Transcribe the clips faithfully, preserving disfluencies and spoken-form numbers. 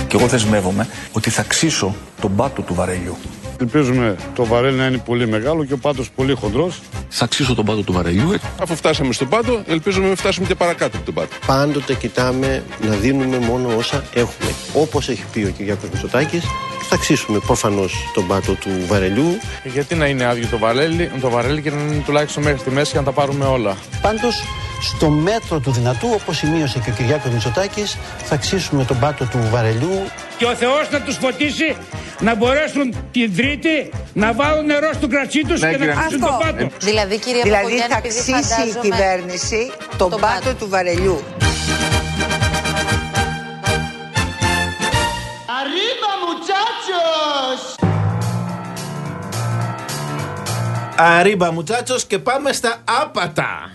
Και εγώ δεσμεύομαι ότι θα ξύσω τον πάτο του βαρελιού. Ελπίζουμε το βαρέλι να είναι πολύ μεγάλο και ο πάτος πολύ χοντρός. Θα ξύσω τον πάτο του βαρελιού. Αφού φτάσαμε στον πάτο, ελπίζουμε να φτάσουμε και παρακάτω από τον πάτο. Πάντοτε κοιτάμε να δίνουμε μόνο όσα έχουμε. Όπως έχει πει ο Κυριάκος Μητσοτάκης, θα ξύσουμε προφανώς τον πάτο του βαρελιού. Γιατί να είναι άδειο το βαρέλι, το βαρέλι και να είναι τουλάχιστον μέχρι τη μέση και να τα πάρουμε όλα. Πάντως, στο μέτρο του δυνατού, όπως σημείωσε και ο Κυριάκος Μητσοτάκης, θα ξύσουμε τον πάτο του βαρελιού. Και ο Θεός να τους φωτίσει να μπορέσουν την Τρίτη να βάλουν νερό στο κρατσί τους ναι, και να ξύσουν τον πάτο. Δηλαδή, κύριε δηλαδή θα ξύσει φαντάζομαι... η κυβέρνηση τον, τον πάτο, πάτο του βαρελιού. Arriba, muchachos! Arriba, muchachos, και πάμε στα άπατα.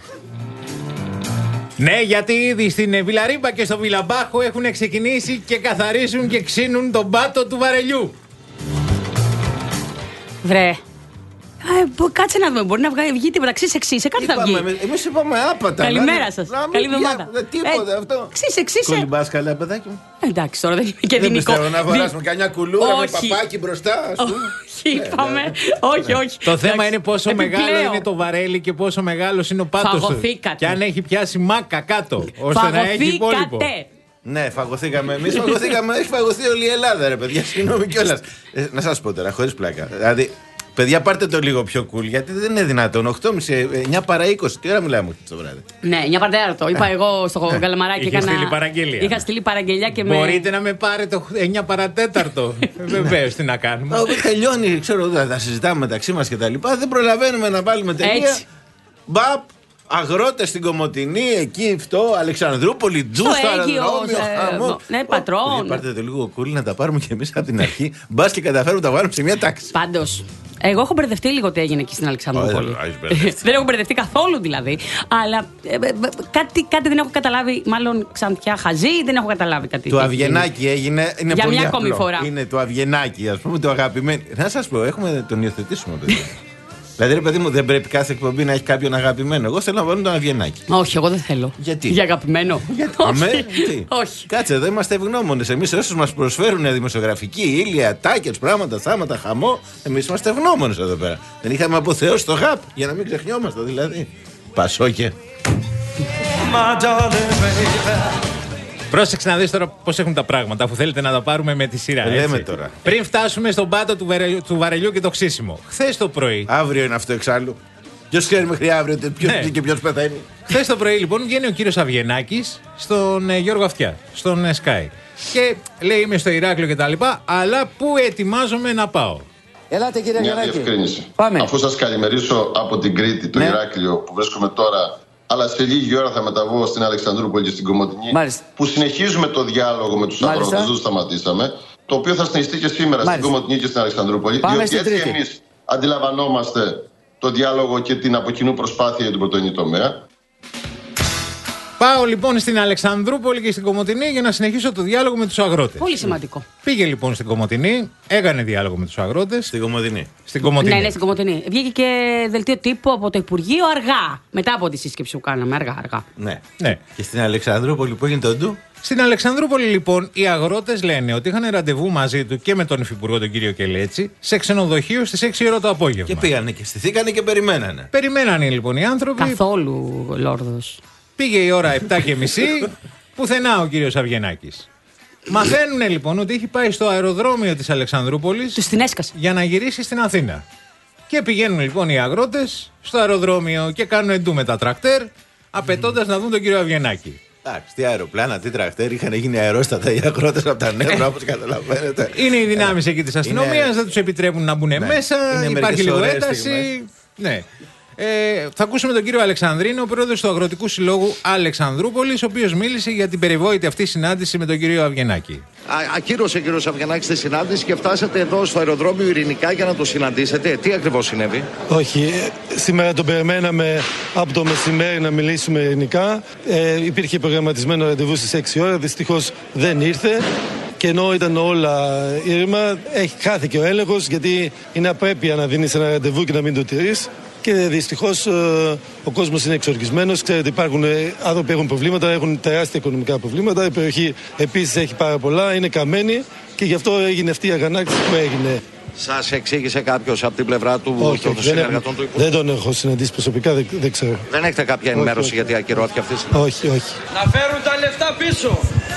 Ναι, γιατί ήδη στην Βιλαρίμπα και στο Βιλαμπάχο έχουν ξεκινήσει και καθαρίζουν και ξύνουν τον πάτο του βαρελιού. Βρε. Ε, κάτσε να δούμε, μπορεί να βγει, βγει τίποτα. Ξύσε, ξύσε, κάτι θα βγει. Εμείς είπαμε άπατα. Καλημέρα σας. Καλή εβδομάδα. Τίποτα αυτό. Ξύσε, ξύσε. Κολυμπάς καλά, παιδάκι μου. Εντάξει, τώρα δεν είναι και δεν δυνικό. Δεν πιστεύω να αγοράσουμε κανιά κουλούρα με παπάκι μπροστά, ας πούμε. Όχι, είπαμε. Όχι, όχι. Το θέμα είναι πόσο μεγάλο είναι το βαρέλι και πόσο μεγάλος είναι ο πάτος του. Και αν έχει πιάσει μάκα κάτω, ώστε να έχει υπόλοιπο. Ναι, φαγωθήκαμε εμείς, φαγωθήκαμε, έχει φαγωθεί όλη η Ελλάδα, ρε παιδιά. Συγγνώμη κιόλας. Να σας πω τώρα, χωρίς πλάκα. Δηλαδή, παιδιά, πάρτε το λίγο πιο cool, γιατί δεν είναι δυνατόν. οκτώ και μισή, εννιά παρά είκοσι, τι ώρα μιλάμε το βράδυ. Ναι, εννιά παρά τέταρτο. Είπα εγώ στο Καλαμαράκι. Είχα στείλει παραγγελία. Είχα στείλει παραγγελιά και με. Μπορείτε να με πάρετε εννιά παρά τέταρτο. Βεβαίως, τι να κάνουμε. Τελειώνει, ξέρω, θα συζητάμε μεταξύ μας και τα λοιπά. Δεν προλαβαίνουμε να βάλουμε τελεία. Μπαπ. Αγρότες στην Κομοτηνή, εκεί αυτό, Αλεξανδρούπολη, Τζου, στο αεροδρόμιο. Ναι, πατρόν. Πάρτε το λίγο κούλι να τα πάρουμε κι εμείς από την αρχή. Μπας και καταφέρουμε να τα βάλουμε σε μια τάξη. Πάντως, εγώ έχω μπερδευτεί λίγο τι έγινε εκεί στην Αλεξανδρούπολη. Δεν έχω μπερδευτεί καθόλου δηλαδή. Αλλά κάτι, κάτι δεν έχω καταλάβει, μάλλον Ξαντιά Χαζή, δεν έχω καταλάβει κάτι. Το Αβγενάκι έγινε. Είναι για πολύ μια ακόμη φορά. Είναι το Αβγενάκι, ας πούμε, το αγαπημένο. Να σας πω, έχουμε τον υιοθετήσουμε, παιδιά. Δηλαδή, ρε παιδί μου, δεν πρέπει κάθε εκπομπή να έχει κάποιον αγαπημένο. Εγώ θέλω να βάλω τον Αβγενάκι. Όχι, εγώ δεν θέλω. Γιατί? Για αγαπημένο. Γιατί? Όχι. Αμέ, τι? Όχι. Κάτσε, εδώ είμαστε ευγνώμονες. Εμείς όσους μας προσφέρουν δημοσιογραφική ήλια, τάκετς, πράγματα, θάματα, χαμό, εμείς είμαστε ευγνώμονες εδώ πέρα. Δεν είχαμε αποθεώσει το χαπ για να μην ξεχνιόμαστε δηλαδή. Πασόκε. Πρόσεξε να δεις τώρα πώς έχουν τα πράγματα, αφού θέλετε να τα πάρουμε με τη σειρά. Λέμε τώρα. Πριν φτάσουμε στον πάτο του, βαρελιού, του βαρελιού και το ξύσιμο. Χθες το πρωί. Αύριο είναι αυτό εξάλλου. Ποιος ξέρει μέχρι αύριο ποιος ναι. και ποιος πεθαίνει. Χθες το πρωί λοιπόν βγαίνει ο κύριος Αβγενάκης στον ε, Γιώργο Αυτιά, στον ε, Sky. Και λέει είμαι στο Ηράκλειο και τα λοιπά, αλλά πού ετοιμάζομαι να πάω. Ελάτε κύριε Αβγενάκη. Μια διευκρίνηση. Πάμε. Αφού σας καλημερίσω από την Κρήτη, το ναι. Ηράκλειο που βρίσκομαι τώρα. Αλλά σε λίγη ώρα θα μεταβώ στην Αλεξανδρούπολη και στην Κομοτηνή. Μάλιστα. Που συνεχίζουμε το διάλογο με τους αγρότες, δεν το σταματήσαμε. Το οποίο θα συνεχιστεί και σήμερα Μάλιστα. στην Κομοτηνή και στην Αλεξανδρούπολη. Πάμε διότι έτσι εμείς αντιλαμβανόμαστε το διάλογο και την από κοινού προσπάθεια για τον πρωτογενή τομέα. Πάω λοιπόν στην Αλεξανδρούπολη και στην Κομοτηνή για να συνεχίσω το διάλογο με τους αγρότες. Πολύ σημαντικό. Πήγε λοιπόν στην Κομοτηνή, έκανε διάλογο με τους αγρότες. Στην Κομοτηνή. Στην Κομοτηνή. Ναι, ναι, στην Κομοτηνή. Βγήκε και δελτίο τύπου από το Υπουργείο αργά. Μετά από τη σύσκεψη που κάναμε, αργά-αργά. Ναι. ναι. Και στην Αλεξανδρούπολη που έγινε το ντου. Στην Αλεξανδρούπολη λοιπόν οι αγρότες λένε ότι είχαν ραντεβού μαζί του και με τον Υφυπουργό τον κύριο Κελέτσι σε ξενοδοχείο στις έξι ώρα το απόγευμα. Και πήγανε και στηθήκανε και περιμένανε. Περιμένανε λοιπόν οι άνθρωποι. Καθόλου Λόρδος. Πήγε η ώρα επτά και μισή, πουθενά ο κύριος Αβγενάκης. Μαθαίνουν λοιπόν ότι έχει πάει στο αεροδρόμιο της Αλεξανδρούπολης. Τους την έσκασε. Για να γυρίσει στην Αθήνα. Και πηγαίνουν λοιπόν οι αγρότες στο αεροδρόμιο και κάνουν εντού με τα τρακτέρ, απαιτώντας mm. να δουν τον κύριο Αβγενάκη. Εντάξει, τι αεροπλάνα, τι τρακτέρ, είχαν γίνει αερόστατα οι αγρότες από τα νεύρα, όπως καταλαβαίνετε. Είναι οι δυνάμεις εκεί της αστυνομίας, είναι... δεν τους επιτρέπουν να μπουν ναι. μέσα, είναι υπάρχει λίγο ένταση. Ναι. Ε, θα ακούσουμε τον κύριο Αλεξανδρίνο, πρόεδρος του Αγροτικού Συλλόγου Αλεξανδρούπολης, ο οποίος μίλησε για την περιβόητη αυτή συνάντηση με τον κύριο Αβγενάκη. Α, ακύρωσε ο κύριος Αβγενάκης τη συνάντηση και φτάσατε εδώ στο αεροδρόμιο ειρηνικά για να το συναντήσετε. Τι ακριβώς συνέβη? Όχι, σήμερα τον περιμέναμε από το μεσημέρι να μιλήσουμε ειρηνικά. Ε, υπήρχε προγραμματισμένο ραντεβού στις έξι ώρα, δυστυχώς δεν ήρθε. Και ενώ ήταν όλα ήρεμα, έχει χάθηκε ο έλεγχος, γιατί είναι απρέπεια να δίνεις ένα ραντεβού και να μην το τηρείς. και δυστυχώς ο κόσμος είναι εξοργισμένος. Ξέρετε, υπάρχουν άνθρωποι που έχουν προβλήματα, έχουν τεράστια οικονομικά προβλήματα. Η περιοχή επίσης έχει πάρα πολλά, είναι καμένη και γι' αυτό έγινε αυτή η αγανάκτηση που έγινε. Σας εξήγησε κάποιος από την πλευρά του όχι, των όχι, συνεργατών δεν, του δεν τον έχω συναντήσει προσωπικά, δεν, δεν ξέρω. Δεν έχετε κάποια ενημέρωση όχι, όχι. γιατί ακυρώθηκε αυτή η συνάντηση? Όχι, όχι. Να φέρουν τα λεφτά πίσω.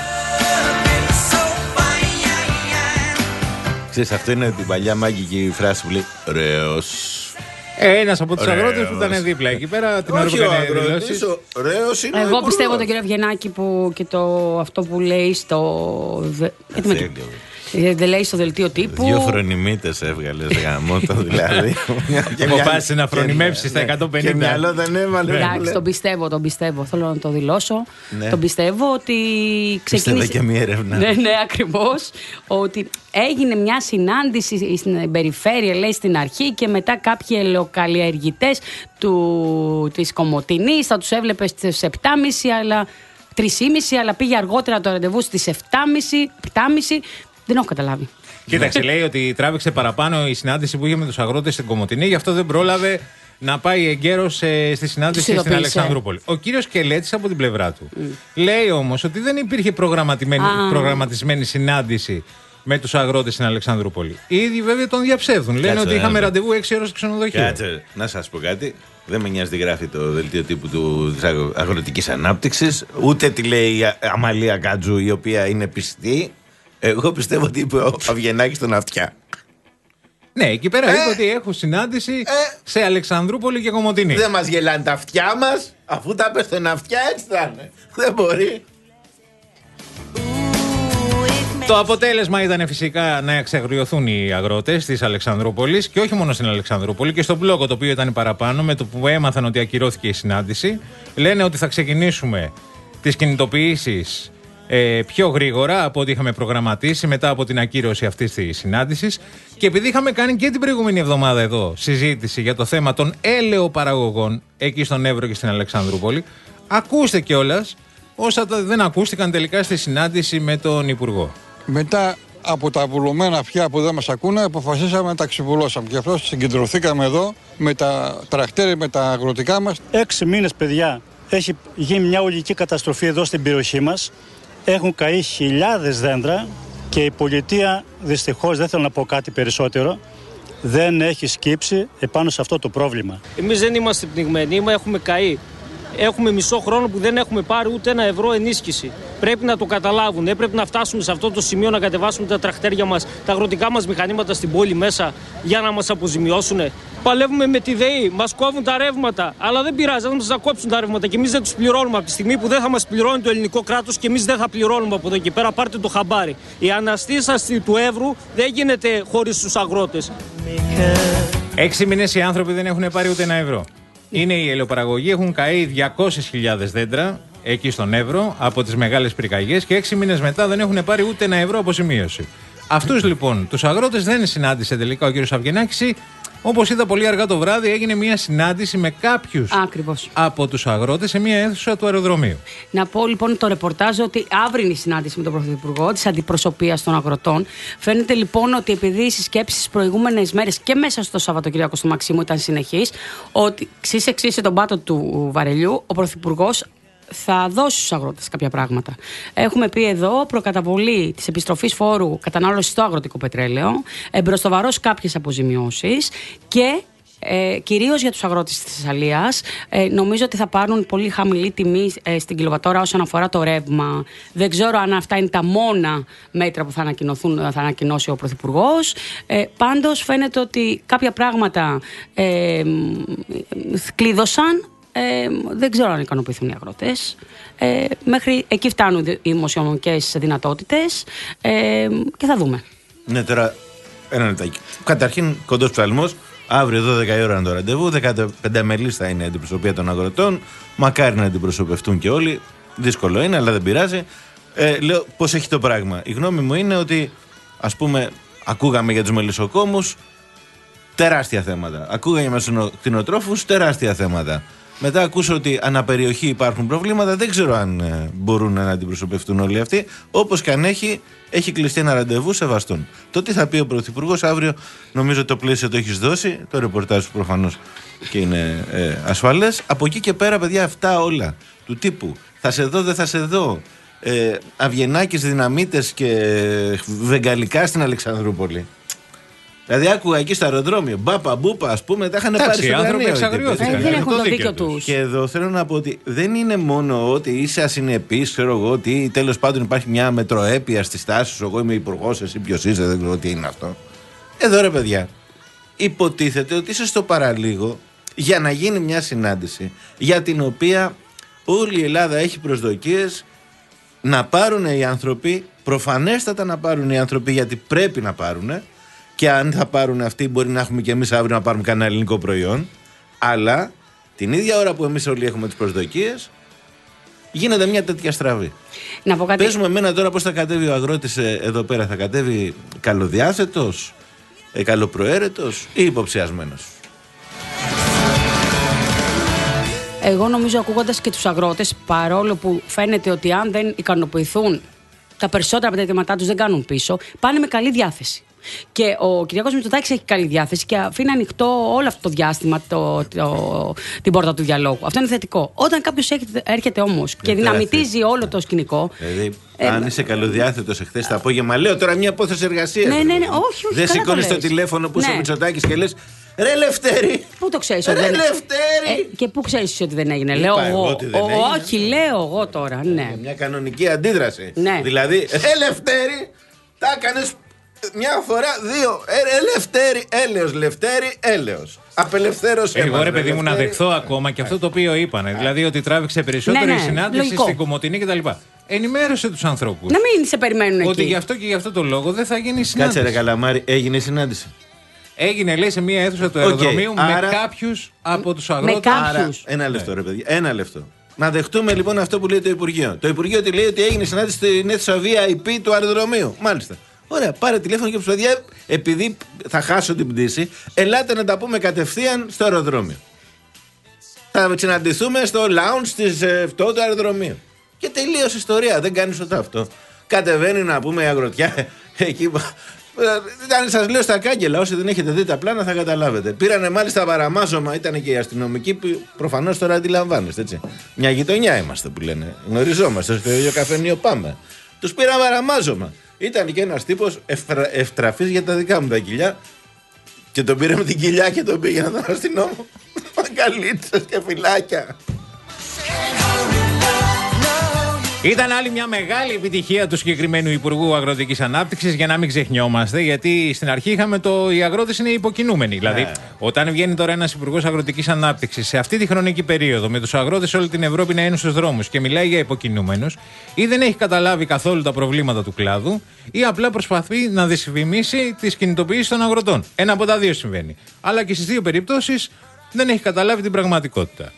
Ξέρεις, αυτό είναι την παλιά μάγικη φράση που λέει «Ρέος». Ένας από τους αγρότες που ήταν δίπλα εκεί πέρα την ώρα που έκανε δηλώσεις. Εγώ πιστεύω τον κύριο Ευγενάκη που και το, αυτό που λέει στο... Δεν λέει στο δελτίο τύπου. Δύο φρονιμίτες έβγαλες γαμώτο δηλαδή. Αποφάσισε να φρονιμεύσει στα εκατόν πενήντα. Και μυαλό δεν έβαλε. Εντάξει, τον πιστεύω, τον πιστεύω. Θέλω να το δηλώσω. Τον πιστεύω ότι ξεκίνησε. Πιστεύω και μια έρευνα. Ναι, ναι, ακριβώς. Ότι έγινε μια συνάντηση στην περιφέρεια, λέει στην αρχή, και μετά κάποιοι ελαιοκαλλιεργητές της Κομοτηνής θα τους έβλεπε στις επτά και μισή, αλλά τρεις και μισή, αλλά πήγε αργότερα το ραντεβού στις επτά και μισή. Δεν έχω καταλάβει. Κοίταξε, λέει ότι τράβηξε παραπάνω η συνάντηση που είχε με τους αγρότες στην Κομοτηνή, γι' αυτό δεν πρόλαβε να πάει εγκαίρος ε, στη συνάντηση στην Αλεξανδρούπολη. Ο κύριος Κελέτης από την πλευρά του mm. λέει όμως ότι δεν υπήρχε προγραμματισμένη, ah. προγραμματισμένη συνάντηση με τους αγρότες στην Αλεξανδρούπολη. Οι ίδιοι βέβαια τον διαψεύδουν. Λένε ότι είχαμε ραντεβού έξι ώρες στο ξενοδοχείο. Κάτσε, να σας πω κάτι. Δεν με νοιάζει τι γράφει το δελτίο τύπου του, της αγροτικής ανάπτυξης, ούτε τι λέει η Αμαλία Κάτζου, η οποία είναι πιστή. Εγώ πιστεύω ότι είπε ο Αυγενάκης στον αυτιά. Ναι, εκεί πέρα ε, είπε ότι έχω συνάντηση ε, σε Αλεξανδρούπολη και Κομοτηνή. Δεν μας γελάνε τα αυτιά μας, αφού τα πες στον αυτιά, έτσι θα είναι. Δεν μπορεί. Το αποτέλεσμα ήταν φυσικά να εξαγριωθούν οι αγρότες της Αλεξανδρούπολης, και όχι μόνο στην Αλεξανδρούπολη, και στον μπλόκο, το οποίο ήταν παραπάνω, με το που έμαθαν ότι ακυρώθηκε η συνάντηση. Λένε ότι θα ξεκινήσουμε τις κινητοποιήσεις Ε, πιο γρήγορα από ό,τι είχαμε προγραμματίσει μετά από την ακύρωση αυτής της συνάντησης, και επειδή είχαμε κάνει και την προηγούμενη εβδομάδα εδώ συζήτηση για το θέμα των έλαιοπαραγωγών εκεί στον Εύρο και στην Αλεξανδρούπολη, ακούστε κιόλας όσα δεν ακούστηκαν τελικά στη συνάντηση με τον Υπουργό. Μετά από τα βουλωμένα αυτιά που δεν μας ακούνε, αποφασίσαμε να τα ξεβουλώσαμε, και αυτό συγκεντρωθήκαμε εδώ με τα τρακτέρια, με τα αγροτικά μας. Έξι μήνες, παιδιά, έχει γίνει μια ολική καταστροφή εδώ στην περιοχή μας. Έχουν καεί χιλιάδες δέντρα και η πολιτεία, δυστυχώς, δεν θέλω να πω κάτι περισσότερο, δεν έχει σκύψει επάνω σε αυτό το πρόβλημα. Εμείς δεν είμαστε πνιγμένοι, έχουμε καεί. Έχουμε μισό χρόνο που δεν έχουμε πάρει ούτε ένα ευρώ ενίσχυση. Πρέπει να το καταλάβουν. Έπρεπε να φτάσουμε σε αυτό το σημείο να κατεβάσουμε τα τρακτέρια μας, τα αγροτικά μας μηχανήματα στην πόλη μέσα για να μας αποζημιώσουν. Παλεύουμε με τη ΔΕΗ, μας κόβουν τα ρεύματα. Αλλά δεν πειράζει, θα μας κόψουν τα ρεύματα και εμείς δεν τους πληρώνουμε. Από τη στιγμή που δεν θα μας πληρώνει το ελληνικό κράτος και εμείς δεν θα πληρώνουμε από εδώ και πέρα, πάρτε το χαμπάρι. Η αναστήσαση του Εύρου δεν γίνεται χωρίς τους αγρότες. Έξι μήνες οι άνθρωποι δεν έχουν πάρει ούτε ένα ευρώ. Είναι οι ελαιοπαραγωγοί, έχουν καεί διακόσιες χιλιάδες δέντρα εκεί στον Εύρο από τις μεγάλες πυρκαγιές, και έξι μήνες μετά δεν έχουν πάρει ούτε ένα ευρώ αποζημίωση. Αυτούς λοιπόν τους αγρότες δεν συνάντησε τελικά ο κ. Αυγενάκης. Όπως είδα πολύ αργά το βράδυ, έγινε μια συνάντηση με κάποιους Ακριβώς. από τους αγρότες σε μια αίθουσα του αεροδρομίου. Να πω λοιπόν το ρεπορτάζ ότι αύριο η συνάντηση με τον Πρωθυπουργό της Αντιπροσωπείας των Αγροτών. Φαίνεται λοιπόν ότι επειδή οι συσκέψεις τις προηγούμενες μέρες και μέσα στο Σαββατοκύριακο στο Μαξίμου ήταν συνεχείς, ότι ξύσε ξύσε τον πάτο του βαρελιού, ο Πρωθυπουργός θα δώσει στους αγρότες κάποια πράγματα. Έχουμε πει εδώ προκαταβολή της επιστροφής φόρου κατανάλωσης στο αγροτικό πετρέλαιο, εμπροστοβαρός κάποιες αποζημιώσεις και ε, κυρίως για τους αγρότες της Θεσσαλίας. Ε, νομίζω ότι θα πάρουν πολύ χαμηλή τιμή ε, στην κιλοβατόρα όσον αφορά το ρεύμα. Δεν ξέρω αν αυτά είναι τα μόνα μέτρα που θα, ανακοινωθούν, θα ανακοινώσει ο Πρωθυπουργός. Ε, πάντως φαίνεται ότι κάποια πράγματα ε, κλείδωσαν. Ε, δεν ξέρω αν ικανοποιηθούν οι αγρότες. Ε, μέχρι εκεί φτάνουν οι δημοσιονομικές δυνατότητες ε, και θα δούμε. Ναι, τώρα ένα λεπτάκι. Καταρχήν, κοντός ψαλμός. Αύριο δώδεκα η ώρα είναι το ραντεβού. δεκαπέντε μελής θα είναι η αντιπροσωπεία των αγροτών. Μακάρι να αντιπροσωπευτούν και όλοι. Δύσκολο είναι, αλλά δεν πειράζει. Ε, λέω πώς έχει το πράγμα. Η γνώμη μου είναι ότι, ας πούμε, ακούγαμε για τους μελισσοκόμους τεράστια θέματα. Ακούγαμε για τους κτηνοτρόφους τεράστια θέματα. Μετά ακούσω ότι αναπεριοχή υπάρχουν προβλήματα. Δεν ξέρω αν ε, μπορούν να αντιπροσωπευτούν όλοι αυτοί. Όπως και αν έχει, έχει κλειστεί ένα ραντεβού, σεβαστούν. Το τι θα πει ο Πρωθυπουργός αύριο, νομίζω το πλαίσιο το έχεις δώσει. Το ρεπορτάζ σου προφανώς και είναι ε, ασφαλές. Από εκεί και πέρα, παιδιά, αυτά όλα του τύπου θα σε δω, δεν θα σε δω. Ε, Αυγενάκης, δυναμίτες και βεγγαλικά στην Αλεξανδρούπολη. Δηλαδή, άκουγα εκεί στο αεροδρόμιο, μπάπα, μπούπα, ας πούμε, τα είχαν πάρει στο πλανείο. Δεν έχουν το δίκιο τους. Και εδώ θέλω να πω ότι δεν είναι μόνο ότι είσαι ασυνεπής, ξέρω εγώ, ότι τέλος πάντων υπάρχει μια μετροέπεια στη στάση σου. Εγώ είμαι υπουργός, εσύ ποιος είσαι, δεν ξέρω τι είναι αυτό. Εδώ ρε παιδιά, υποτίθεται ότι είσαι στο παραλίγο για να γίνει μια συνάντηση για την οποία όλη η Ελλάδα έχει προσδοκίες να πάρουν οι άνθρωποι, προφανέστατα να πάρουν οι άνθρωποι γιατί πρέπει να πάρουν. Και αν θα πάρουν αυτοί, μπορεί να έχουμε και εμείς αύριο να πάρουμε κανένα ελληνικό προϊόν. Αλλά την ίδια ώρα που εμείς όλοι έχουμε τις προσδοκίες, γίνεται μια τέτοια στραβή. Να πω κάτι. Πες μου εμένα τώρα πώς θα κατέβει ο αγρότης εδώ πέρα. Θα κατέβει καλοδιάθετος, ε, καλοπροαίρετος ή υποψιασμένος? Εγώ νομίζω, ακούγοντας και τους αγρότες, παρόλο που φαίνεται ότι αν δεν ικανοποιηθούν τα περισσότερα από τα αιτήματά τους δεν κάνουν πίσω, πάνε με καλή διάθεση. Και ο Κυριάκος Μητσοτάκης έχει καλή διάθεση και αφήνει ανοιχτό όλο αυτό το διάστημα το, το, την πόρτα του διαλόγου. Αυτό είναι θετικό. Όταν κάποιος έρχεται όμως και δυναμητίζει όλο το σκηνικό. Δηλαδή, ε, αν είσαι καλοδιάθετος εχθές το απόγευμα, λέω τώρα μια υπόθεση εργασίας. Ναι, ναι, ναι, όχι, όχι. Δεν σηκώνεις το τηλέφωνο που είσαι ο Μητσοτάκης και λες ρε Λευτέρη. Πού το ξέρεις ότι δεν έγινε? Ε, και πού ξέρεις ότι δεν έγινε? Λέω εγώ. Όχι, λέω εγώ τώρα. Ναι. Μια κανονική αντίδραση. Ναι. Δηλαδή, ρε Λευτέρη, τα έκανες μια φορά, δύο. Ε, Λευτέρη, έλεος, Λευτέρη, έλεος. Απελευθέρωσε. Εγώ ρε παιδί μου να δεχθώ ακόμα και αυτό το οποίο είπανε. Δηλαδή ότι τράβηξε περισσότερο ναι, η ναι, συνάντηση λογικό. στην Κομοτηνή κτλ. Ενημέρωσε τους ανθρώπους. Να μην σε περιμένουν εκεί. Ότι γι' αυτό και γι' αυτό το λόγο δεν θα γίνει η συνάντηση. Κάτσε ρε Καλαμάρη, έγινε η συνάντηση? Έγινε, λέει, σε μια αίθουσα του αεροδρομίου okay, άρα... με κάποιους από τους αγρότες. Άρα, ένα λεπτό ρε παιδιά, ένα λεπτό. Να δεχτούμε λοιπόν αυτό που λέει το Υπουργείο. Το Υπουργείο τι λέει? Ότι έγινε η συνάντηση στην αίθουσα βι άι πι του αεροδρομίου. Μάλιστα. Ωραία, πάρε τηλέφωνο και τους παιδιά, επειδή θα χάσω την πτήση, ελάτε να τα πούμε κατευθείαν στο αεροδρόμιο. Θα συναντηθούμε στο lounge της αυτό του αεροδρομίου. Και τελείωσε η ιστορία. Δεν κάνει σωστά αυτό. Κατεβαίνει να πούμε η αγροτιά εκεί. Αν σας λέω στα κάγκελα, όσοι δεν έχετε δει τα πλάνα θα καταλάβετε. Πήρανε μάλιστα παραμάζωμα, ήταν και οι αστυνομικοί που προφανώς τώρα αντιλαμβάνεστε, έτσι. Μια γειτονιά είμαστε που λένε. Γνωριζόμαστε, στο ίδιο καφενείο πάμε. Τους πήραν παραμάζωμα. Ήταν και ένας τύπος ευτρα, ευτραφής για τα δικά μου τα κοιλιά. Και τον πήρε με την κοιλιά και τον πήγε να τον αστυνόμο. Μαγκαλίτσες και φυλάκια. Ήταν άλλη μια μεγάλη επιτυχία του συγκεκριμένου Υπουργού Αγροτικής Ανάπτυξης, για να μην ξεχνιόμαστε, γιατί στην αρχή είχαμε το οι αγρότες είναι υποκινούμενοι. Ναι. Δηλαδή, όταν βγαίνει τώρα ένας Υπουργός Αγροτικής Ανάπτυξης σε αυτή τη χρονική περίοδο με τους αγρότες όλη την Ευρώπη να είναι στους δρόμους και μιλάει για υποκινούμενους, ή δεν έχει καταλάβει καθόλου τα προβλήματα του κλάδου, ή απλά προσπαθεί να δυσφημίσει τις κινητοποιήσεις των αγροτών. Ένα από τα δύο συμβαίνει. Αλλά και στις δύο περιπτώσεις δεν έχει καταλάβει την πραγματικότητα.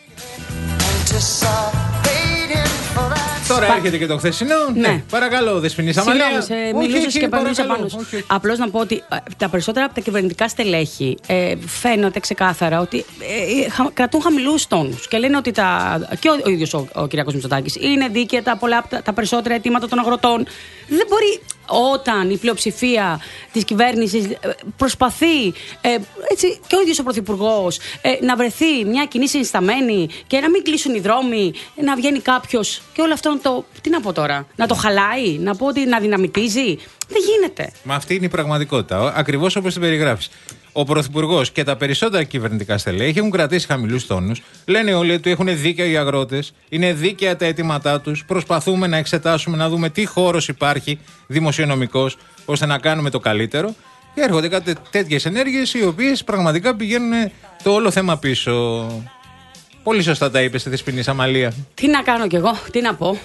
Τώρα Πα... έρχεται και το χθεσινό. Ναι. ναι. Παρακαλώ, Δεσποινή Αμαλία. Συγγνώμη, μιλούσε και επανήλωσα πάνω. Απλώς να πω ότι τα περισσότερα από τα κυβερνητικά στελέχη ε, φαίνεται ξεκάθαρα ότι ε, χα, κρατούν χαμηλούς τόνους. Και λένε ότι τα, και ο, ο ίδιος ο, ο Κυριάκος Μητσοτάκης είναι δίκαια τα, πολλά, τα, τα περισσότερα αιτήματα των αγροτών. Δεν μπορεί όταν η πλειοψηφία της κυβέρνησης προσπαθεί ε, έτσι, και ο ίδιος ο Πρωθυπουργός ε, να βρεθεί μια κοινή συνισταμένη και να μην κλείσουν οι δρόμοι, να βγαίνει κάποιος και όλο αυτό να το. Τι να πω τώρα, να το χαλάει, να πω ότι να δυναμητίζει. Δεν γίνεται. Μα αυτή είναι η πραγματικότητα. Ακριβώς όπως την περιγράφεις. Ο Πρωθυπουργός και τα περισσότερα κυβερνητικά στελέχη έχουν κρατήσει χαμηλούς τόνους. Λένε όλοι ότι έχουν δίκαια οι αγρότες, είναι δίκαια τα αιτήματά τους. Προσπαθούμε να εξετάσουμε, να δούμε τι χώρος υπάρχει δημοσιονομικός ώστε να κάνουμε το καλύτερο. Και έρχονται κάτι τέτοιες ενέργειες οι οποίες πραγματικά πηγαίνουν το όλο θέμα πίσω. Πολύ σωστά τα είπες, Δεσποινή Αμαλία. Τι να κάνω κι εγώ, τι να πω.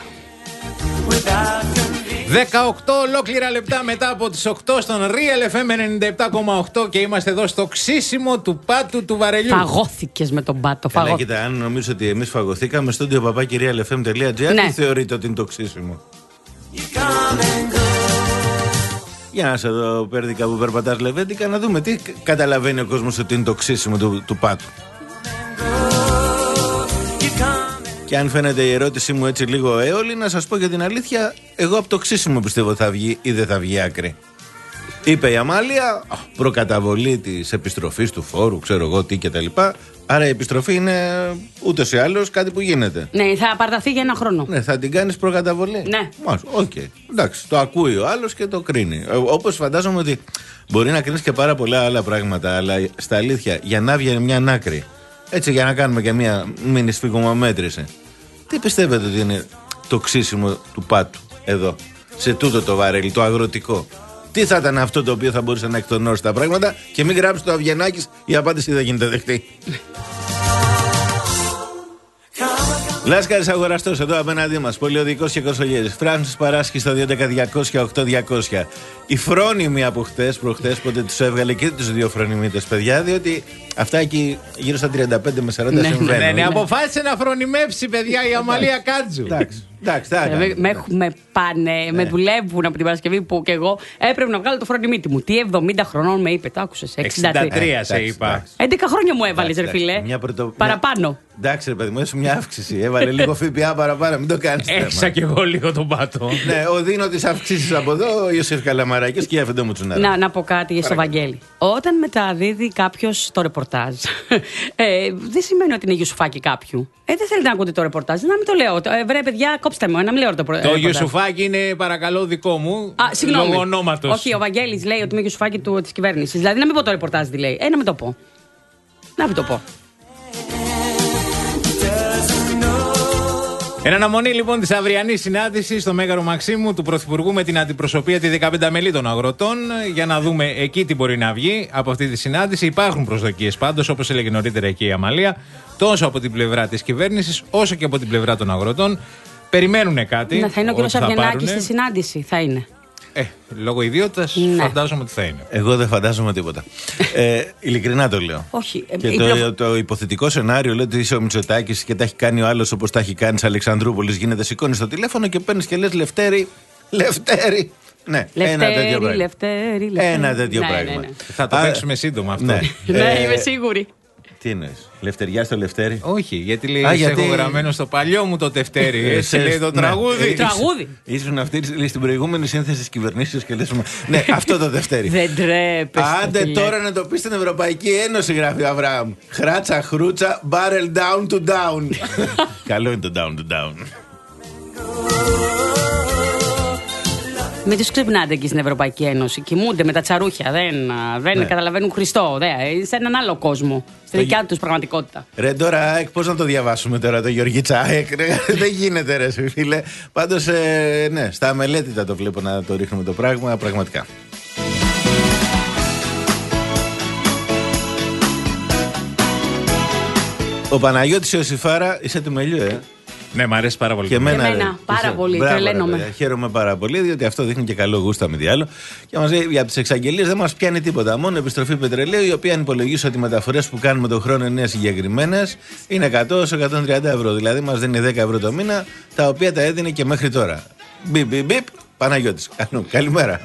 δεκαοκτώ ολόκληρα λεπτά μετά από τις οκτώ στον Real εφ εμ ενενήντα επτά κόμμα οκτώ και είμαστε εδώ στο ξύσιμο του πάτου του βαρελιού. Φαγώθηκες με τον πάτο. Καλά, κοίτα, αν νομίζω ότι εμείς φαγωθήκαμε στο studio παπάκι real f m dot g r, ναι. Τι θεωρείτε ότι είναι το ξύσιμο? Για να σε δω, Πέρδικα, που περπατάς λεβέντικα, να δούμε τι καταλαβαίνει ο κόσμος ότι είναι το ξύσιμο του, του πάτου. Και αν φαίνεται η ερώτησή μου έτσι λίγο έολη, να σας πω για την αλήθεια, εγώ από το ξύσιμο πιστεύω θα βγει ή δεν θα βγει άκρη. Είπε η Αμάλια, προκαταβολή της επιστροφής του φόρου, ξέρω εγώ τι κτλ. Άρα η επιστροφή είναι ούτως ή άλλως κάτι που γίνεται. Ναι, θα παραταθεί για ένα χρόνο. Ναι, θα την κάνεις προκαταβολή. Ναι. Μάλιστα, οκ. Okay. Εντάξει, το ακούει ο άλλος και το κρίνει. Όπως φαντάζομαι ότι μπορεί να κρίνεις και πάρα πολλά άλλα πράγματα, αλλά στα αλήθεια, για να βγει μια άκρη, έτσι για να κάνουμε και μια μίνι σφιγμομέτρηση, τι πιστεύετε ότι είναι το ξύσιμο του πάτου εδώ, σε τούτο το βαρέλι, το αγροτικό? Τι θα ήταν αυτό το οποίο θα μπορούσε να εκτονώσει τα πράγματα? Και μην γράψει το Αβγενάκης, η απάντηση δεν γίνεται δεκτή. Λάσκαρης αγοραστός εδώ απέναντί μας, Πολιοδικός και Κοσολιέρης. Φράνσις Παράσχη στο δύο ένα μηδέν διακόσια οκτώ διακόσια. Οι φρόνιμοι από χτες, προχτές, πότε τους έβγαλε και τους δύο φρονιμίτες, παιδιά, διότι αυτά εκεί γύρω στα τριάντα πέντε με σαράντα συμβαίνουν. Ναι, ναι, αποφάσισε να φρονιμεύσει, παιδιά, η Αμαλία Κάτζου. Εντάξει. Εντάξει, με πάνε, με δουλεύουν από την Παρασκευή που και εγώ έπρεπε να βγάλω το φρονιμίτι μου. Τι εβδομήντα χρονών με είπε, το άκουσες? εξήντα τρία σε είπα. έντεκα χρόνια μου έβαλες, ρε φίλε. Παραπάνω. Εντάξει, ρε παιδί μου, έsu μια αύξηση. Έβαλε λίγο ΦΠΑ παραπάνω, μην το κάνεις. Έχισα κι εγώ λίγο τον πάτο. Ναι, ο Δίνο της αυξήσεις από εδώ, ο Ιωσήφ Καλαμαράκης και η Αφεντό μου Τσουνάρα. Να, να πω κάτι στο Βαγγέλη. Όταν μεταδίδει κάποιος το ρεπορτάζ, ε, δεν σημαίνει ότι είναι Ιουσουφάκι κάποιου. Ε, δεν θέλετε να ακούτε το ρεπορτάζ. Να μην το λέω. Ε, βρε, παιδιά, κόψτε μου, να μην λέω το ρεπορτάζ. Το Ιουσουφάκι είναι παρακαλώ δικό μου. Α, συγγνώμη. Λόγω ονόματος. Όχι, ο Βαγγέλης λέει ότι είμαι Ιουσουφάκι της κυβέρνησης. Δηλαδή, να μην πω το ρεπορτάζ τι λέει. Ε, να μην το πω. Να μην το πω. Εν αναμονή λοιπόν της αυριανής συνάντησης στο Μέγαρο Μαξίμου του Πρωθυπουργού με την αντιπροσωπεία τη δεκαπέντε μελή των αγροτών, για να δούμε εκεί τι μπορεί να βγει από αυτή τη συνάντηση. Υπάρχουν προσδοκίες πάντως, όπως έλεγε νωρίτερα και η Αμαλία, τόσο από την πλευρά της κυβέρνησης όσο και από την πλευρά των αγροτών. Περιμένουν κάτι. Να θα είναι ο κ. Αβγενάκης στη συνάντηση, θα είναι. Ε, λόγω ιδιότητας ναι. Φαντάζομαι ότι θα είναι. Εγώ δεν φαντάζομαι τίποτα. ε, ειλικρινά το λέω. Όχι. Και το, πλο... το υποθετικό σενάριο λέει ότι είσαι ο Μητσοτάκης και τα έχει κάνει ο άλλος όπως τα έχει κάνει της Αλεξανδρούπολης. Γίνεται, σηκώνεις το τηλέφωνο και παίρνεις και λες Λευτέρη, Λευτέρη. Ναι, Λευτέρη, ένα τέτοιο πράγμα. Λευτέρη, Λευτέρη. Ένα τέτοιο ναι, πράγμα. Ναι, ναι. Θα το παίξουμε σύντομα αυτό. Ναι, ναι είμαι σίγουρη. Τι εννοείς, Λευτεριά στο Λευτέρη? Όχι, γιατί λέει Α, γιατί... έχω γραμμένο στο παλιό μου το τευτέρι. Έτσι λέει το τραγούδι. Ναι. Τραγούδι. Ήσουν αυτή στην προηγούμενη σύνθεση της κυβερνήσεως και λες ναι, αυτό το Δευτέρι. Δεν τρέπεσαι. Άντε τώρα να το πει στην Ευρωπαϊκή Ένωση, γράφει ο Αβραάμ. Χράτσα, χρούτσα, barrel down to down. Καλό είναι το down to down. Μην τους ξυπνάτε εκεί στην Ευρωπαϊκή Ένωση. Κοιμούνται με τα τσαρούχια. Δεν, δεν ναι. καταλαβαίνουν Χριστό. Δεν, σε έναν άλλο κόσμο. Στη δικιά το... τους πραγματικότητα. Ρε τώρα, πώς να το διαβάσουμε τώρα το Γιώργη Τσάεκ? Δεν γίνεται, ρε φίλε. Πάντως, ε, ναι, στα αμελέτητα το βλέπω να το ρίχνουμε το πράγμα. Πραγματικά. Ο Παναγιώτης Ιωσήφάρα, είσαι του μελιού, ε. Ναι, μου αρέσει πάρα πολύ. Και εμένα, εμένα πάρα είσαι... πολύ. Τρελαίνομαι. Χαίρομαι πάρα πολύ, διότι αυτό δείχνει και καλό γούστο, με τι άλλο. Και μας λέει για τις εξαγγελίες δεν μας πιάνει τίποτα. Μόνο επιστροφή πετρελαίου, η οποία αν υπολογίσω ότι οι μεταφορές που κάνουμε τον χρόνο είναι συγκεκριμένες, είναι εκατό έως εκατόν τριάντα ευρώ. Δηλαδή μας δίνει δέκα ευρώ το μήνα, τα οποία τα έδινε και μέχρι τώρα. Μπιπ, μπιπ, μπιπ, Παναγιώτης. Καλημέρα.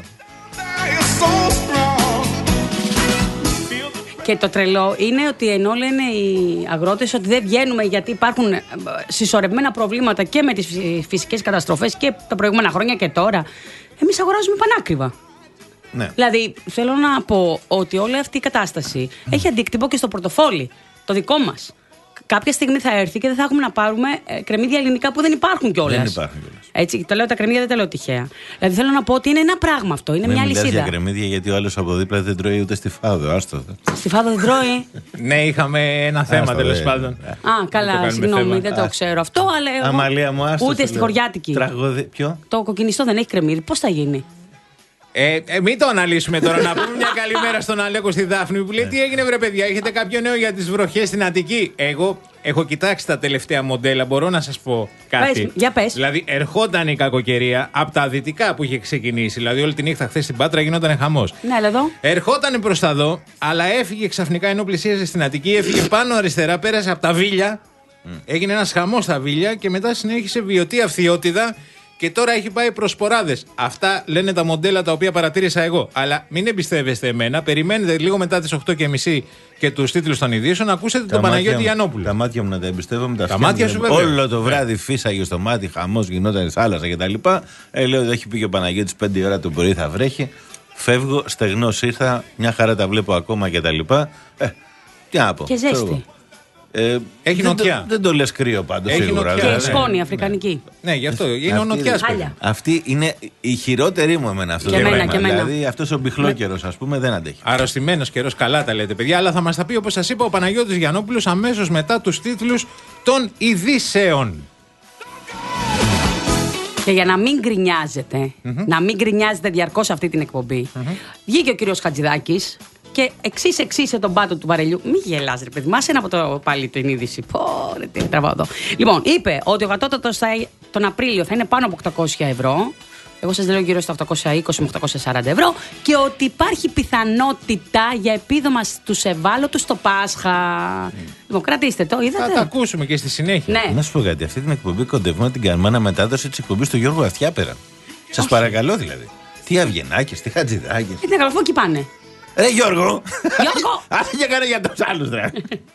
Και το τρελό είναι ότι ενώ λένε οι αγρότες ότι δεν βγαίνουμε γιατί υπάρχουν συσσωρευμένα προβλήματα και με τις φυσικές καταστροφές και τα προηγούμενα χρόνια και τώρα, εμείς αγοράζουμε πανάκριβα. Ναι. Δηλαδή, θέλω να πω ότι όλη αυτή η κατάσταση mm. έχει αντίκτυπο και στο πορτοφόλι, το δικό μας. Κάποια στιγμή θα έρθει και δεν θα έχουμε να πάρουμε κρεμμύδια ελληνικά που δεν υπάρχουν κιόλας. Δεν υπάρχουν κιόλας. Έτσι, το λέω τα κρεμμύδια, δεν τα λέω τυχαία. Δηλαδή θέλω να πω ότι είναι ένα πράγμα αυτό, είναι δεν μια λυσίδα. Δεν μιλάς για κρεμμύδια γιατί ο άλλος από δίπλα δεν τρώει ούτε στη φάδο. Άστο. Στη φάδο δεν τρώει. Ναι, είχαμε ένα θέμα τέλος πάντων. Α, καλά, συγγνώμη, δεν το ξέρω αυτό, αλλά. Αμαλία μου, άστο. Ούτε στη χωριάτικη. Τραγωδι... Ποιο? Το κοκκινιστό δεν έχει κρεμμύδι. Πώς θα γίνει? Ε, ε, μην το αναλύσουμε τώρα. Να πούμε μια καλημέρα στον Αλέκο στη Δάφνη που λέει: τι έγινε, βρε παιδιά, έχετε κάποιο νέο για τις βροχές στην Αττική? Εγώ έχω κοιτάξει τα τελευταία μοντέλα, μπορώ να σας πω κάτι. Πες, για πες. Δηλαδή, ερχόταν η κακοκαιρία από τα δυτικά που είχε ξεκινήσει. Δηλαδή, όλη τη νύχτα χθες στην Πάτρα γινόταν χαμός. Ναι, αλλά εδώ. Ερχόταν προς τα δω, αλλά έφυγε ξαφνικά ενώ πλησίαζε στην Αττική, έφυγε πάνω αριστερά, πέρασε από τα Βίλια. Mm. Έγινε ένας χαμός στα Βίλια και μετά συνέχισε Βιωτή Αυθιώτιδα. Και τώρα έχει πάει προς σποράδες. Αυτά λένε τα μοντέλα τα οποία παρατήρησα εγώ. Αλλά μην εμπιστεύεστε εμένα. Περιμένετε λίγο μετά τις οκτώ και μισή και τους τίτλους των ειδήσεων να ακούσετε τον Παναγιώτη Γιαννόπουλο. Τα μάτια μου να τα εμπιστεύομαι. Τα, τα μάτια σου βέβαια. Όλο το βράδυ yeah. φύσαγε στο μάτι, χαμός γινόταν θάλασσα κτλ. Ε, λέω ότι έχει πει και ο Παναγιώτης πέντε ώρα το πρωί θα βρέχει. Φεύγω, στεγνός ήρθα, μια χαρά τα βλέπω ακόμα κτλ. Ε, τι να πω. Και ζέστη. Ε, έχει δεν νοτιά. Το, δεν το λες κρύο πάντως σίγουρα. Και δηλαδή. σκόνη αφρικανική. Ναι, ναι γι' αυτό. Είναι ο νοτιάς. Αυτή είναι η χειρότερη μου εμένα αυτό το πράγμα. Δηλαδή αυτός ο μπιχλόκερος ας πούμε δεν αντέχει. Αρρωστημένος καιρός, καλά τα λέτε παιδιά. Αλλά θα μας τα πει όπως σας είπα ο Παναγιώτης Γιαννόπουλος αμέσως μετά τους τίτλους των ειδήσεων. Και για να μην γκρινιάζετε, mm-hmm. να μην γκρινιάζετε διαρκώς αυτή την εκπομπή, mm-hmm. βγήκε ο κύριος Χατζηδάκης και εξής εξήσε τον πάτο του βαρελιού. Μην γελάς ρε παιδί, μάσε από το πάλι την είδηση. Πω, ρε, τι τραβάω εδώ. Λοιπόν, είπε ότι ο κατώτατος τον Απρίλιο θα είναι πάνω από οκτακόσια ευρώ. Εγώ σας λέω γύρω στα οκτακόσια είκοσι με οκτακόσια σαράντα ευρώ. Και ότι υπάρχει πιθανότητα για επίδομα στους ευάλωτους στο Πάσχα. Mm. Λοιπόν, κρατήστε το, είδατε. Θα τα ακούσουμε και στη συνέχεια. Ναι. Να σου πω κάτι, αυτή την εκπομπή κοντεύουμε να την κάνουμε αναμετάδοση της εκπομπής του Γιώργου Αυτιάπερα. Σας παρακαλώ δηλαδή. Τι Αυγενάκης, τι Χατζηδάκης. Τι να εκεί πάνε. Ρε Γιώργο! Γιώργο! Άσε και κάνε για τους άλλους ρε.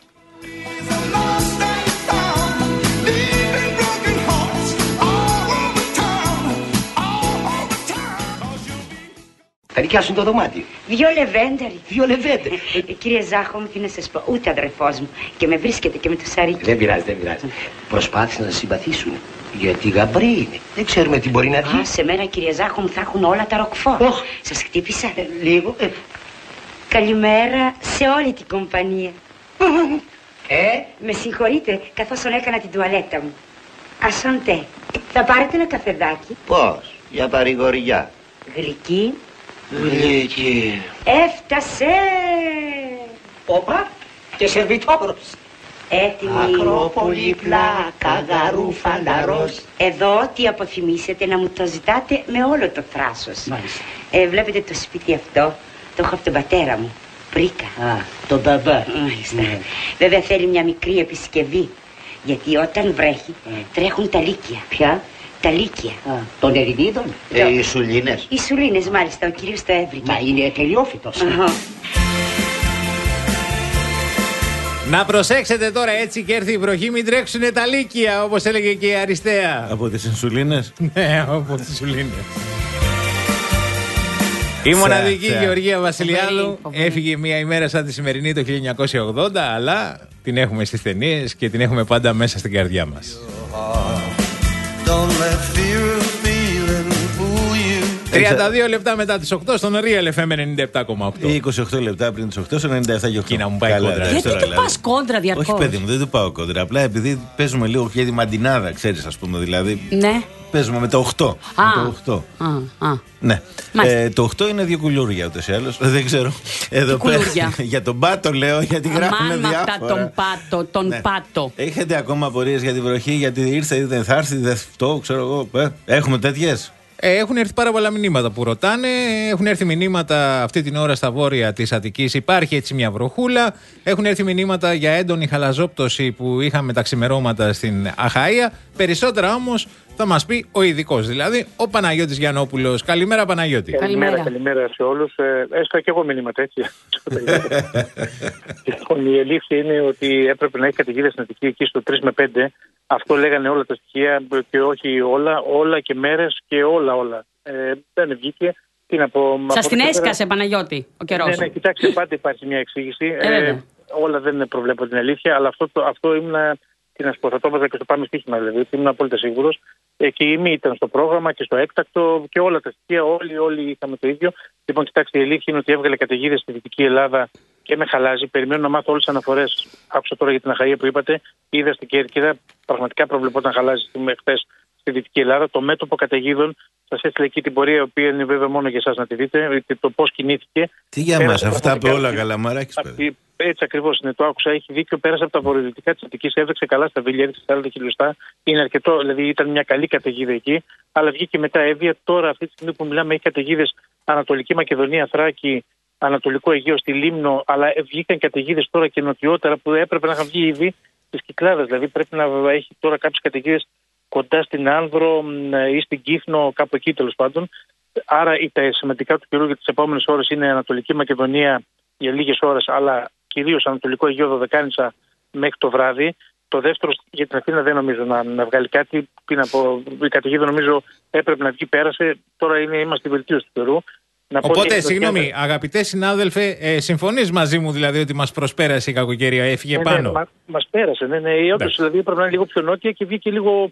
Θα νοικιάσουν το δωμάτιο. Δυο λεβέντεροι. Δυο λεβέντεροι. Ε, κύριε Ζάχο, τι να σας πω, ούτε αδερφός μου. Και με βρίσκεται και με το σαρίκι. Δεν πειράζει, δεν πειράζει. Προσπάθησαν να συμπαθήσουν. Γιατί γαμπρή είναι. Δεν ξέρουμε τι μπορεί να βγει. Α, σε μέρα, κύριε Ζάχο, μου θα έχουν όλα τα ροκφόρ. Oh. Σας χτύπησα. Ε, λίγο. Ε. Καλημέρα σε όλη την κομπανία. Ε. Με συγχωρείτε, καθώς έκανα την τουαλέτα μου. Ασαντέ. Θα πάρετε ένα καφεδάκι. Πώς, για παρηγοριά. Γλυκή. Γλυκή. Έφτασε. Όπα, και σερβιτόρος. Έτοιμη. Ακρόπολη, πλάκα, γαρού, φανταρός. Εδώ τι αποθυμίσετε να μου το ζητάτε με όλο το θράσος. Μάλιστα. Ε, βλέπετε το σπίτι αυτό, το έχω από τον πατέρα μου. Πρίκα. Α, τον μπαμπά. Μάλιστα. Ναι. Βέβαια θέλει μια μικρή επισκευή. Γιατί όταν βρέχει mm. τρέχουν τα λύκεια. Ποια? Τα λύκεια. Α, των Ερηνίδων. Το... Ε, οι σουλίνες. Οι σουλίνες μάλιστα, ο κύριος το έβρικε. Μα είναι τελειόφυτος. Uh-huh. Να προσέξετε τώρα έτσι και έρθει η βροχή, μην τρέξουνε τα λύκεια όπως έλεγε και η Αριστεία. Από τις Ινσουλίνες. Ναι, από τις Ινσουλίνες. Η μοναδική Τσα, Γεωργία Βασιλιάδου έφυγε μια ημέρα σαν τη σημερινή το χίλια εννιακόσια ογδόντα, αλλά την έχουμε στις ταινίες και την έχουμε πάντα μέσα στην καρδιά μας. τριάντα δύο λεπτά μετά τις οκτώ στον Real εφ εμ ενενήντα επτά κόμμα οκτώ. είκοσι οκτώ λεπτά πριν τις οκτώ στο ενενήντα επτά και οκτώ. Και να μου πάει καλά, κόντρα. Γιατί του πας κόντρα διαρκώς? Όχι παιδί μου, δεν του πάω κόντρα. Απλά επειδή παίζουμε λίγο για τη μαντινάδα, ξέρεις ας πούμε δηλαδή. Ναι. Παίζουμε με το οκτώ. Α, με το οκτώ. Α, α. Ναι. Ε, το οκτώ είναι δύο κουλούρια ούτως ή άλλως. Δεν ξέρω. Εδώ πέρα για τον πάτο λέω, γιατί γράφουμε διάφορα. Αμάν τον πάτο, τον ναι. πάτο. Έχετε ακόμα απορίες για τη βροχή, γιατί ήρθε ή δεν θα έρθει, δεν αυτό, ξέρω εγώ. Ε, έχουμε τέτοιες. Ε, έχουν έρθει πάρα πολλά μηνύματα που ρωτάνε. Έχουν έρθει μηνύματα αυτή την ώρα στα βόρεια της Αττικής. Υπάρχει έτσι μια βροχούλα. Έχουν έρθει μηνύματα για έντονη χαλαζόπτωση που είχαμε τα ξημερώματα στην Αχαΐα. Περισσότερα όμως θα μας πει ο ειδικός, δηλαδή ο Παναγιώτης Γιαννόπουλος. Καλημέρα, Παναγιώτη. Καλημέρα, καλημέρα σε όλους. Ε, έστω και εγώ μηνύματα έτσι. Λοιπόν, η αλήθεια είναι ότι έπρεπε να έχει καταιγίδες στην Αττική εκεί στο τρία με πέντε. Αυτό λέγανε όλα τα στοιχεία και όχι όλα, όλα και μέρες και όλα όλα. Ε, δεν βγήκε. Τι να πω. Σας την έσκασε, Παναγιώτη, ο καιρός. Ναι, ναι, κοιτάξτε, πάντα υπάρχει μια εξήγηση. Ε, ε, όλα δεν προβλέπω την αλήθεια, αλλά αυτό, αυτό ήμουν. Τι να σου πω, θα το έβαζα και στο πάμε στοίχημα, δηλαδή. Ήμουν απόλυτα σίγουρος. Ε, και η μη ήταν στο πρόγραμμα και στο έκτακτο και όλα τα στοιχεία. Όλοι, όλοι είχαμε το ίδιο. Λοιπόν, κοιτάξτε, η αλήθεια είναι ότι έβγαλε καταιγίδες στη Δυτική Ελλάδα και με χαλάζει. Περιμένω να μάθω όλες τις αναφορές. Άκουσα τώρα για την Αχαΐα που είπατε. Είδα στην Κέρκυρα. Πραγματικά προβλεπόταν χαλάζει χθες στη Δυτική Ελλάδα. Το μέτωπο καταιγίδων. Σας έστειλε εκεί την πορεία, η οποία είναι βέβαια μόνο για εσάς να τη δείτε. Το πώς κινήθηκε. Τι για μας, αυτά από όλα καλαμαράκης. Έτσι ακριβώς είναι, το άκουσα. Έχει δίκιο. Πέρασε από τα βορειοδυτικά της Αττικής, έβρεξε καλά στα Βίλια, έριξε σαράντα χιλιοστά. Είναι αρκετό, δηλαδή ήταν μια καλή καταιγίδα εκεί. Αλλά βγήκε μετά Εύβοια. Τώρα, αυτή τη στιγμή που μιλάμε, έχει καταιγίδες Ανατολική Μακεδονία, Θράκη, Ανατολικό Αιγαίο, στη Λίμνο. Αλλά βγήκαν καταιγίδες τώρα και νοτιότερα που έπρεπε να είχαν βγει ήδη στις Κυκλάδες. Δηλαδή πρέπει να έχει τώρα κάποιες καταιγίδες κοντά στην Άνδρο ή στην Κύφνο, κάπου εκεί τέλος πάντων. Άρα τα σημαντικά του καιρού για τις επόμενες ώρες είναι Ανατολική Μακεδονία για λίγες ώρες, αλλά κυρίως Ανατολικό Αιγαίο, Δωδεκάνησα μέχρι το βράδυ. Το δεύτερο για την Αθήνα δεν νομίζω να, να βγάλει κάτι. Πριν από η καταιγίδα νομίζω έπρεπε να βγει, πέρασε. Τώρα είναι, είμαστε στη βελτίωση του καιρού. Να Οπότε, συγγνώμη, και... αγαπητέ συνάδελφε, ε, συμφωνείς μαζί μου δηλαδή ότι μας προσπέρασε η κακοκαιρία, έφυγε ναι, πάνω. Ναι, μα, μας πέρασε, ναι, ναι. Όντως δηλαδή έπρεπε να είναι λίγο πιο νότια και βγήκε λίγο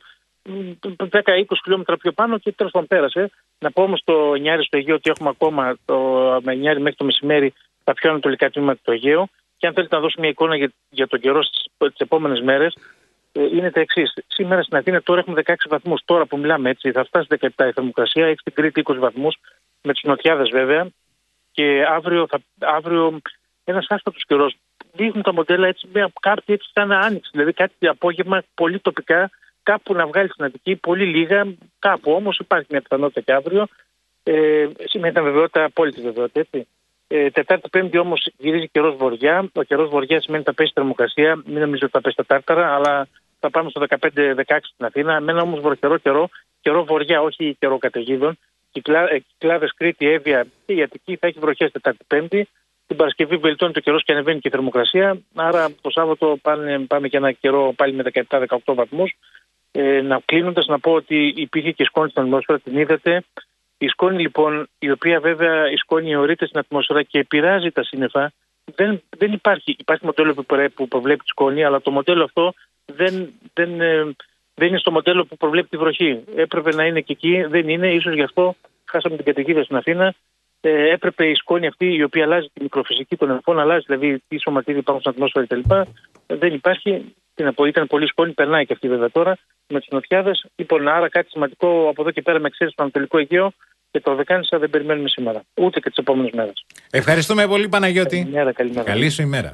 δέκα με είκοσι χιλιόμετρα πιο πάνω και τέλος πάντων πέρασε. Να πω όμως το Εννιάρι στο Αιγαίο ότι έχουμε ακόμα το Εννιάρι μέχρι το μεσημέρι τα πιο ανατολικά τμήματα του Αιγαίου. Και αν θέλετε να δώσω μια εικόνα για, για τον καιρό στις επόμενες μέρες, ε, είναι τα εξής. Σήμερα στην Αθήνα τώρα έχουμε δεκαέξι βαθμούς. Τώρα που μιλάμε έτσι, θα φτάσει δεκαεπτά η θερμοκρασία, έχει στην Κρήτη είκοσι βαθμούς, με τις νοτιάδες βέβαια. Και αύριο, θα, αύριο ένας άσπατος καιρός. Δείχνουν τα μοντέλα έτσι, μια, κάτι έτσι σαν άνοιξη. Δηλαδή κάτι απόγευμα πολύ τοπικά, κάπου να βγάλει στην Αττική, πολύ λίγα, κάπου όμως υπάρχει μια πιθανότητα και αύριο. Ε, σήμερα ήταν βεβαιότητα, απόλυτη βεβαιότητα, έτσι. Ε, Τετάρτη, Πέμπτη όμως γυρίζει καιρός βορειά. Ο καιρός βορειά σημαίνει θα πέσει θερμοκρασία. Μην νομίζω ότι θα πέσει τα τάρταρα, αλλά θα πάμε στο δεκαπέντε δεκαέξι στην Αθήνα. Εμένα όμως βροχερό καιρό, καιρό βορειά, όχι καιρό καταιγίδων. Κυκλάδες, Κρήτη, Εύβοια και η Αττική θα έχει βροχές Τετάρτη, Πέμπτη. Την Παρασκευή βελτιώνει το καιρός και ανεβαίνει και η θερμοκρασία. Άρα το Σάββατο πάνε, πάμε και ένα καιρό πάλι με δεκαεπτά δεκαοκτώ βαθμούς. Ε, να κλείνοντας, να πω ότι υπήρχε και σκόνη στην ατμόσφαιρα, την είδατε. Η σκόνη λοιπόν, η οποία βέβαια η σκόνη αιωρείται στην ατμόσφαιρα και επηρεάζει τα σύννεφα, δεν, δεν υπάρχει. Υπάρχει μοντέλο που προβλέπει τη σκόνη, αλλά το μοντέλο αυτό δεν, δεν, δεν είναι στο μοντέλο που προβλέπει τη βροχή. Έπρεπε να είναι και εκεί, δεν είναι, ίσως γι' αυτό χάσαμε την καταιγίδα στην Αθήνα. Ε, έπρεπε η σκόνη αυτή, η οποία αλλάζει τη μικροφυσική των εμφών, αλλάζει δηλαδή τι σωματίδια υπάρχουν στην ατμόσφαιρα κτλ. Δεν υπάρχει. Ήταν πολύ σκόνη, περνάει και αυτή βέβαια τώρα με τις νοτιάδες. Λοιπόν, άρα κάτι σημαντικό από εδώ και πέρα με εξαίρεση στο Ανατολικό Αιγαίο και το Δωδεκάνησα δεν περιμένουμε σήμερα, ούτε και τις επόμενες μέρες. Ευχαριστούμε πολύ, Παναγιώτη. Καλημέρα, καλημέρα. Καλή σου ημέρα.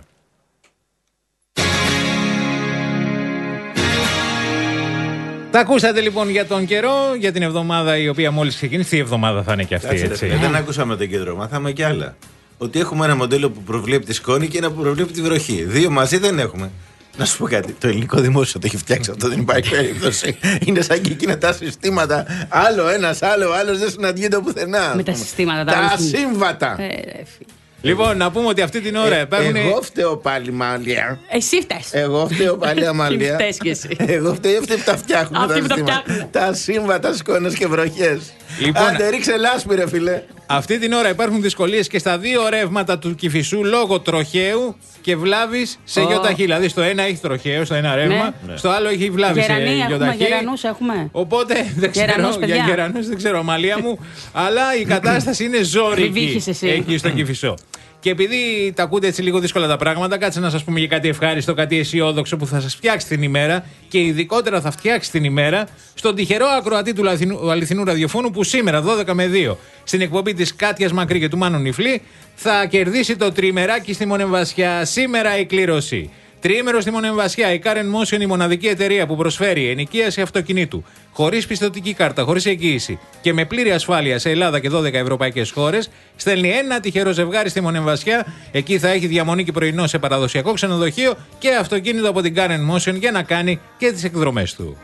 Τα ακούσατε λοιπόν για τον καιρό, για την εβδομάδα η οποία μόλις ξεκίνησε. Η εβδομάδα θα είναι και αυτή, Κάτσε, έτσι. Ρε, δεν ακούσαμε τον καιρό, μάθαμε κι άλλα. Ότι έχουμε ένα μοντέλο που προβλέπει τη σκόνη και ένα που προβλέπει τη βροχή. Δύο μαζί δεν έχουμε. Να σου πω κάτι. Το ελληνικό δημόσιο το έχει φτιάξει αυτό, δεν υπάρχει περίπτωση. Είναι σαν και εκείνα τα συστήματα. Άλλο ένας, άλλο άλλος δεν συναντιέται πουθενά. Με τα συστήματα, τα, τα σύμβατα. Ε, Λοιπόν, να πούμε ότι αυτή την ώρα ε, υπάρχουν. Εγώ φταίω πάλι, Μάλια. Εσύ φταίς. Εγώ φταίω πάλι, Αμάλια. Φταίς κι εσύ. Εγώ φταίω αυτοί που τα φτιάχνουν. Αυτοί που τα φτιάχνουν. Τα σύμβατα, σκόνες και βροχές. Λοιπόν, άντε, ρίξε λάσπη, ρε φίλε. Αυτή την ώρα υπάρχουν δυσκολίες και στα δύο ρεύματα του Κηφισού λόγω τροχαίου και βλάβης σε oh. γιοταχή. Δηλαδή, στο ένα έχει τροχαίο, στο ένα ρεύμα, ναι. στο άλλο έχει βλάβη σε γιοταχή. Γερανούς έχουμε. Οπότε δεν ξέρω. Γερανούς, για γερανούς δεν ξέρω, Αμαλία μου. Αλλά η κατάσταση είναι ζώρικη εκεί στο Κηφισό. Και επειδή τα ακούτε έτσι λίγο δύσκολα τα πράγματα, κάτσε να σας πούμε για κάτι ευχάριστο, κάτι αισιόδοξο που θα σας φτιάξει την ημέρα και ειδικότερα θα φτιάξει την ημέρα στον τυχερό ακροατή του αληθινού, αληθινού ραδιοφώνου που σήμερα δώδεκα με δύο στην εκπομπή της Κάτιας Μακρύ και του Μάνου Νιφλή θα κερδίσει το τριμεράκι στη Μονεμβασιά. Σήμερα η κλήρωση. Τριήμερο στη Μονεμβασιά, η Car εν Motion, η μοναδική εταιρεία που προσφέρει ενοικίαση αυτοκινήτου χωρίς πιστωτική κάρτα, χωρίς εγγύηση και με πλήρη ασφάλεια σε Ελλάδα και δώδεκα ευρωπαϊκές χώρες, στέλνει ένα τυχερό ζευγάρι στη Μονεμβασιά. Εκεί θα έχει διαμονή και πρωινό σε παραδοσιακό ξενοδοχείο και αυτοκίνητο από την Car εν Motion για να κάνει και τις εκδρομές του.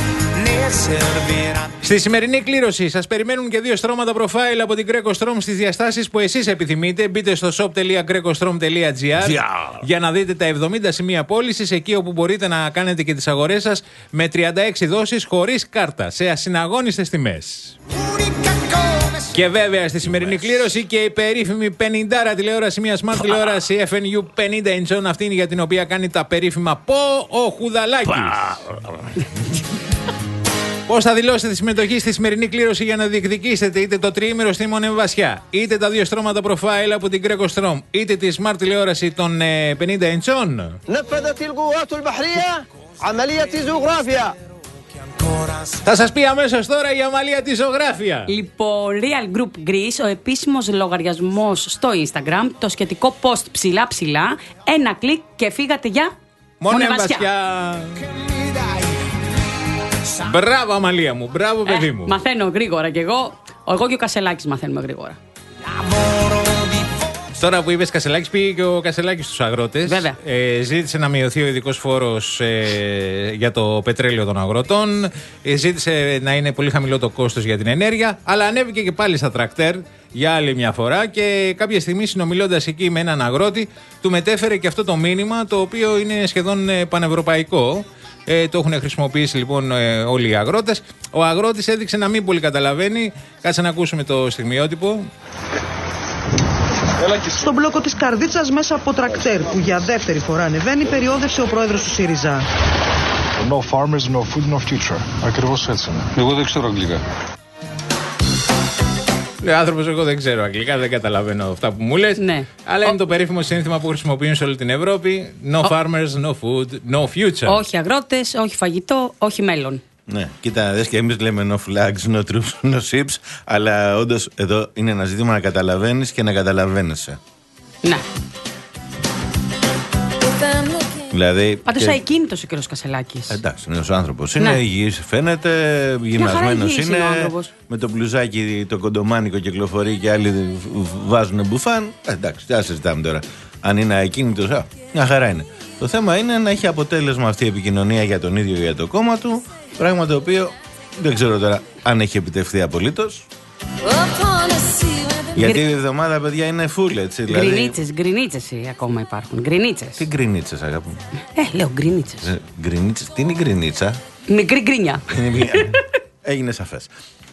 Στη σημερινή κλήρωση σας περιμένουν και δύο στρώματα profile από την GrecoStrom στις διαστάσεις που εσείς επιθυμείτε. Μπείτε στο shop τελεία grecostrom τελεία gr yeah. για να δείτε τα εβδομήντα σημεία πώλησης, εκεί όπου μπορείτε να κάνετε και τις αγορές σας με τριάντα έξι δόσεις χωρίς κάρτα σε ασυναγώνιστες τιμές. Και βέβαια στη σημερινή κλήρωση και η περίφημη πενηντάρα τηλεόραση, μια smart τηλεόραση εφ εν γιου πενήντα inch, αυτή είναι για την οποία κάνει τα περίφημα πω ο Χουδαλάκης. Πώς θα δηλώσετε τη συμμετοχή στη σημερινή κλήρωση για να διεκδικήσετε είτε το τριήμερο στη Μονεμβασιά, είτε τα δύο στρώματα profile από την GrecoStrom, είτε τη smart τηλεόραση των ε, πενήντα ιντσών. Θα σας πει αμέσως τώρα η Αμαλία τη ζωγράφια. Λοιπόν, Real Group Greece, ο επίσημος λογαριασμός στο Instagram, το σχετικό post ψηλά ψηλά, ένα κλικ και φύγατε για Μονεμβασιά. Μπράβο, Αμαλία μου, μπράβο, παιδί μου. Ε, μαθαίνω γρήγορα κι εγώ. Εγώ και ο Κασελάκης μαθαίνουμε γρήγορα. Τώρα που είπες Κασελάκης, πήγε και ο Κασελάκης στους αγρότες. Βέβαια. Ε, ζήτησε να μειωθεί ο ειδικός φόρος ε, για το πετρέλαιο των αγροτών. Ε, ζήτησε να είναι πολύ χαμηλό το κόστος για την ενέργεια. Αλλά ανέβηκε και πάλι στα τρακτέρ για άλλη μια φορά. Και κάποια στιγμή, συνομιλώντας εκεί με έναν αγρότη, του μετέφερε και αυτό το μήνυμα, το οποίο είναι σχεδόν ε, πανευρωπαϊκό. Ε, το έχουν χρησιμοποιήσει λοιπόν ε, όλοι οι αγρότες. Ο αγρότης έδειξε να μην πολύ καταλαβαίνει. Κάτσε να ακούσουμε το στιγμιότυπο. Στον μπλόκο της Καρδίτσας, μέσα από τρακτέρ που για δεύτερη φορά ανεβαίνει, περιόδευσε ο πρόεδρος του ΣΥΡΙΖΑ. No farmers, no food, no future. Ακριβώς έτσι είναι. Εγώ δεν ξέρω αγγλικά. Λέει ο άνθρωπος, εγώ δεν ξέρω αγγλικά, δεν καταλαβαίνω αυτά που μου λες. Ναι. Αλλά ο... είναι το περίφημο σύνθημα που χρησιμοποιούν σε όλη την Ευρώπη. No ο... farmers, no food, no future. Όχι αγρότες, όχι φαγητό, όχι μέλλον. Ναι, κοίτα, δες και εμείς λέμε no flags, no troops, no ships. Αλλά όντως εδώ είναι ένα ζήτημα να καταλαβαίνεις και να καταλαβαίνεσαι. Ναι. Δηλαδή, πάντως και... αεκίνητος ο κ. Κασελάκης. Εντάξει, είναι ο άνθρωπος. Είναι ναι. υγιής, φαίνεται, γυμνασμένος είναι. είναι με το μπλουζάκι το κοντομάνικο κυκλοφορεί και άλλοι βάζουν μπουφάν. Εντάξει, τι συζητάμε τώρα. Αν είναι αεκίνητος, α, μια χαρά είναι. Το θέμα είναι να έχει αποτέλεσμα αυτή η επικοινωνία για τον ίδιο για το κόμμα του. Πράγμα το οποίο δεν ξέρω τώρα αν έχει επιτευχθεί απολύτως. Γιατί η εβδομάδα, παιδιά, είναι full, έτσι. Δηλαδή... Γκρινίτσες, γκρινίτσες ακόμα υπάρχουν. Γκρινίτσες. Τι γκρινίτσες, αγάπη μου? Ε, λέω γκρινίτσες. Ε, γκρινίτσες. Τι είναι η γκρινίτσα? Μικρή γκρινιά. Έγινε σαφές.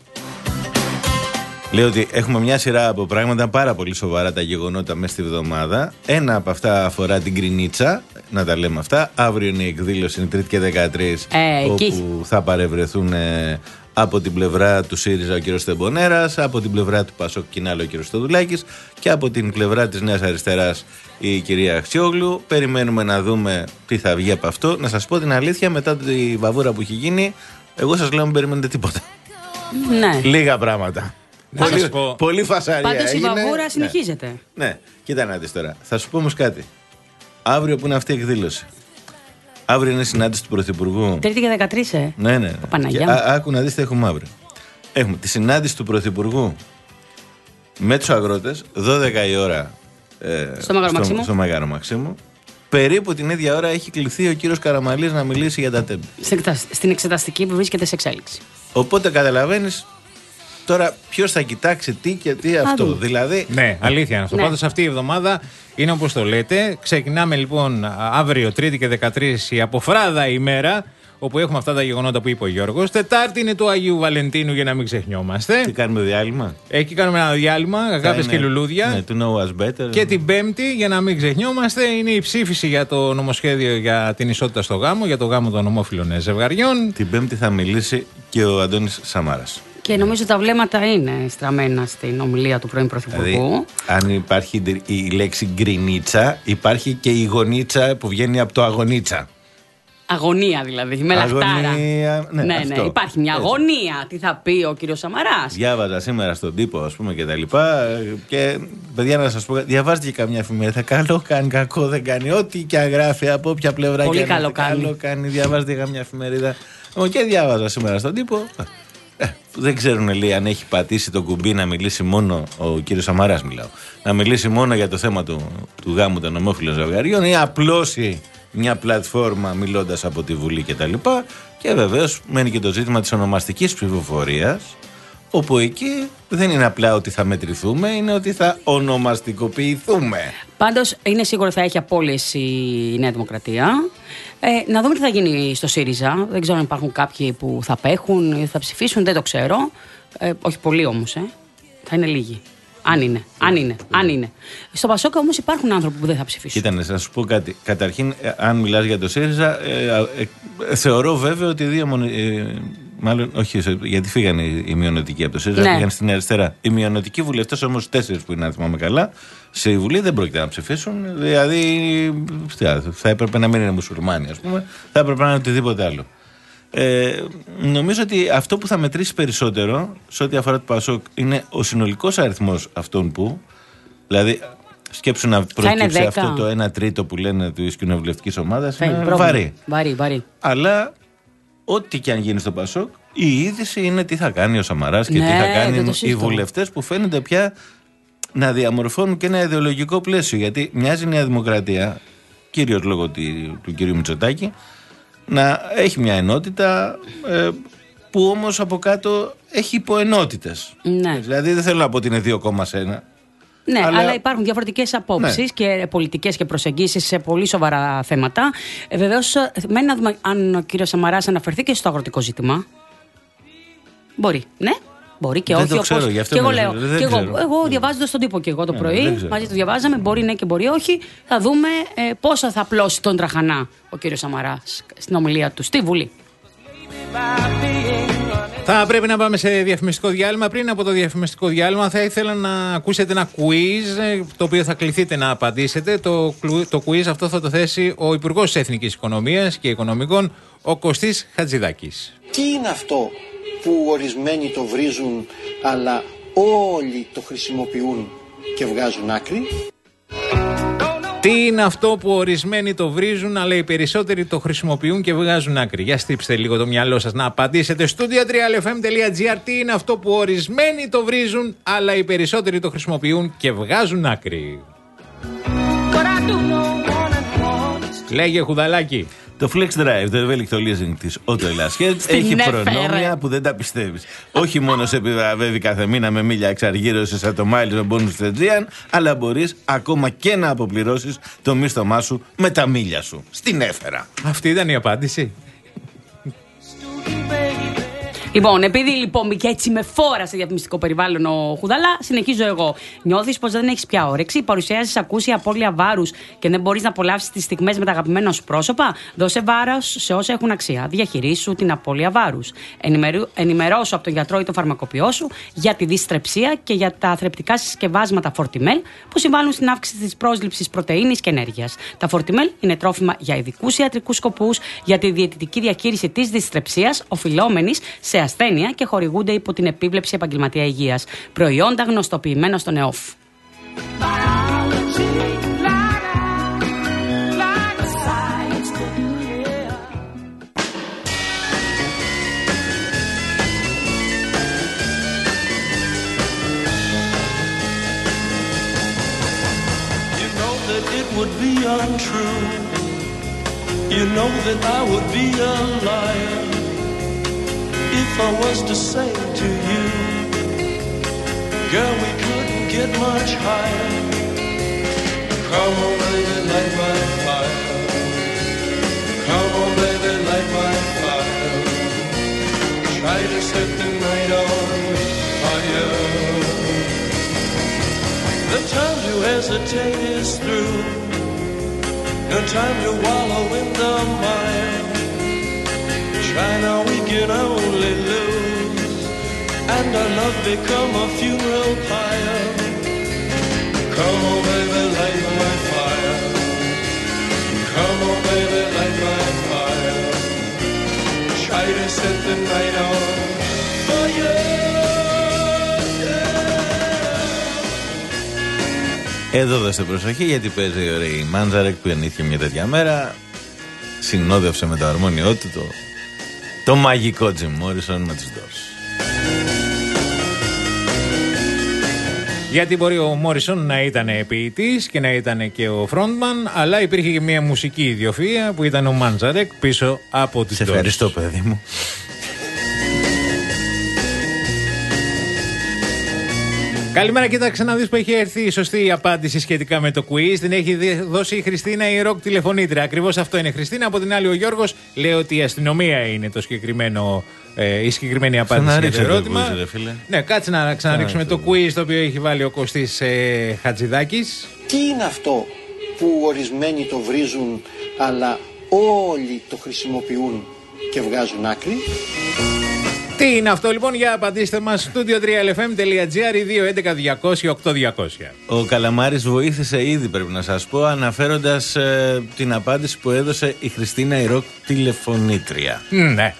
Λέω ότι έχουμε μια σειρά από πράγματα πάρα πολύ σοβαρά τα γεγονότα μέσα στη βδομάδα. Ένα από αυτά αφορά την γκρινίτσα, να τα λέμε αυτά. Αύριο είναι η εκδήλωση, είναι Τρίτη και δεκατρείς, ε, όπου εκεί. θα παρευρεθούν ε, από την πλευρά του ΣΥΡΙΖΑ ο κ. Τεμπονέρας, από την πλευρά του ΠΑΣΟΚ Κινάλο ο κ. Στοδουλάκης και από την πλευρά της Νέας Αριστεράς η κυρία Αξιόγλου. Περιμένουμε να δούμε τι θα βγει από αυτό. Να σας πω την αλήθεια, μετά τη βαβούρα που έχει γίνει, εγώ σας λέω μην περιμένετε τίποτα. Ναι. Λίγα πράγματα. Πολύ, πολύ φασαρία. Πάντως η έγινε. βαβούρα συνεχίζεται. Ναι, ναι. Κοίτα να δεις τώρα. Θα σου πω όμως κάτι. Αύριο που είναι αυτή η εκδήλωση. Αύριο είναι η συνάντηση του Πρωθυπουργού. Τρίτη και δεκατρείς, ε. Ναι, ναι. Παναγιά. Και, α, άκου να δεις τι έχουμε αύριο. Έχουμε τη συνάντηση του Πρωθυπουργού με τους αγρότες, δώδεκα η ώρα ε, στο Μέγαρο Μαξίμου. Στο, στο Μέγαρο Μαξίμου. Περίπου την ίδια ώρα έχει κληθεί ο κύριος Καραμαλής να μιλήσει για τα τέμπη. Στην εξεταστική που βρίσκεται σε εξέλιξη. Οπότε καταλαβαίνεις. Τώρα ποιος θα κοιτάξει τι και τι αυτό. Δούμε. Δηλαδή... Ναι, αλήθεια είναι αυτό. Ναι. Πάντως αυτή η εβδομάδα είναι όπως το λέτε. Ξεκινάμε λοιπόν αύριο Τρίτη και δεκατρείς η αποφράδα ημέρα, όπου έχουμε αυτά τα γεγονότα που είπε ο Γιώργος. Τετάρτη είναι του Αγίου Βαλεντίνου, για να μην ξεχνιόμαστε. Τι κάνουμε διάλειμμα. Εκεί κάνουμε ένα διάλειμμα, αγάπες και λουλούδια. Ναι, to know us better. Και την Πέμπτη, για να μην ξεχνιόμαστε, είναι η ψήφιση για το νομοσχέδιο για την ισότητα στο γάμο, για το γάμο των ομόφυλων ζευγαριών. Την Πέμπτη θα μιλήσει και ο Αντώνης Σαμάρας. Και νομίζω τα βλέμματα είναι στραμμένα στην ομιλία του πρώην Πρωθυπουργού. Δηλαδή, αν υπάρχει η λέξη γκρινίτσα, υπάρχει και η γονίτσα που βγαίνει από το αγωνίτσα. Αγωνία δηλαδή, με λαχτάρα. Αγωνία, ναι, ναι, αυτό. ναι, υπάρχει μια Έτσι. αγωνία. Τι θα πει ο κύριος Σαμαράς. Διάβαζα σήμερα στον τύπο, ας πούμε, και τα λοιπά. Και παιδιά, να σας πω, διαβάζετε και καμιά εφημερίδα. Καλό κάνει, κακό δεν κάνει. Ό,τι και αν γράφει, από όποια πλευρά πολύ και αν καλό κάνει. Καλό κάνει. Διαβάζετε καμιά εφημερίδα. Και διάβαζα σήμερα στον τύπο. Ε, δεν ξέρουν, λέει, αν έχει πατήσει το κουμπί να μιλήσει μόνο. Ο κύριος Σαμαράς μιλάω. Να μιλήσει μόνο για το θέμα του, του γάμου των ομόφυλων ζευγαριών ή απλώσει μια πλατφόρμα μιλώντας από τη Βουλή κτλ. Και, και βεβαίως μένει και το ζήτημα της ονομαστικής ψηφοφορίας, όπου εκεί δεν είναι απλά ότι θα μετρηθούμε, είναι ότι θα ονομαστικοποιηθούμε. Πάντως είναι σίγουρο θα έχει απώλειες η Νέα Δημοκρατία. Ε, να δούμε τι θα γίνει στο ΣΥΡΙΖΑ. Δεν ξέρω αν υπάρχουν κάποιοι που θα απέχουν ή θα ψηφίσουν, δεν το ξέρω. Ε, όχι πολλοί όμως, ε. θα είναι λίγοι. Αν είναι, αν είναι, αν είναι. Στο Πασόκ όμως υπάρχουν άνθρωποι που δεν θα ψηφίσουν. Κοίτανε, να σου πω κάτι. Καταρχήν, αν μιλάς για το ΣΥΡΙΖΑ, ε, ε, ε, θεωρώ βέβαιο ότι δύο μονο, ε, μάλλον, όχι, γιατί φύγανε οι μειονοτικοί από το ΣΥΡΙΖΑ, ναι. Πήγαν στην αριστερά. Οι μειονοτικοί βουλευτές όμως, τέσσερις που είναι, αν θυμάμαι καλά, στη Βουλή δεν πρόκειται να ψηφίσουν. Δηλαδή, θα έπρεπε να μην είναι μουσουλμάνοι, ας πούμε, θα έπρεπε να είναι οτιδήποτε άλλο. Ε, νομίζω ότι αυτό που θα μετρήσει περισσότερο σε ό,τι αφορά το ΠΑΣΟΚ είναι ο συνολικός αριθμός αυτών που, δηλαδή σκέψου να προκύψει αυτό το ένα τρίτο που λένε της κοινοβουλευτικής ομάδας, είναι, είναι βαρύ. βαρύ, βαρύ. Αλλά ό,τι και αν γίνει στο ΠΑΣΟΚ, η είδηση είναι τι θα κάνει ο Σαμαράς και ναι, τι θα κάνουν οι βουλευτές που φαίνονται πια να διαμορφώνουν και ένα ιδεολογικό πλαίσιο. Γιατί μοιάζει η Νέα Δημοκρατία, κυρίως λόγω του κυρίου Μητσοτάκη, να έχει μια ενότητα ε, που όμως από κάτω έχει υποενότητες. Ναι. Δηλαδή δεν θέλω να πω ότι είναι δύο κόμμα ένα. Ναι, αλλά, αλλά υπάρχουν διαφορετικές απόψεις, ναι, και πολιτικές και προσεγγίσεις σε πολύ σοβαρά θέματα. Ε, Βεβαίως, μένει να δούμε αν ο κύριος Σαμαράς αναφερθεί και στο αγροτικό ζήτημα. Μπορεί, ναι. Μπορεί και δεν όχι. Το ξέρω, όπως... γι' αυτό και εγώ λέω. λέω. Και εγώ, εγώ διαβάζοντας τον τύπο και εγώ το πρωί, ναι, μαζί το διαβάζαμε. Μπορεί ναι και μπορεί όχι. Θα δούμε ε, πόσο θα απλώσει τον τραχανά ο κύριος Σαμαράς στην ομιλία του στη Βουλή. Θα πρέπει να πάμε σε διαφημιστικό διάλειμμα. Πριν από το διαφημιστικό διάλειμμα θα ήθελα να ακούσετε ένα quiz, το οποίο θα κληθείτε να απαντήσετε. Το, το quiz αυτό θα το θέσει ο Υπουργός της Εθνικής Οικονομίας και Οικονομικών, ο Κωστής Χατζηδάκης. Τι είναι αυτό που ορισμένοι το βρίζουν αλλά όλοι το χρησιμοποιούν και βγάζουν άκρη? Τι είναι αυτό που ορισμένοι το βρίζουν αλλά οι περισσότεροι το χρησιμοποιούν και βγάζουν άκρη? Για στύψτε λίγο το μυαλό σας να απαντήσετε. Studio τρία ελ εφ εμ τελεία τζι άρ. Τι είναι αυτό που ορισμένοι το βρίζουν αλλά οι περισσότεροι το χρησιμοποιούν και βγάζουν άκρη? Λέγε Χουδαλάκη. Το Flex Drive, το ευέλικτο leasing της Auto Hellas Help, έχει προνόμια που δεν τα πιστεύεις. Όχι μόνο σε επιβραβεύει κάθε μήνα με μίλια εξαργύρωσης από το Miles Bonus Aegean, αλλά μπορείς ακόμα και να αποπληρώσεις το μίσθωμά σου με τα μίλια σου. Στην έφερα. Αυτή ήταν η απάντηση. Λοιπόν, επειδή λοιπόν και έτσι με φόρα σε διαφημιστικό περιβάλλον ο Χουδαλά, συνεχίζω εγώ. Νιώθεις πως δεν έχεις πια όρεξη, παρουσιάζεις ακούσια απώλεια βάρους και δεν μπορείς να απολαύσεις τις στιγμές με τα αγαπημένα σου πρόσωπα? Δώσε βάρος σε όσα έχουν αξία. Διαχειρίσου την απώλεια βάρους. Ενημερού, ενημερώσου από τον γιατρό ή τον φαρμακοποιό σου για τη δυστρεψία και για τα θρεπτικά συσκευάσματα Fortimel που συμβάλλουν στην αύξηση της πρόσληψης πρωτεΐνης και ενέργειας. Τα Fortimel είναι τρόφιμα για ειδικούς ιατρικούς σκοπούς, για τη διαιτητική διαχείριση της δυστρεψίας, οφειλόμενης σε ασθένεια και χορηγούνται υπό την επίβλεψη επαγγελματία υγείας. Προϊόντα γνωστοποιημένα στον ΕΟΦ. You know that I would be a liar if I was to say to you, girl, we couldn't get much higher. Come on, baby, light my fire. Come on, baby, light my fire. Try to set the night on fire. The time to hesitate is through. No time to wallow in the mire. Try now, we can only lose, and our love become a funeral pyre. Come on, baby, light my fire. Come on, baby, light my fire. Try to set the night on fire. Εδώ δώστε προσοχή γιατί παίζει η ωραία Μάντζαρεκ που γεννήθηκε μια τέτοια μέρα. Συνόδευσε με το αρμόνιό του το, το μαγικό Jim Morrison με τις Doors. Γιατί μπορεί ο Μόρισον να ήταν ποιητής και να ήταν και ο frontman, αλλά υπήρχε και μια μουσική ιδιοφυΐα που ήταν ο Μάντζαρεκ πίσω από τις Doors. Σε ευχαριστώ, παιδί μου. Καλημέρα, κοίταξε να δεις που έχει έρθει η σωστή απάντηση σχετικά με το quiz. Την έχει δώσει η Χριστίνα, η ροκ τηλεφωνήτρια. Ακριβώς αυτό είναι, Χριστίνα. Από την άλλη ο Γιώργος λέει ότι η αστυνομία είναι το συγκεκριμένο, ε, η συγκεκριμένη απάντηση για το ερώτημα. Το quiz, ρε, φίλε. Ναι, κάτσε να ξαναρίξουμε το quiz το οποίο έχει βάλει ο Κωστής ε, Χατζηδάκης. Τι είναι αυτό που ορισμένοι το βρίζουν αλλά όλοι το χρησιμοποιούν και βγάζουν άκρη? Τι είναι αυτό λοιπόν, για απαντήστε μας. Studio τρία ελ εφ εμ τελεία τζι άρ δύο έντεκα διακόσια οκτώ διακόσια. Ο Καλαμάρης βοήθησε ήδη, πρέπει να σας πω, αναφέροντας ε, την απάντηση που έδωσε η Χριστίνα η ροκ τηλεφωνήτρια. Ναι.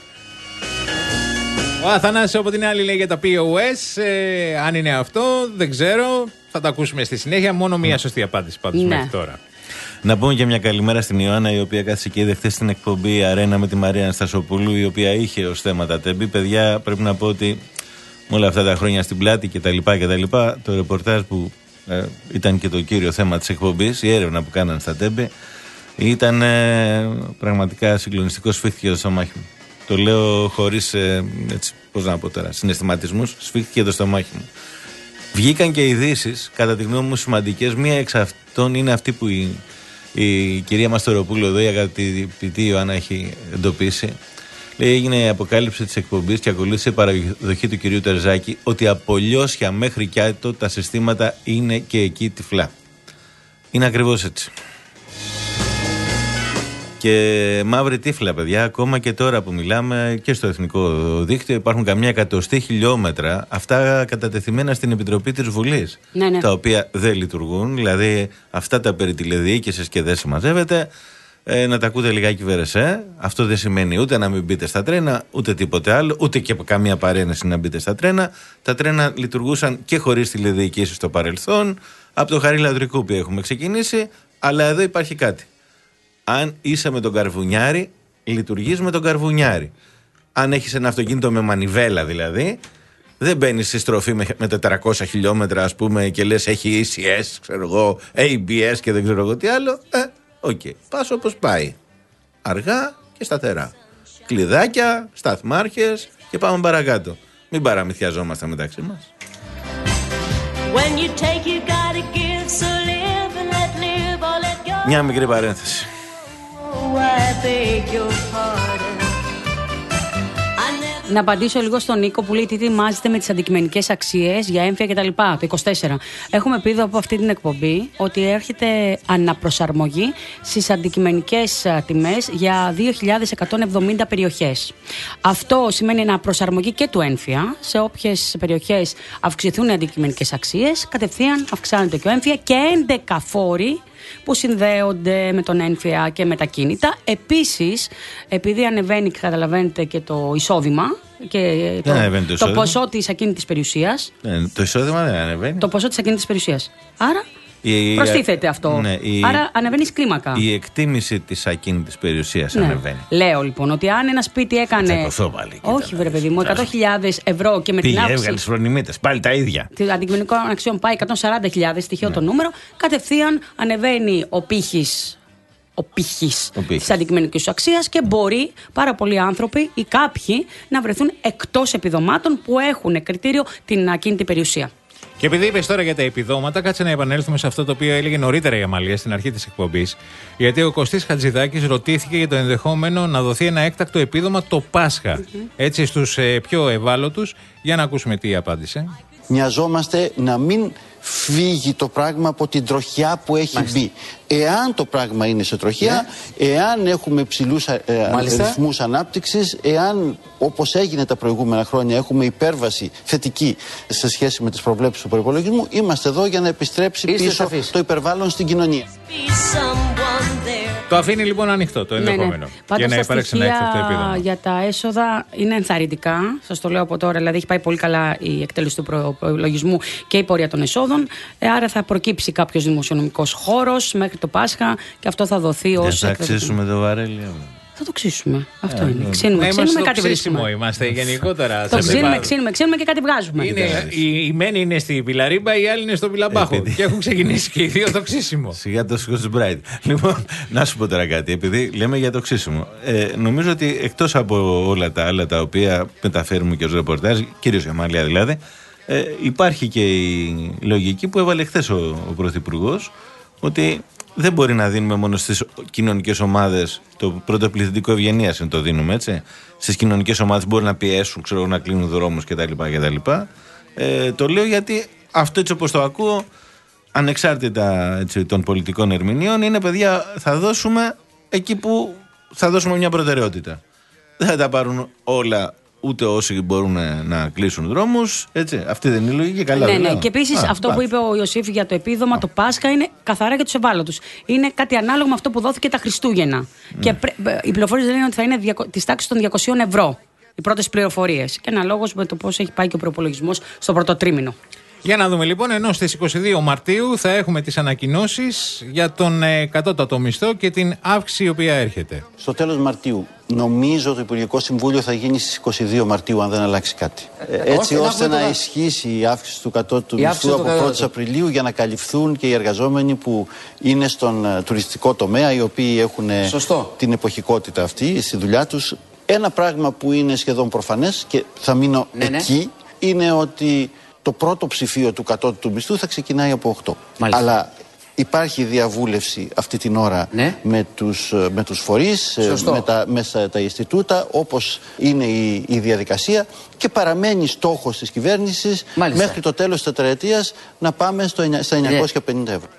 Ο Αθανάσης από την άλλη λέει για τα πι ο ες. Ε, αν είναι αυτό δεν ξέρω, θα τα ακούσουμε στη συνέχεια. Μόνο μία σωστή απάντηση πάντως ναι. μέχρι τώρα. Να πούμε και μια καλημέρα στην Ιωάννα, η οποία κάθισε και είδε χθες στην εκπομπή Αρένα με τη Μαρία Αναστασοπούλου, η οποία είχε ως θέμα τα τέμπη. Παιδιά, πρέπει να πω ότι με όλα αυτά τα χρόνια στην πλάτη και τα λοιπά και τα λοιπά, το ρεπορτάζ που ε, ήταν και το κύριο θέμα της εκπομπής, η έρευνα που κάνανε στα Τέμπη. Ήταν ε, πραγματικά συγκλονιστικό, σφίχτηκε το στομάχι μου. Το λέω χωρίς, ε, έτσι, πώς να πω τώρα, συναισθηματισμούς, σφίχτηκε το στομάχι μου. Βγήκαν και ειδήσεις, κατά τη γνώμη μου σημαντικές. Μία εξ αυτών είναι αυτή που η, η κυρία Μαστοροπούλου εδώ, η αγαπητή Ιωάννα, έχει εντοπίσει. Λέει, έγινε η αποκάλυψη της εκπομπής και ακολούθησε η παραδοχή του κυρίου Τερζάκη ότι από Λιώσια μέχρι Κιάτο τα συστήματα είναι και εκεί τυφλά. Είναι ακριβώς έτσι. Και μαύρη τύφλα, παιδιά, ακόμα και τώρα που μιλάμε και στο εθνικό δίκτυο υπάρχουν καμιά εκατοστή χιλιόμετρα, αυτά κατατεθειμένα στην Επιτροπή της Βουλής, ναι, ναι. τα οποία δεν λειτουργούν, δηλαδή αυτά τα περί τηλεδιοίκησης και δεν συμμαζεύεται, ε, να τα ακούτε λιγάκι βερεσέ. Αυτό δεν σημαίνει ούτε να μην μπείτε στα τρένα, ούτε τίποτε άλλο, ούτε και καμία παρένεση να μπείτε στα τρένα. Τα τρένα λειτουργούσαν και χωρίς τηλεδιοίκηση στο παρελθόν, από το Χαρί Λαμπρικού που έχουμε ξεκινήσει, αλλά εδώ υπάρχει κάτι. Αν είσαι με τον καρβουνιάρη, λειτουργείς με τον καρβουνιάρη. Αν έχεις ένα αυτοκίνητο με μανιβέλα δηλαδή, δεν μπαίνεις στη στροφή με, με τετρακόσια χιλιόμετρα, ας πούμε, και λες έχει ι σι ες, ξέρω εγώ, έι μπι ες και δεν ξέρω εγώ τι άλλο. Ε, οκ. Okay. Πας όπως πάει. Αργά και σταθερά. Κλειδάκια, σταθμάρχες και πάμε παρακάτω. Μην παραμυθιαζόμαστε μεταξύ μας. Μια μικρή παρένθεση. Να απαντήσω λίγο στον Νίκο που λέει τι ετοιμάζεται με τις αντικειμενικές αξίες για έμφυα κτλ. Το είκοσι τέσσερα. Έχουμε πει εδώ από αυτή την εκπομπή ότι έρχεται αναπροσαρμογή στις αντικειμενικές τιμές για δύο χιλιάδες εκατόν εβδομήντα περιοχές. Αυτό σημαίνει αναπροσαρμογή και του έμφυα. Σε όποιες περιοχές αυξηθούν οι αντικειμενικές αξίες, κατευθείαν αυξάνεται και ο έμφυα και έντεκα φόροι που συνδέονται με τον έμφυα και με τα κίνητα. Επίσης, επειδή ανεβαίνει, καταλαβαίνετε, και το εισόδημα και το, το, το ποσό της ακίνητης περιουσίας. Ναι, το εισόδημα δεν ανεβαίνει. Το ποσό της ακίνητης περιουσίας. Άρα η, προστίθεται αυτό. Ναι, η, Άρα ανεβαίνει κλίμακα. Η εκτίμηση της ακίνητης περιουσίας ναι. ανεβαίνει. Λέω λοιπόν ότι αν ένα σπίτι έκανε. Πάλι, όχι, βρε παιδί μου, εκατό χιλιάδες ευρώ και με πήγε, την αύξηση. Έβγαλε τις προνημίτες, πάλι τα ίδια. Το αντικειμενικό αξιών πάει εκατόν σαράντα χιλιάδες, στοιχείο ναι. το νούμερο. Κατευθείαν ανεβαίνει ο πύχης. Ο πύχης της αντικειμενικής αξίας και μπορεί πάρα πολλοί άνθρωποι ή κάποιοι να βρεθούν εκτός επιδομάτων που έχουν κριτήριο την ακίνητη περιουσία. Και επειδή είπες τώρα για τα επιδόματα, κάτσε να επανέλθουμε σε αυτό το οποίο έλεγε νωρίτερα η Αμαλία στην αρχή της εκπομπής. Γιατί ο Κωστής Χατζηδάκης ρωτήθηκε για το ενδεχόμενο να δοθεί ένα έκτακτο επίδομα το Πάσχα. Mm-hmm. Έτσι στους ε, πιο ευάλωτους. Για να ακούσουμε τι απάντησε. Νοιαζόμαστε να μην φύγει το πράγμα από την τροχιά που έχει Μάλιστα. μπει. Εάν το πράγμα είναι σε τροχιά, ναι. εάν έχουμε υψηλούς ε, αριθμούς ανάπτυξης, εάν όπως έγινε τα προηγούμενα χρόνια έχουμε υπέρβαση θετική σε σχέση με τις προβλέψεις του προϋπολογισμού, είμαστε εδώ για να επιστρέψει Είστε πίσω σαφείς. το υπερβάλλον στην κοινωνία. Το αφήνει λοιπόν ανοιχτό το ενδεχόμενο. Ναι, ναι. Για να υπάρξει ένα έκτακτο επίδομα. Για τα έσοδα είναι ενθαρρυντικά. Σας το λέω από τώρα. Δηλαδή έχει πάει πολύ καλά η εκτέλεση του προϋπολογισμού και η πορεία των εσόδων. Ε, άρα θα προκύψει κάποιος δημοσιονομικός χώρος μέχρι το Πάσχα και αυτό θα δοθεί ως. Δεν θα αξίσουμε το βαρέλι. Θα το ξύσουμε. Αυτό είναι. Ξύνουμε, ξύνουμε, κάτι βρίσκουμε. Είμαστε γενικότερα. Το ξύνουμε, ξύνουμε, ξύνουμε και κάτι βγάζουμε. Είναι, η, η μένη είναι στη Πιλαρίμπα, η άλλη είναι στο Πιλαμπάχο. Επειδή... Και έχουν ξεκινήσει και οι δύο το ξύσιμο. Σιγά το Scotch Brite. Λοιπόν, να σου πω τώρα κάτι. Επειδή λέμε για το ξύσιμο, ε, νομίζω ότι εκτός από όλα τα άλλα τα οποία μεταφέρουμε και ως ρεπορτάζ, κυρίως η Αμαλία δηλαδή, ε, υπάρχει και η λογική που έβαλε χθες ο, ο Πρωθυπουργός, ότι δεν μπορεί να δίνουμε μόνο στις κοινωνικές ομάδες το πρώτο πληθυντικό ευγενίας, είναι το δίνουμε έτσι. Στις κοινωνικές ομάδες μπορεί να πιέσουν, ξέρω, να κλείνουν δρόμους κτλ. κτλ. Ε, το λέω γιατί αυτό έτσι όπως το ακούω, ανεξάρτητα έτσι, των πολιτικών ερμηνείων, είναι παιδιά, θα δώσουμε εκεί που θα δώσουμε μια προτεραιότητα. Δεν θα τα πάρουν όλα. Ούτε όσοι μπορούν να κλείσουν δρόμους. Έτσι. Αυτή δεν είναι η λογική. Καλά, ναι, ναι. Και επίσης αυτό πά. που είπε ο Ιωσήφ για το επίδομα, Α. το Πάσχα, είναι καθαρά για τους ευάλωτους. Είναι κάτι ανάλογο με αυτό που δόθηκε τα Χριστούγεννα. Mm. Και πρέ... οι πληροφορίες λένε ότι θα είναι διακο... της τάξης των διακοσίων ευρώ. Οι πρώτες πληροφορίες. Και αναλόγως με το πώς έχει πάει και ο προπολογισμός στο πρώτο τρίμηνο. Για να δούμε λοιπόν, ενώ στις είκοσι δύο Μαρτίου θα έχουμε τις ανακοινώσεις για τον ε, κατώτατο μισθό και την αύξηση η οποία έρχεται. Στο τέλος Μαρτίου. Νομίζω το Υπουργικό Συμβούλιο θα γίνει στις είκοσι δύο Μαρτίου, αν δεν αλλάξει κάτι. Ε, Έτσι όχι, ώστε να ισχύσει η αύξηση του κατώτατου μισθού από πρώτη Απριλίου για να καλυφθούν και οι εργαζόμενοι που είναι στον uh, τουριστικό τομέα, οι οποίοι έχουν Σωστό. την εποχικότητα αυτή στη δουλειά τους. Ένα πράγμα που είναι σχεδόν προφανές και θα μείνω ναι, εκεί ναι. είναι ότι το πρώτο ψηφίο του κατώτατου μισθού θα ξεκινάει από οκτώ. Μάλιστα. Αλλά υπάρχει διαβούλευση αυτή την ώρα ναι. με, τους, με τους φορείς, με τα, μέσα τα Ινστιτούτα, όπως είναι η, η διαδικασία και παραμένει στόχος της κυβέρνησης Μάλιστα. μέχρι το τέλος της τετραετίας να πάμε στο, στα εννιακόσια πενήντα ευρώ.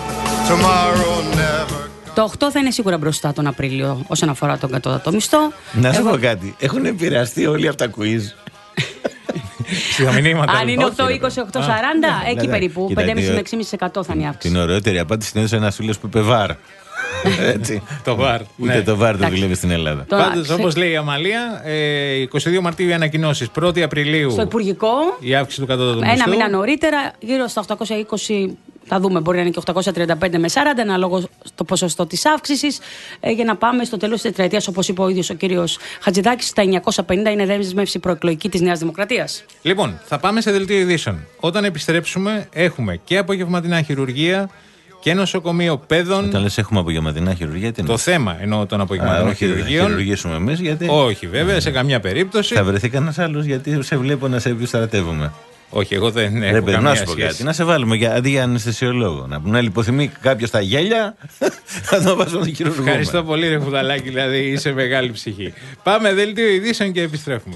Το οκτώ θα είναι σίγουρα μπροστά τον Απρίλιο όσον αφορά τον κατώτατο μισθό. Να σου Εγώ... πω κάτι. Έχουν επηρεαστεί όλοι από τα quiz. Αν είναι οκτώ είκοσι οκτώ σαράντα, εκεί περίπου. πέντε κόμμα πέντε με έξι κόμμα πέντε τοις εκατό θα είναι η αύξηση. Την ωραιότερη απάντηση είναι ένα φίλο που είπε βαρ. Το βαρ. Ούτε το βαρ το δουλεύει στην Ελλάδα. Πάντως, όπως λέει η Αμαλία, είκοσι δύο Μαρτίου οι ανακοινώσεις. πρώτη Απριλίου στο Υπουργικό η αύξηση του κατώτατου μισθού. Ένα μήνα νωρίτερα, γύρω στα οκτακόσια είκοσι. Θα δούμε, μπορεί να είναι και οκτακόσια τριάντα πέντε με σαράντα, αναλόγως το ποσοστό της αύξησης, ε, για να πάμε στο τέλος της τετραετίας, όπως είπε ο ίδιος ο κύριος Χατζηδάκης, στα εννιακόσια πενήντα είναι δέσμευση προεκλογική της Νέας Δημοκρατίας. Λοιπόν, θα πάμε σε δελτίο ειδήσεων. Όταν επιστρέψουμε, έχουμε και απογευματινά χειρουργία και νοσοκομείο παιδών. Όταν λες έχουμε απογευματινά χειρουργία, τι είναι? Το θέμα εννοώ των απογευματινών χειρουργείων. Θα χειρουργήσουμε εμείς, γιατί. Όχι, βέβαια, σε καμιά περίπτωση. Θα βρεθεί κανένας άλλος, γιατί σε βλέπω να σε επιστρατεύουμε. Όχι, εγώ δεν Ρε, έχω παιδί, καμία να σου πω σχέση. κάτι. Να σε βάλουμε για, αντί για αναισθησιολόγο. Να, να λιποθυμεί κάποιος τα γέλια, θα το βάζουμε τον χειρουργό. Ευχαριστώ πολύ, ρε Φουδαλάκη, δηλαδή είσαι μεγάλη ψυχή. Πάμε δελτίο ειδήσεων και επιστρέφουμε.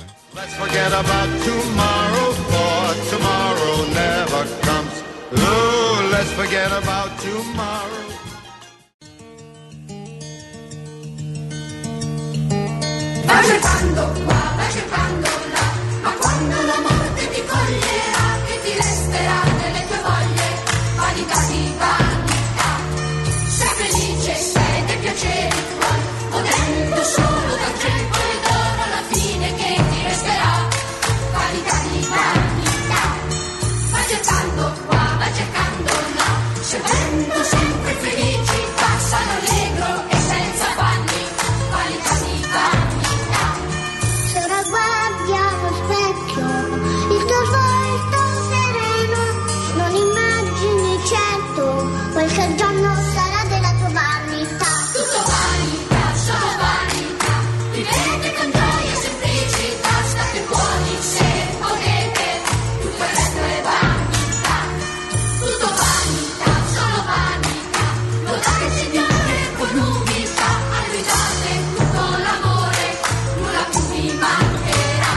Quando la morte ti coglierà, che ti resterà nelle tue voglie, vanità di vanità. Sei felice, sei dei piaceri tuoi, godendo solo dal tempo e d'oro alla fine che ti resterà, vanità di vanità. Vai cercando qua, vai cercando là, seguendo sempre felici, passano allegro e senza affanni, vanità di vanità. Se ora guardi allo specchio il tuo volto sereno, non immagini certo quel che il giorno sarà della tua vanità. Tutto vanità, solo vanità, vivete con gioia e semplicità, state buoni se potete, tutto il resto è vanità. Tutto vanità, solo vanità, lodate il Signore con umiltà, a Lui date tutto l'amore, nulla più vi mancherà.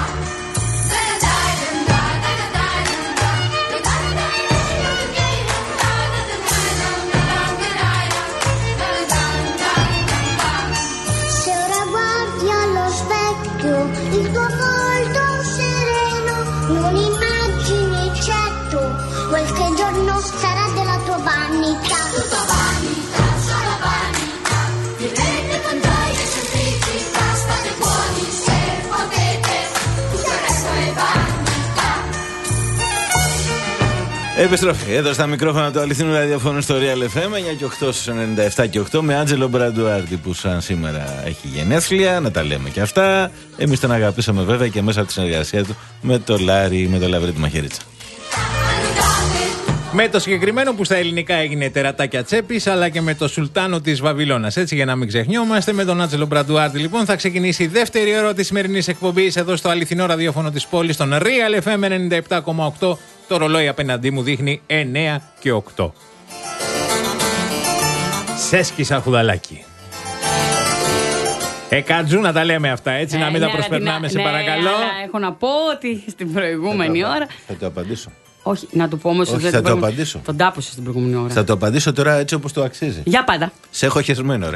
Se ora guardi allo specchio il tuo volto sereno, non immagini certo quel che giorno sarà della tua vanità. Tutto vanità, solo vanità, vivete con gioia e semplicità, state buoni se potete, tutto il resto è vanità. Επιστροφή εδώ στα μικρόφωνα του αληθινού ραδιοφώνου στο Real εφ εμ εννιά και οκτώ στους ενενήντα επτά και οκτώ με Άντζελο Μπραντουάρτη που σαν σήμερα έχει γενέθλια, να τα λέμε και αυτά. Εμείς τον αγαπήσαμε βέβαια και μέσα από τη συνεργασία του με το Λάρι, με το Λαβρέτη Μαχαιρίτσα. Με το συγκεκριμένο που στα ελληνικά έγινε τερατάκια τσέπης, αλλά και με το Σουλτάνο της Βαβυλώνας. Έτσι, για να μην ξεχνιόμαστε, με τον Άντζελο Μπραντουάρτη, λοιπόν, θα ξεκινήσει η δεύτερη ώρα της σημερινής εκπομπής εδώ στο αληθινό ραδιόφωνο της πόλης, στον Real εφ εμ ενενήντα επτά κόμμα οκτώ. Το ρολόι απέναντί μου δείχνει εννιά και οκτώ. Σέσκισα Χουδαλάκη. Εκατζού να τα λέμε αυτά, έτσι, ε, να μην ναι, τα προσπερνάμε, σε ναι, παρακαλώ. Αλλά έχω να πω ότι στην προηγούμενη ώρα. Θα το απαντήσω. Όχι, να του πω όμως ότι θα το απαντήσω. Τον τάπωσε στην προηγούμενη ώρα. Θα το απαντήσω τώρα έτσι όπως το αξίζει. Για πάντα. Σε έχω χεσμένο, ρε.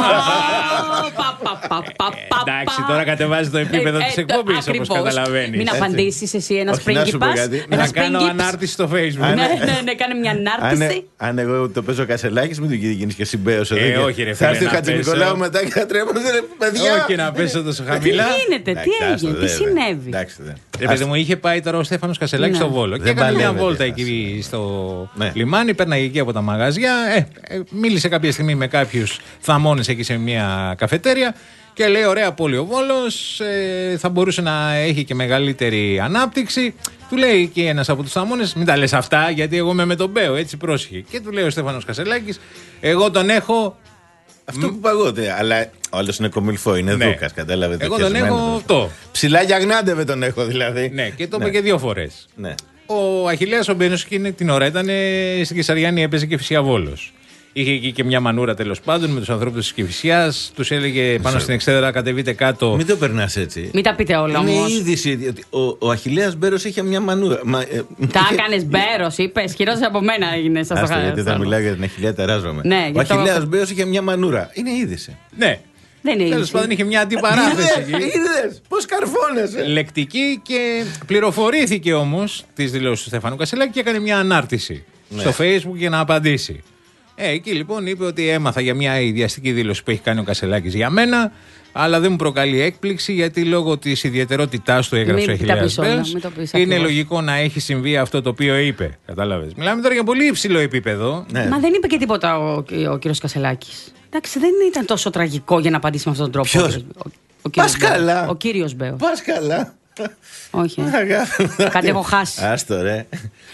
Εντάξει, τώρα κατεβάζει το επίπεδο της εκπομπής, όπως καταλαβαίνεις. Μην απαντήσεις εσύ ένας πρίγκιπας. Να κάνω ανάρτηση στο Facebook. Ναι, ναι, κάνε μια ανάρτηση. Αν εγώ το παίζω Κασελάκης, μην του γίνεις και συμπαίος εδώ. Ε, όχι, ρε φίλε. Θα έρθει ο Χατζηνικολάου μετά και θα τρέμουν, παιδιά. Όχι να πέσω τόσο χαμηλά. Τι γίνεται, τι έγινε, τι συνέβη. Ρε παιδί μου, είχε πάει τώρα ο Στέφανος Κασελάκης στο Βόλο. Και έκανε Έκανε μια βόλτα εκεί στο ναι. λιμάνι, πέρναγε εκεί από τα μαγαζιά. Ε, ε, μίλησε κάποια στιγμή με κάποιους θαμώνες εκεί σε μια καφετέρια και λέει: ωραία, πόλη ο Βόλος, ε, θα μπορούσε να έχει και μεγαλύτερη ανάπτυξη. Του λέει και ένας από τους θαμώνες: μην τα λες αυτά, γιατί εγώ είμαι με τον Μπέο, έτσι πρόσεχε. Και του λέει ο Στέφανος Κασελάκης: εγώ τον έχω. Αυτό που παγώτε, αλλά ο άλλος είναι κομιλφό, είναι ναι. Δούκας, κατάλαβε. Εγώ τον έχω αυτό. Ψηλά για γνάντευε τον έχω δηλαδή. Ναι, και το είπε ναι. και δύο φορές. Ναι. Ο Αχιλλέας ο Μπένος εκείνη την ώρα ήταν στην Κεσαριάννη, έπαιζε και Φυσιά Βόλος. Είχε εκεί και μια μανούρα τέλος πάντων με τους ανθρώπους της Κηφισιάς. Τους έλεγε πάνω στην εξέδρα: κατεβείτε κάτω. Μην το περνάς έτσι. Μην τα πείτε όλα όμως. Είναι είδηση. Ο, ο Αχιλλέας Μπέρος είχε μια μανούρα. Μα, ε, τα έκανες Μπέρος, είπες. Χειρότερος από μένα έγινε. Σας το γιατί θα μιλάω για την Αχιλλέα, ταράζομαι. Ναι, ο Αχιλλέας το... Μπέρος είχε μια μανούρα. Είναι είδηση. Ναι. Δεν είναι τέλος πάντων είχε μια αντιπαράθεση. Είδες πώς καρφώνεσαι. Λεκτική και πληροφορήθηκε όμως τις δηλώσεις του Στέφανου Κασελάκη και έκανε μια ανάρτηση ναι. στο Facebook για να απαντήσει. Ε, εκεί λοιπόν είπε ότι έμαθα για μια ιδιαστική δήλωση που έχει κάνει ο Κασελάκης για μένα, αλλά δεν μου προκαλεί έκπληξη γιατί λόγω της ιδιαιτερότητάς του έγραψε ο Αχιλλέας Μπέρος. Είναι λογικό να έχει συμβεί αυτό το οποίο είπε. Κατάλαβες. Μιλάμε τώρα για πολύ υψηλό επίπεδο. Ναι. Μα δεν είπε και τίποτα ο, ο κύριος Κασελάκης. Εντάξει, δεν ήταν τόσο τραγικό για να απαντήσει με αυτόν τον τρόπο. Ποιος? Ο, ο, Πας καλά. Ο κύριος Μπέος. Πας καλά. Όχι. Κάτι έχω χάσει. Άστο ρε.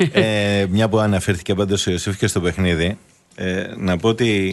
ε, μια που αναφέρθηκε πάντως ο Ιωσήφ και στο παιχνίδι. Ε, να πω ότι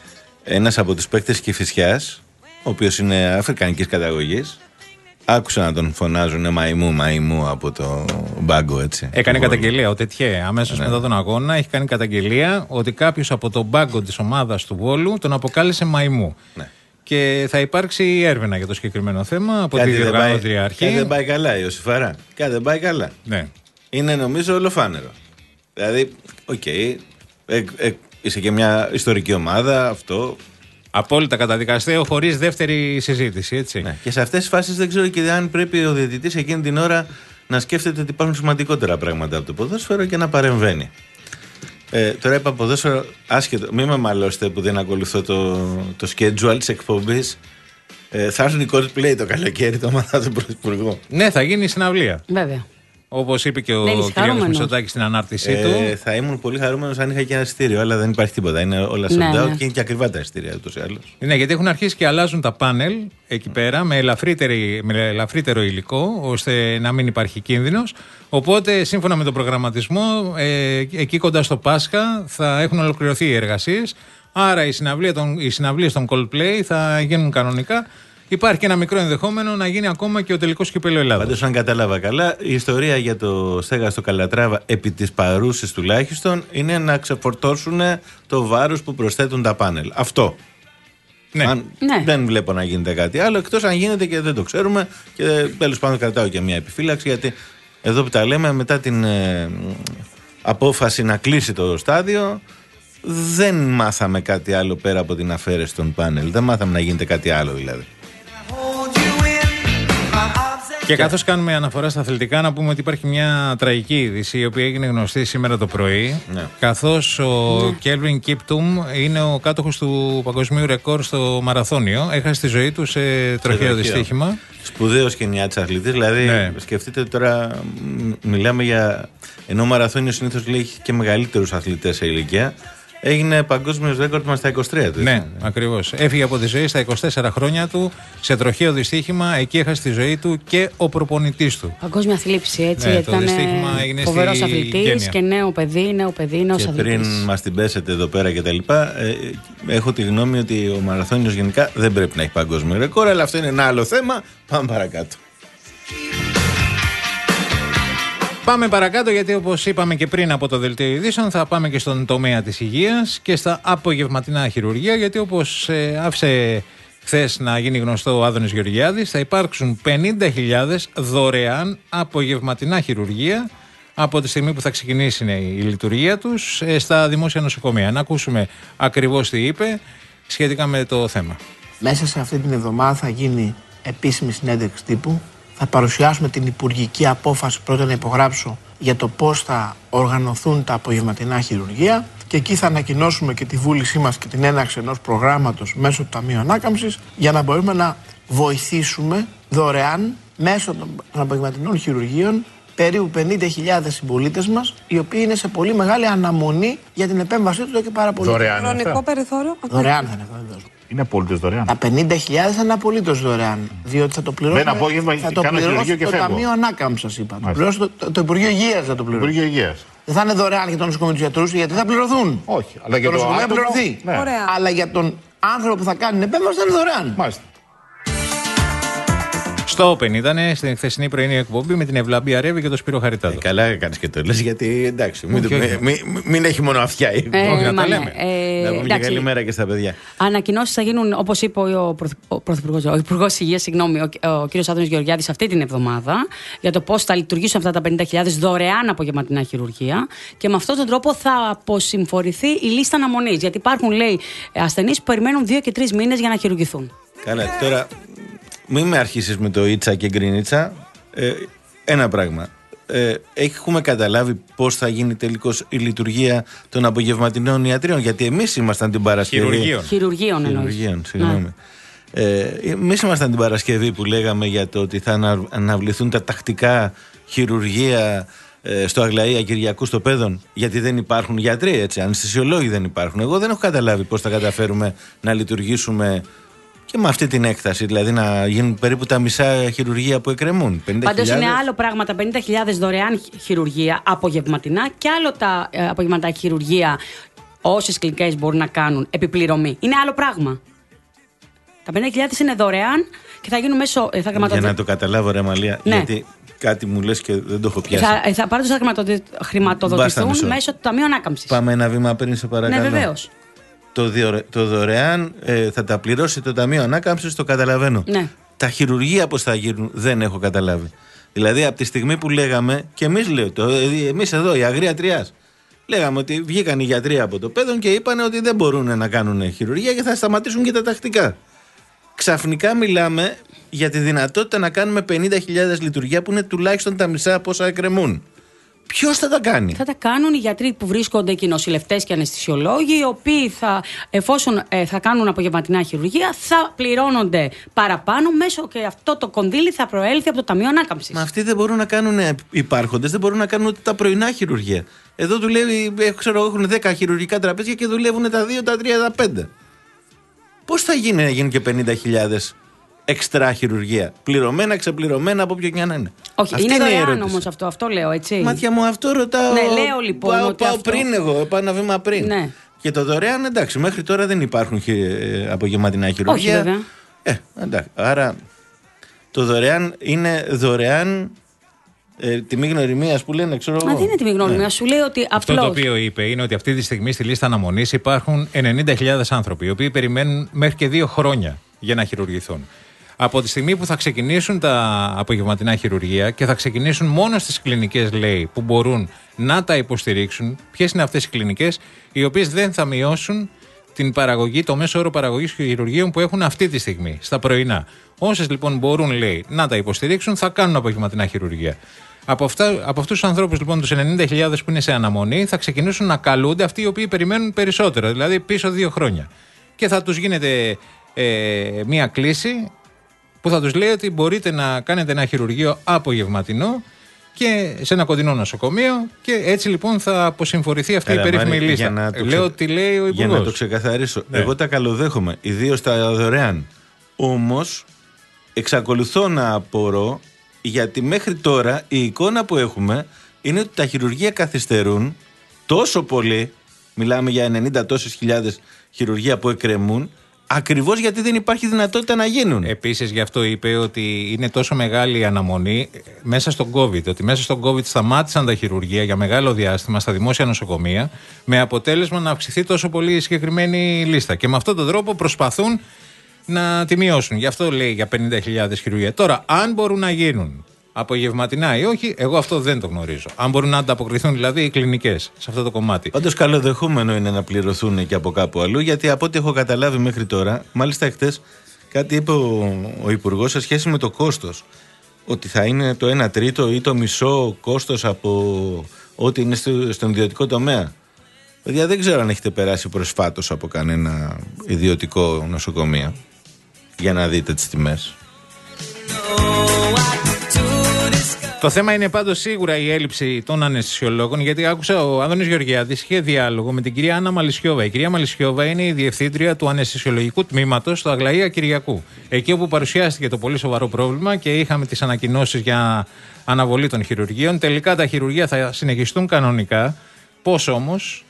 ένας από τους παίκτες Κηφισιάς, ο οποίος είναι αφρικανικής καταγωγής, άκουσα να τον φωνάζουν μαϊμού, μαϊμού από το μπάγκο, έτσι. Έκανε καταγγελία ο Τετιέ αμέσως ναι. μετά τον αγώνα. Έχει κάνει καταγγελία ότι κάποιος από τον μπάγκο της ομάδας του Βόλου τον αποκάλεσε μαϊμού. Ναι. Και θα υπάρξει έρευνα για το συγκεκριμένο θέμα από κάτι τη διοργανώτρια αρχή. Κάτι δεν πάει καλά, Ιωσήφαρα. Κάτι δεν πάει καλά. Ναι. Είναι νομίζω ολοφάνερο. Δηλαδή, οκ. Okay, ε, ε, είσαι και μια ιστορική ομάδα, αυτό. Απόλυτα καταδικαστέο, χωρίς δεύτερη συζήτηση, έτσι. Ναι. Και σε αυτές τις φάσεις δεν ξέρω και αν πρέπει ο διαιτητής εκείνη την ώρα να σκέφτεται ότι υπάρχουν σημαντικότερα πράγματα από το ποδόσφαιρο και να παρεμβαίνει. Ε, τώρα είπα ποδόσφαιρο άσχετο. Μην με μαλώσετε που δεν ακολουθώ το, το schedule της εκπομπής. Ε, θα έρθουν οι Coldplay το καλοκαίρι, το μάθα του Πρωθυπουργού. Ναι, θα γίνει συναυλία. Βέβαια. Όπως είπε και ο κ. Μητσοτάκης στην ανάρτησή ε, του. Θα ήμουν πολύ χαρούμενος αν είχα και ένα εισιτήριο, αλλά δεν υπάρχει τίποτα. Είναι όλα sold out ναι, ναι. και είναι και ακριβά τα εισιτήρια ούτως ή άλλως. Ναι, γιατί έχουν αρχίσει και αλλάζουν τα πάνελ εκεί πέρα με, με ελαφρύτερο υλικό, ώστε να μην υπάρχει κίνδυνος. Οπότε, σύμφωνα με τον προγραμματισμό, ε, εκεί κοντά στο Πάσχα θα έχουν ολοκληρωθεί οι εργασίες. Άρα οι συναυλίες των Coldplay θα γίνουν κανονικά. Υπάρχει και ένα μικρό ενδεχόμενο να γίνει ακόμα και ο τελικός κυπέλλου Ελλάδας. Πάντως, αν κατάλαβα καλά, η ιστορία για το στέγαστο Καλατράβα, επί της παρούσης τουλάχιστον, είναι να ξεφορτώσουν το βάρος που προσθέτουν τα πάνελ. Αυτό. Ναι. Αν ναι. Δεν βλέπω να γίνεται κάτι άλλο, εκτός αν γίνεται και δεν το ξέρουμε. Και τέλος πάντων, κρατάω και μια επιφύλαξη, γιατί εδώ που τα λέμε, μετά την ε, απόφαση να κλείσει το στάδιο, δεν μάθαμε κάτι άλλο πέρα από την αφαίρεση των πάνελ. Δεν μάθαμε να γίνεται κάτι άλλο δηλαδή. Και καθώς κάνουμε αναφορά στα αθλητικά, να πούμε ότι υπάρχει μια τραγική είδηση η οποία έγινε γνωστή σήμερα το πρωί. Ναι. Καθώς ο Κέλβιν Κίπτουμ είναι ο κάτοχος του παγκοσμίου ρεκόρ στο μαραθώνιο. Έχασε τη ζωή του σε τροχαίο δυστύχημα. Σπουδαίος και νιάτης αθλητής. Δηλαδή, ναι. σκεφτείτε τώρα, μιλάμε για. Ενώ ο μαραθώνιος συνήθως λέει και μεγαλύτερους αθλητές σε ηλικία. Έγινε παγκόσμιος ρέκορντ μας στα είκοσι τρία του. Ναι, ακριβώς. Έφυγε από τη ζωή στα είκοσι τέσσερα χρόνια του σε τροχαίο δυστύχημα. Εκεί έχασε τη ζωή του και ο προπονητής του. Παγκόσμια θλίψη, έτσι. Ναι, ήταν φοβερός αθλητής και νέο παιδί, νέο παιδί, νέος αθλητής. Και πριν μας την πέσετε εδώ πέρα και τα λοιπά, ε, έχω τη γνώμη ότι ο μαραθώνιος γενικά δεν πρέπει να έχει παγκόσμιο ρεκόρ, αλλά αυτό είναι ένα άλλο θέμα. Πάμε παρακάτω. Πάμε παρακάτω, γιατί όπως είπαμε και πριν από το δελτίο ειδήσεων, θα πάμε και στον τομέα της υγείας και στα απογευματινά χειρουργεία, γιατί όπως ε, άφησε χθες να γίνει γνωστό ο Άδωνης Γεωργιάδης, θα υπάρξουν πενήντα χιλιάδες δωρεάν απογευματινά χειρουργεία από τη στιγμή που θα ξεκινήσει η λειτουργία τους ε, στα δημόσια νοσοκομεία. Να ακούσουμε ακριβώς τι είπε σχετικά με το θέμα. Μέσα σε αυτή την εβδομάδα θα γίνει επίσημη συνέντευξη τύπου. Θα παρουσιάσουμε την υπουργική απόφαση πρώτα να υπογράψω για το πώς θα οργανωθούν τα απογευματινά χειρουργεία και εκεί θα ανακοινώσουμε και τη βούλησή μας και την έναρξη ενός προγράμματος μέσω του Ταμείου Ανάκαμψης για να μπορούμε να βοηθήσουμε δωρεάν μέσω των απογευματινών χειρουργείων περίπου πενήντα χιλιάδες συμπολίτες μας, οι οποίοι είναι σε πολύ μεγάλη αναμονή για την επέμβασή του εδώ και πάρα πολύ. Δωρεάν. Χρονικό περιθώριο. Δωρεάν θα είναι αυτό. Είναι απολύτως δωρεάν. Τα πενήντα χιλιάδες θα είναι απολύτως δωρεάν. Διότι θα το πληρώσει. Με ένα απόγευμα θα το κάνω πληρώσει και το φεύγω. Ταμείο Ανάκαμψης, είπα. Το, πληρώσει το, το, το Υπουργείο Υγείας θα το πληρώσει. Υπουργείο Υγείας. Δεν θα είναι δωρεάν για τον νοσοκομείο του γιατρού, γιατί θα πληρωθούν. Όχι. Αλλά για το το νοσοκομείο άτομο, πληρωθεί. Ναι. Αλλά για τον άνθρωπο που θα κάνει την επέμβαση θα είναι δωρεάν. Μάλιστα. Στο Open ήταν στην χθεσινή πρωινή εκπομπή με την Ευλαμπία Ρεύη και τον Σπύρο Χαριτάδο. Ε, καλά κάνεις και το λες, γιατί εντάξει, μην, όχι, όχι. Μην, μην, μην έχει μόνο αυτιά η ε, όχι, να τα λέμε. Ε, να πούμε και καλημέρα και στα παιδιά. Ανακοινώσεις θα γίνουν, όπως είπε ο, ο, Πρωθυπουργός, ο Υπουργός Υγείας, συγγνώμη, ο, ο κ. Άδωνης Γεωργιάδης αυτή την εβδομάδα, για το πώς θα λειτουργήσουν αυτά τα πενήντα χιλιάδες δωρεάν απογευματινά χειρουργεία, και με αυτόν τον τρόπο θα αποσυμφορηθεί η λίστα αναμονής. Γιατί υπάρχουν, λέει, ασθενείς που περιμένουν δύο και τρεις μήνες για να χειρουργηθούν. Καλά, τώρα μην με αρχίσεις με το ίτσα και γκρινίτσα. Ε, ένα πράγμα. Ε, έχουμε καταλάβει πώς θα γίνει τελικώς η λειτουργία των απογευματινών ιατρίων? Γιατί εμείς ήμασταν την Παρασκευή. Χειρουργείων. Χειρουργείων, Χειρουργείων, συγγνώμη. Ε, εμείς ήμασταν την Παρασκευή που λέγαμε για το ότι θα ανα, αναβληθούν τα τακτικά χειρουργεία ε, στο Αγλαία Κυριακού στο Πέδον, γιατί δεν υπάρχουν γιατροί, έτσι, αναισθησιολόγοι δεν υπάρχουν. Εγώ δεν έχω καταλάβει πώς θα καταφέρουμε να λειτουργήσουμε και με αυτή την έκταση, δηλαδή να γίνουν περίπου τα μισά χειρουργεία που εκκρεμούν. Πάντως είναι άλλο πράγμα τα πενήντα χιλιάδες δωρεάν χειρουργεία απογευματινά και άλλο τα ε, απογευματινά χειρουργεία, όσες κλινικές μπορούν να κάνουν επιπληρωμή. Είναι άλλο πράγμα. Τα πενήντα χιλιάδες είναι δωρεάν και θα γίνουν μέσω. Θα Για να το καταλάβω, ρε Μαλία, ναι. γιατί κάτι μου λες και δεν το έχω πιάσει. Θα, θα πάντως θα χρηματοδοτηθούν μέσω του Ταμείου Ανάκαμψης. Πάμε ένα βήμα πριν, σε παρακαλώ. Ναι, βεβαίως. Το, διο, το δωρεάν ε, θα τα πληρώσει το Ταμείο Ανάκαμψης, το καταλαβαίνω. Ναι. Τα χειρουργεία πώς θα γίνουν δεν έχω καταλάβει. Δηλαδή από τη στιγμή που λέγαμε, και εμείς λέω, το, εμείς εδώ η Αγρία Τριάς, λέγαμε ότι βγήκαν οι γιατροί από το Πέδον και είπαν ότι δεν μπορούν να κάνουν χειρουργία και θα σταματήσουν και τα τακτικά. Ξαφνικά μιλάμε για τη δυνατότητα να κάνουμε πενήντα χιλιάδες λειτουργία που είναι τουλάχιστον τα μισά από όσα εκκρεμούν. Ποιος θα τα κάνει? Θα τα κάνουν οι γιατροί που βρίσκονται εκεί, νοσηλευτές και αναισθησιολόγοι, οι οποίοι θα, εφόσον ε, θα κάνουν απογευματινά χειρουργία, θα πληρώνονται παραπάνω μέσω, και αυτό το κονδύλι θα προέλθει από το Ταμείο Ανάκαμψης. Μα αυτοί δεν μπορούν να κάνουν, υπάρχοντες, δεν μπορούν να κάνουν ούτε τα πρωινά χειρουργία. Εδώ δουλεύει, ξέρω, έχουν δέκα χειρουργικά τραπέζια και δουλεύουν τα δύο, τα τρία, τα πέντε. Πώς θα γίνει να γίνουν και πενήντα χιλιάδες εξτρά χειρουργία? Πληρωμένα, ξεπληρωμένα, από ποιο και να είναι. Όχι, αυτή είναι δωρεάν όμως αυτό, αυτό λέω, έτσι. Μάτια μου, αυτό ρωτάω. Ναι, λέω λοιπόν. Πάω, ότι πάω αυτό... πριν εγώ, πάω ένα βήμα πριν. Ναι. Και το δωρεάν, εντάξει, μέχρι τώρα δεν υπάρχουν χει... απογευματινά χειρουργία. Όχι, βέβαια. Ε, εντάξει. Άρα το δωρεάν είναι δωρεάν. Ε, τιμή γνωριμίας που λένε, ξέρω εγώ. Μα δεν είναι τιμή γνωριμίας, ναι. Σου λέει ότι απλώς. Αυτό το οποίο είπε είναι ότι αυτή τη στιγμή στη λίστα αναμονής υπάρχουν ενενήντα χιλιάδες άνθρωποι, οι οποίοι περιμένουν μέχρι και δύο χρόνια για να χειρουργηθούν. Από τη στιγμή που θα ξεκινήσουν τα απογευματινά χειρουργεία και θα ξεκινήσουν μόνο στις κλινικές, λέει, που μπορούν να τα υποστηρίξουν, ποιες είναι αυτές οι κλινικές, οι οποίες δεν θα μειώσουν την παραγωγή, το μέσο όρο παραγωγής χειρουργείων που έχουν αυτή τη στιγμή, στα πρωινά. Όσες λοιπόν μπορούν, λέει, να τα υποστηρίξουν, θα κάνουν απογευματινά χειρουργία. Από, αυτά, από αυτούς τους ανθρώπους, λοιπόν, τους ενενήντα χιλιάδες που είναι σε αναμονή, θα ξεκινήσουν να καλούνται αυτοί οι οποίοι περιμένουν περισσότερο, δηλαδή πίσω δύο χρόνια. Και θα τους γίνεται ε, μία κλίση που θα τους λέει ότι μπορείτε να κάνετε ένα χειρουργείο απογευματινό και σε ένα κοντινό νοσοκομείο, και έτσι λοιπόν θα αποσυμφορηθεί αυτή Έλα, η περίφημη Μάρη, λίστα. Λέω ξε... ότι λέει ο Υπουργός. Για να το ξεκαθαρίσω, ναι. Εγώ τα καλοδέχομαι, ιδίως τα δωρεάν. Όμως εξακολουθώ να απορώ, γιατί μέχρι τώρα η εικόνα που έχουμε είναι ότι τα χειρουργεία καθυστερούν τόσο πολύ, μιλάμε για ενενήντα τόσες χιλιάδες χειρουργεία που εκκρεμούν, ακριβώς γιατί δεν υπάρχει δυνατότητα να γίνουν. Επίσης, γι' αυτό είπε ότι είναι τόσο μεγάλη η αναμονή μέσα στον COVID. Ότι μέσα στον COVID σταμάτησαν τα χειρουργεία για μεγάλο διάστημα στα δημόσια νοσοκομεία, με αποτέλεσμα να αυξηθεί τόσο πολύ η συγκεκριμένη λίστα. Και με αυτόν τον τρόπο προσπαθούν να τη μειώσουν. Γι' αυτό λέει για πενήντα χιλιάδες χειρουργεία. Τώρα, αν μπορούν να γίνουν απογευματινά ή όχι, εγώ αυτό δεν το γνωρίζω. Αν μπορούν να ανταποκριθούν δηλαδή οι κλινικές σε αυτό το κομμάτι. Πάντως καλοδεχούμενο είναι να πληρωθούν και από κάπου αλλού, γιατί από ό,τι έχω καταλάβει μέχρι τώρα, μάλιστα χτες κάτι είπε ο, ο Υπουργός σε σχέση με το κόστος. Ότι θα είναι το ένα τρίτο ή το μισό κόστος από ό,τι είναι στο, στον ιδιωτικό τομέα. Παιδιά, δεν ξέρω αν έχετε περάσει προσφάτως από κανένα ιδιωτικό νοσοκομείο για να δείτε τις τιμές. Το θέμα είναι πάντως σίγουρα η έλλειψη των αναισθησιολόγων, γιατί άκουσα ο Άδωνης Γεωργιάδης είχε διάλογο με την κυρία Άννα Μαλισιόβα. Η κυρία Μαλισιόβα είναι η διευθύντρια του αναισθησιολογικού τμήματος στο Αγλαία Κυριακού. Εκεί όπου παρουσιάστηκε το πολύ σοβαρό πρόβλημα και είχαμε τις ανακοινώσεις για αναβολή των χειρουργείων. Τελικά τα χειρουργεία θα συνεχιστούν κανονικά. Πώς όμως?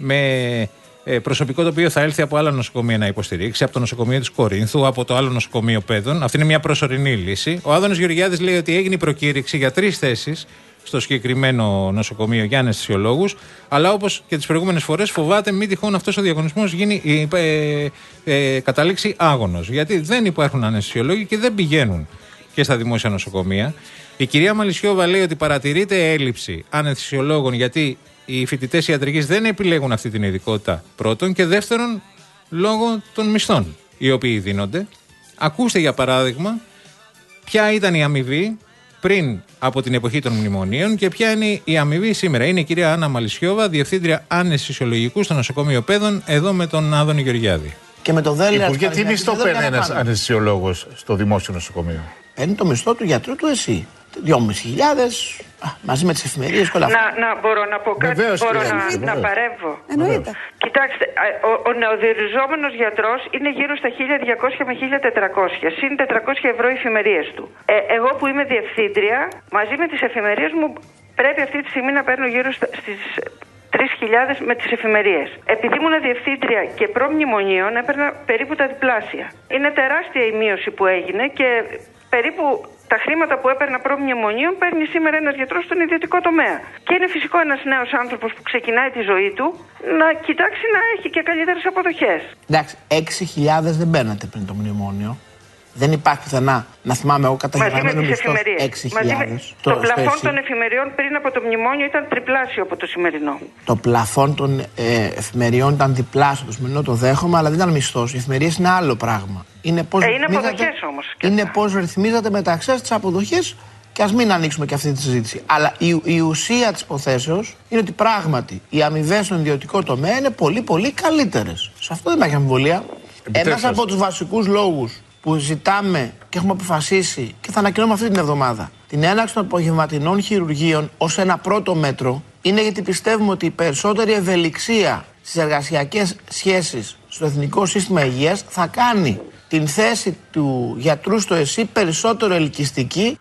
Με προσωπικό το οποίο θα έλθει από άλλα νοσοκομεία να υποστηρίξει, από το νοσοκομείο της Κορίνθου, από το άλλο νοσοκομείο Πέδων. Αυτή είναι μια προσωρινή λύση. Ο Άδωνης Γεωργιάδης λέει ότι έγινε η προκήρυξη για τρεις θέσεις στο συγκεκριμένο νοσοκομείο για αναισθησιολόγους, αλλά όπως και τις προηγούμενες φορές φοβάται μην τυχόν αυτός ο διαγωνισμός γίνει, ε, ε, ε, καταλήξει άγωνος. Γιατί δεν υπάρχουν αναισθησιολόγοι και δεν πηγαίνουν και στα δημόσια νοσοκομεία. Η κυρία Μαλισιόβα λέει ότι παρατηρείται έλλειψη αναισθησιολόγων γιατί οι φοιτητές ιατρικής δεν επιλέγουν αυτή την ειδικότητα πρώτον, και δεύτερον λόγω των μισθών οι οποίοι δίνονται. Ακούστε για παράδειγμα ποια ήταν η αμοιβή πριν από την εποχή των μνημονίων και ποια είναι η αμοιβή σήμερα. Είναι η κυρία Άννα Μαλισιόβα, διευθύντρια αναισθησιολογικού στο νοσοκομείο Πέδων, εδώ με τον Άδωνη Γεωργιάδη. Και με το Δέλεα. Υπουργέ, τι μισθό παίρνει ένας αναισθησιολόγος στο δημόσιο νοσοκομείο? Παίρνει το μισθό του γιατρού του εσύ. δυόμισι χιλιάδες μαζί με τις εφημερίες και όλα αυτά. Να, να μπορώ να πω κάτι, Βεβαίως, μπορώ να, να, να παρεύω. Εννοείται. Κοιτάξτε, ο, ο νεοδιοριζόμενος γιατρός είναι γύρω στα χίλια διακόσια με χίλια τετρακόσια, συν τετρακόσια ευρώ οι εφημερίες του. Ε, εγώ που είμαι διευθύντρια, μαζί με τις εφημερίες μου πρέπει αυτή τη στιγμή να παίρνω γύρω στα, στις τρεις χιλιάδες με τις εφημερίες. Επειδή ήμουν διευθύντρια και προμνημονίων, έπαιρνα περίπου τα διπλάσια. Είναι τεράστια η μείωση που έγινε και περίπου τα χρήματα που έπαιρνα προμνημονίων παίρνει σήμερα ένας γιατρός στον ιδιωτικό τομέα. Και είναι φυσικό ένας νέος άνθρωπος που ξεκινάει τη ζωή του να κοιτάξει να έχει και καλύτερες αποδοχές. Εντάξει, έξι χιλιάδες δεν παίρνατε πριν το μνημόνιο. Δεν υπάρχει πουθενά, να θυμάμαι εγώ, καταγεγραμμένο μισθός έξι χιλιάδες. Το, το πλαφόν των εφημεριών πριν από το μνημόνιο ήταν τριπλάσιο από το σημερινό. Το πλαφόν των ε, εφημεριών ήταν διπλάσιο το σημερινό, το δέχομαι, αλλά δεν ήταν μισθός. Οι εφημερίες είναι άλλο πράγμα. Είναι πώς ε, είναι αποδοχές όμως. Είναι πώς ρυθμίζεται μεταξύ σας τις αποδοχές, και ας μην ανοίξουμε και αυτή τη συζήτηση. Αλλά η, η ουσία της υποθέσεως είναι ότι πράγματι οι αμοιβές στον ιδιωτικό τομέα είναι πολύ πολύ καλύτερες. Σε αυτό δεν υπάρχει αμφιβολία. Ένας από τους βασικούς λόγους που ζητάμε και έχουμε αποφασίσει και θα ανακοινώσουμε αυτή την εβδομάδα την έναρξη των απογευματινών χειρουργείων ως ένα πρώτο μέτρο είναι γιατί πιστεύουμε ότι η περισσότερη ευελιξία στις εργασιακές σχέσεις στο Εθνικό Σύστημα Υγείας θα κάνει την θέση του γιατρού στο ΕΣΥ περισσότερο ελκυστική.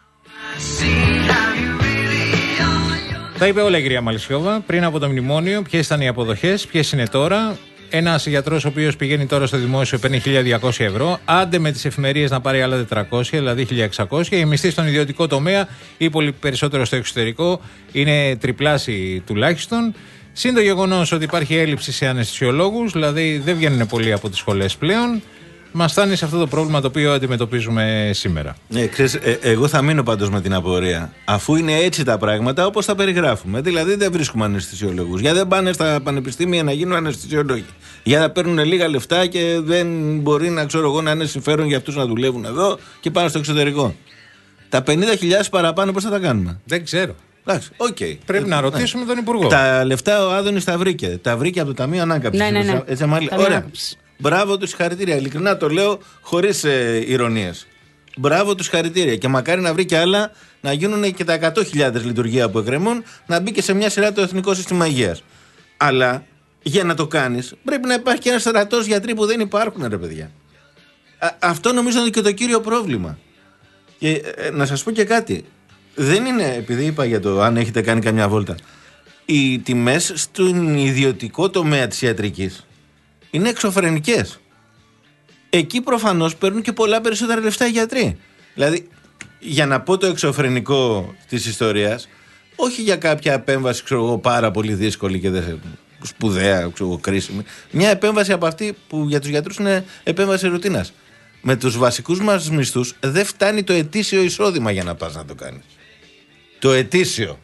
Τα είπε όλα η κυρία Μαλισιόβα πριν από το μνημόνιο, ποιες ήταν οι αποδοχές, ποιες είναι τώρα. Ένας γιατρός ο οποίος πηγαίνει τώρα στο δημόσιο παίρνει χίλια διακόσια ευρώ, άντε με τις εφημερίες να πάρει άλλα τετρακόσια, δηλαδή χίλια εξακόσια. Οι μισθοί στον ιδιωτικό τομέα ή πολύ περισσότερο στο εξωτερικό είναι τριπλάσιοι τουλάχιστον. Συν το γεγονός ότι υπάρχει έλλειψη σε αναισθησιολόγους, δηλαδή δεν βγαίνουν πολλοί από τις σχολές πλέον. Μας φτάνει σε αυτό το πρόβλημα το οποίο αντιμετωπίζουμε σήμερα. Ναι, ξέρεις, ε, εγώ θα μείνω πάντως με την απορία. Αφού είναι έτσι τα πράγματα όπως τα περιγράφουμε. Δηλαδή δεν βρίσκουμε αναισθησιολόγους. Γιατί δεν πάνε στα πανεπιστήμια να γίνουν αναισθησιολόγοι. Για να παίρνουν λίγα λεφτά και δεν μπορεί να ξέρω εγώ να είναι συμφέρον για αυτούς να δουλεύουν εδώ και πάνε στο εξωτερικό. Τα πενήντα χιλιάδες παραπάνω πώς θα τα κάνουμε? Δεν ξέρω. Εντάξει, okay. Πρέπει ε, να ρωτήσουμε ναι. τον Υπουργό. Τα λεφτά ο Άδωνης τα βρήκε. Τα βρήκε από το Ταμείο Ανάκαμψης. Ναι, ναι, ναι. Έτσι, ωραία. Μπράβο του, συγχαρητήρια. Ειλικρινά το λέω χωρίς ε, ηρωνίες. Μπράβο του, συγχαρητήρια. Και μακάρι να βρει και άλλα να γίνουν και τα εκατό χιλιάδες λειτουργία που εκκρεμούν, να μπει και σε μια σειρά το Εθνικό Σύστημα Υγείας. Αλλά για να το κάνεις πρέπει να υπάρχει και ένα στρατός γιατροί που δεν υπάρχουν, ρε παιδιά. Α, αυτό νομίζω είναι και το κύριο πρόβλημα. Και ε, να σας πω και κάτι. Δεν είναι, επειδή είπα για το αν έχετε κάνει καμιά βόλτα, οι τιμές στον ιδιωτικό τομέα της ιατρικής είναι εξωφρενικές. Εκεί προφανώς παίρνουν και πολλά περισσότερα λεφτά οι γιατροί. Δηλαδή, για να πω το εξωφρενικό της ιστορίας, όχι για κάποια επέμβαση, ξέρω εγώ, πάρα πολύ δύσκολη και δεν, σπουδαία, ξέρω εγώ, κρίσιμη. Μια επέμβαση από αυτή που για τους γιατρούς είναι επέμβαση ρουτίνας. Με τους βασικούς μας μισθούς δεν φτάνει το ετήσιο εισόδημα για να πας να το κάνεις. Το ετήσιο.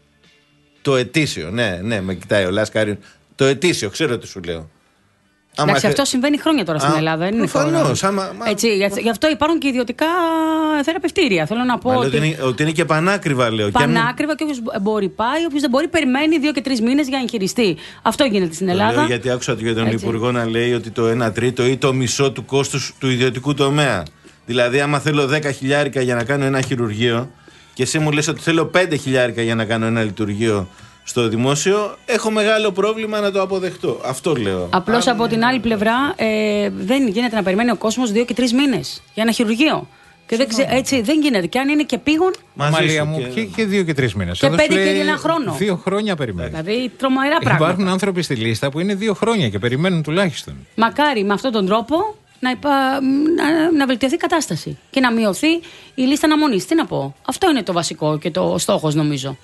Το ετήσιο, ναι, ναι, με κοιτάει ο Λάσκαρη. Το ετήσιο, ξέρω τι σου λέω. Εντάξει, άμα... αυτό συμβαίνει χρόνια τώρα στην Α, Ελλάδα. Δεν προφανώς, είναι άμα, Έτσι, μα... Γι' αυτό υπάρχουν και ιδιωτικά θεραπευτήρια. Θέλω να πω. Ότι... Ότι, είναι, ότι είναι και πανάκριβα, λέω. Πανάκριβα και όποιος μπορεί πάει, όποιος δεν μπορεί περιμένει δύο και τρεις μήνες για να εγχειριστεί. Αυτό γίνεται στην Ελλάδα. Λέω γιατί άκουσα για τον Έτσι. Υπουργό να λέει ότι το ένα τρίτο ή το μισό του κόστους του ιδιωτικού τομέα. Δηλαδή, άμα θέλω δέκα χιλιάρικα για να κάνω ένα χειρουργείο, και εσύ μου λες ότι θέλω πέντε χιλιάρικα για να κάνω ένα λειτουργείο στο δημόσιο, έχω μεγάλο πρόβλημα να το αποδεχτώ. Αυτό λέω. Απλώς από την άλλη πλευρά ε, δεν γίνεται να περιμένει ο κόσμος δύο και τρεις μήνες για ένα χειρουργείο. Και δεν ξε, έτσι δεν γίνεται. Και αν είναι και πήγον. Μαλία μου, και... Και, και δύο και τρεις μήνες. Και πέντε και ένα χρόνο. Δύο χρόνια περιμένουν. Δηλαδή τρομερά πράγματα. Υπάρχουν άνθρωποι στη λίστα που είναι δύο χρόνια και περιμένουν τουλάχιστον. Μακάρι με αυτόν τον τρόπο να, υπα... να, να βελτιωθεί η κατάσταση και να μειωθεί η λίστα αναμονής. Τι να πω. Αυτό είναι το βασικό και το στόχος, νομίζω.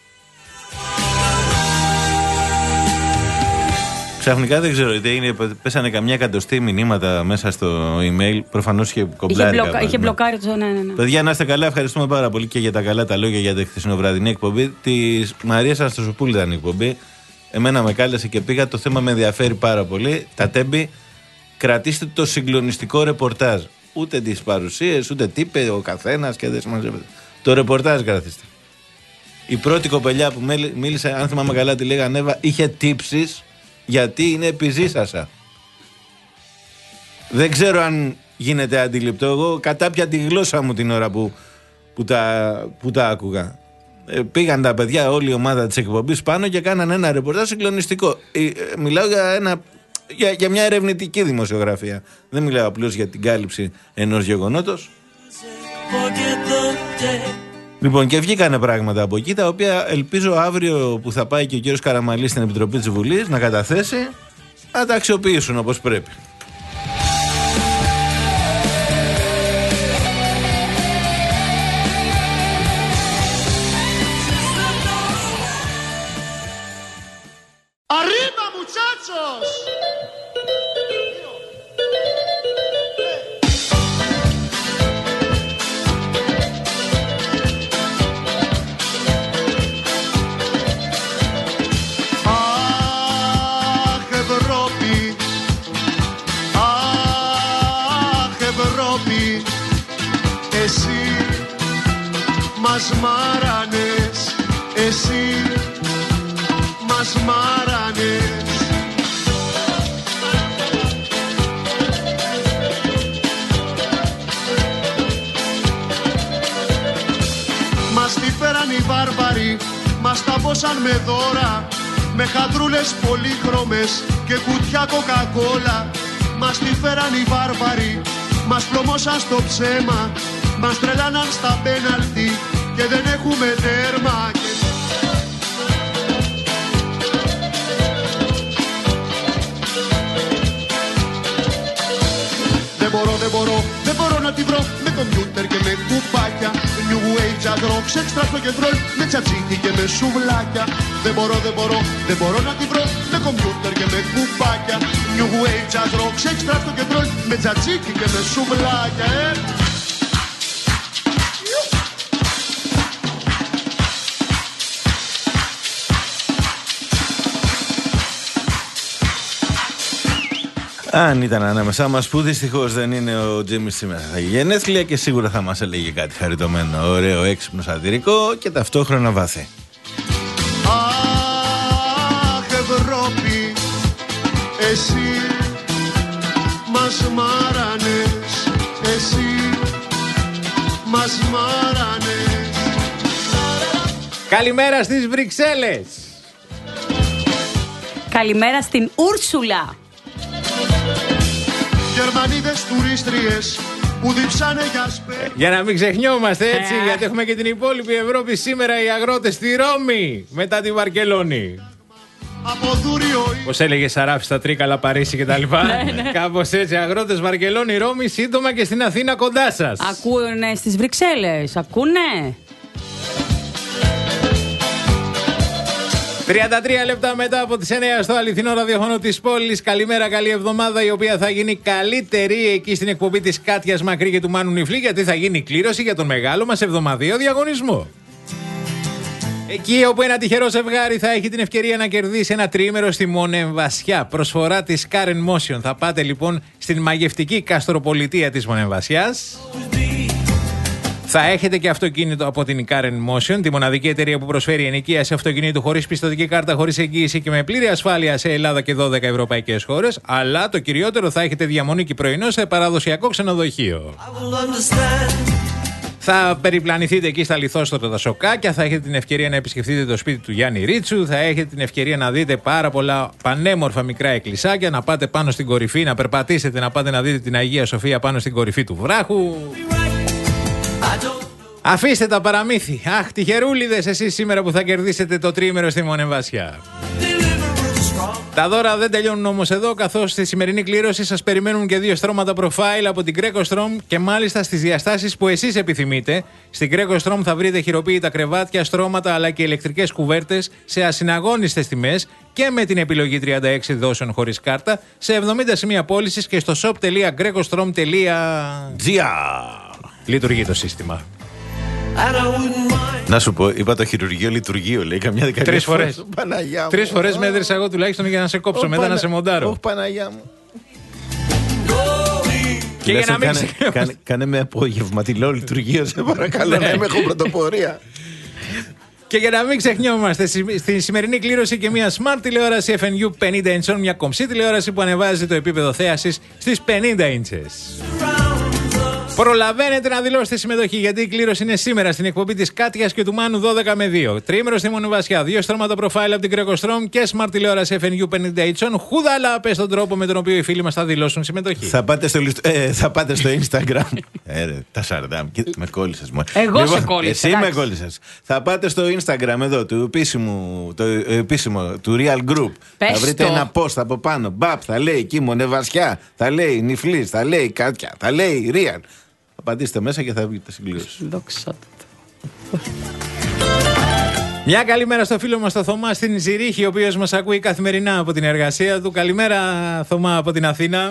Ξαφνικά δεν ξέρω, είτε είναι, πέσανε καμιά εκατοστή μηνύματα μέσα στο email. Προφανώς είχε κομπλάρει. Είχε, μπλοκα, είχε μπλοκάρει το. Ναι, ναι, ναι. Παιδιά, να είστε καλά. Ευχαριστούμε πάρα πολύ και για τα καλά τα λόγια για τη χθεσινοβραδινή εκπομπή. Τη Μαρία Αναστασοπούλου ήταν η εκπομπή. Εμένα με κάλεσε και πήγα. Το θέμα με ενδιαφέρει πάρα πολύ. Τα τέμπη, κρατήστε το συγκλονιστικό ρεπορτάζ. Ούτε τις παρουσίες, ούτε τι είπε ο καθένας και δεν συμμαζεύεται. Το ρεπορτάζ κρατήστε. Η πρώτη κοπελιά που μίλησε, αν θυμάμαι καλά, τη λέγα Ανέβα, είχε τύψεις. Γιατί είναι επιζήσασα. Δεν ξέρω αν γίνεται αντιληπτό. Εγώ κατάπια τη γλώσσα μου την ώρα που, που, τα, που τα άκουγα. Ε, πήγαν τα παιδιά, όλη η ομάδα της εκπομπής πάνω και κάναν ένα ρεπορτάζ συγκλονιστικό. Ε, μιλάω για, ένα, για, για μια ερευνητική δημοσιογραφία. Δεν μιλάω απλώς για την κάλυψη ενός γεγονότος. Λοιπόν, και βγήκανε πράγματα από εκεί, τα οποία ελπίζω αύριο που θα πάει και ο κύριος Καραμαλής στην Επιτροπή της Βουλής να καταθέσει, να τα αξιοποιήσουν όπως πρέπει. Arriba, muchachos! Εσύ μας μάρανες, εσύ μας μάρανες. Μας τη φέραν οι βάρβαροι, μας τα πόσαν με δώρα, με χαντρούλες πολύχρωμες και κουτιά κοκακόλα. Μας τη φέραν οι βάρβαροι, μας πλωμώσαν στο ψέμα, μας τρελάναν στα πέναλτι και δεν έχουμε τέρμα. Δεν μπορώ, δεν μπορώ, δεν μπορώ να τη βρω με κομπιούτερ και με κουπάκια. New Age agro, σεξ τρактο και τρόλ, με τσατσίκι και με σουβλάκια. Δεν μπορώ, δεν μπορώ, δεν μπορώ να τη βρω με κομπιούτερ και με κουπάκια. New Age agro, σεξ τρακτο και τρόλ, με τσατσίκι και με σουβλάκια. Ε. Αν ήταν ανάμεσά μας, που δυστυχώς δεν είναι ο Τζίμις σήμερα, θα έχει γενέθλια και σίγουρα θα μας έλεγε κάτι χαριτωμένο, ωραίο, έξυπνο, σατυρικό και ταυτόχρονα βαθύ. Αχ, Ευρώπη, εσύ μας μάρανες, εσύ μας μάρανες. Καλημέρα στις Βρυξέλλες. Καλημέρα στην Ούρσουλα. Γερμανίδες τουρίστριες που διψάνε για σπέ. Για να μην ξεχνιόμαστε έτσι, ε. γιατί έχουμε και την υπόλοιπη Ευρώπη σήμερα, οι αγρότες στη Ρώμη μετά τη Βαρκελόνη. Πώς έλεγε Σαράφη στα Τρίκαλα, Παρίσι και τα λοιπά. Ναι, ναι. Κάπως έτσι, αγρότες Βαρκελόνη, Ρώμη, σύντομα και στην Αθήνα κοντά σας. Ακούνε στις Βρυξέλλες, ακούνε. τριάντα τρία λεπτά μετά από τις εννιά στο αληθινό ραδιόφωνο της πόλης. Καλημέρα, καλή εβδομάδα, η οποία θα γίνει καλύτερη εκεί στην εκπομπή της Κάτιας Μακρύ και του Μάνου Νιφλή, γιατί θα γίνει κλήρωση για τον μεγάλο μας εβδομαδιαίο διαγωνισμό. Εκεί όπου ένα τυχερό ζευγάρι θα έχει την ευκαιρία να κερδίσει ένα τριήμερο στη Μονεμβασιά. Προσφορά της Karen Motion. Θα πάτε λοιπόν στην μαγευτική καστροπολιτεία της Μονεμβασιάς. Θα έχετε και αυτοκίνητο από την Karen Motion, τη μοναδική εταιρεία που προσφέρει ενοικίαση αυτοκινήτου χωρίς πιστωτική κάρτα, χωρίς εγγύηση και με πλήρη ασφάλεια σε Ελλάδα και δώδεκα ευρωπαϊκές χώρες. Αλλά το κυριότερο, θα έχετε διαμονή και πρωινό σε παραδοσιακό ξενοδοχείο. Θα περιπλανηθείτε εκεί στα Λιθόστοτα τα σοκάκια, θα έχετε την ευκαιρία να επισκεφτείτε το σπίτι του Γιάννη Ρίτσου, θα έχετε την ευκαιρία να δείτε πάρα πολλά πανέμορφα μικρά εκκλησάκια, να πάτε πάνω στην κορυφή, να περπατήσετε, να πάτε να δείτε την Αγία Σοφία πάνω στην κορυφή του βράχου. Αφήστε τα παραμύθι. Αχ, τυχερούλιδες εσείς σήμερα που θα κερδίσετε το τρίμερο στη Μονεβασιά. Τα δώρα δεν τελειώνουν όμως εδώ, καθώς στη σημερινή κλήρωση σας περιμένουν και δύο στρώματα προφάιλ από την Greco-Strom και μάλιστα στις διαστάσεις που εσείς επιθυμείτε. Στην Greco-Strom θα βρείτε χειροποίητα κρεβάτια, στρώματα αλλά και ηλεκτρικές κουβέρτες σε ασυναγώνιστες τιμές και με την επιλογή τριάντα έξι δόσεων χωρίς κάρτα σε εβδομήντα σημεία πώλησης και στο shop τελεία greco-strom τελεία gr. Λειτουργεί το σύστημα. Να σου πω, είπα το χειρουργείο λειτουργείο, λέει καμιά δεκαετία. Τρεις φορές. Τρεις φορές με έδρεσα εγώ τουλάχιστον για να σε κόψω, ο μετά πανα... να σε μοντάρω. Όχι, Παναγιά μου. Και για να μην κάνε, κάνε, κάνε με απόγευμα τη λέω λειτουργείο, σε παρακαλώ, να είμαι έχω πρωτοπορία. Και για να μην ξεχνιόμαστε, στη σημερινή κλήρωση και μια smart τηλεόραση εφ εν γιου πενήντα ίντσων, μια κομψή τηλεόραση που ανεβάζει το επίπεδο θέασης στις πενήντα ίντσες. Προλαβαίνετε να δηλώσετε συμμετοχή, γιατί η κλήρωση είναι σήμερα στην εκπομπή της Κάτιας και του Μάνου δώδεκα με δύο. Τρίμερο στη Μονοβασιά, δύο στρώματα προφάιλ από την Greco-Strom και smart τηλεόραση εφ εν γιου πενήντα ίντσων. Χουδάλα, πες τον τρόπο με τον οποίο οι φίλοι μας θα δηλώσουν συμμετοχή. Θα πάτε στο, ε, θα πάτε στο Instagram. ε, ρε, τα σαρδάμ. Με κόλλησες μόνο. Εγώ λοιπόν, σε κόλλησα. Εσύ με κόλλησες. Θα πάτε στο Instagram εδώ του επίσημου, το επίσημο του Real Group. Πες θα βρείτε το. ένα post από πάνω. Μπαπ, θα λέει εκεί Μονεβασιά, θα λέει Νιφλής, θα λέει Κάτια, θα λέει Real. Απαντήστε μέσα και θα βγείτε στην κλήρωση. Δόξα τω. Μια καλημέρα στο φίλο μας το Θωμά στην Ζηρίχη, ο οποίος μας ακούει καθημερινά από την εργασία του. Καλημέρα Θωμά από την Αθήνα.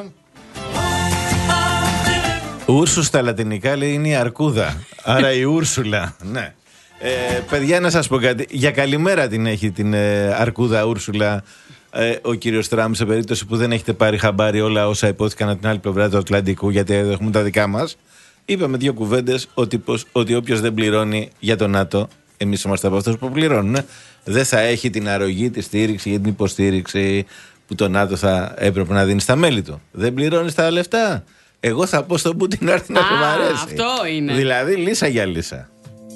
Ούρσου στα λατινικά λέει είναι η αρκούδα. Άρα η Ούρσουλα. Ναι. Ε, παιδιά, να σας πω κάτι. Για καλημέρα την έχει την ε, αρκούδα Ούρσουλα ε, ο κύριος Τραμπ, σε περίπτωση που δεν έχετε πάρει χαμπάρι όλα όσα υπόθηκαν από την άλλη πλευρά του Ατλαντικού, γιατί εδώ έχουμε τα δικά μας. Είπε με δύο κουβέντες ότι, ότι όποιος δεν πληρώνει για το ΝΑΤΟ, εμείς είμαστε από αυτούς που πληρώνουν, δεν θα έχει την αρρωγή, τη στήριξη ή την υποστήριξη που το ΝΑΤΟ θα έπρεπε να δίνει στα μέλη του. Δεν πληρώνει τα λεφτά. Εγώ θα πω στον Πούτιν να έρθει να του αρέσει. Αυτό είναι. Δηλαδή λύσα για λύσα.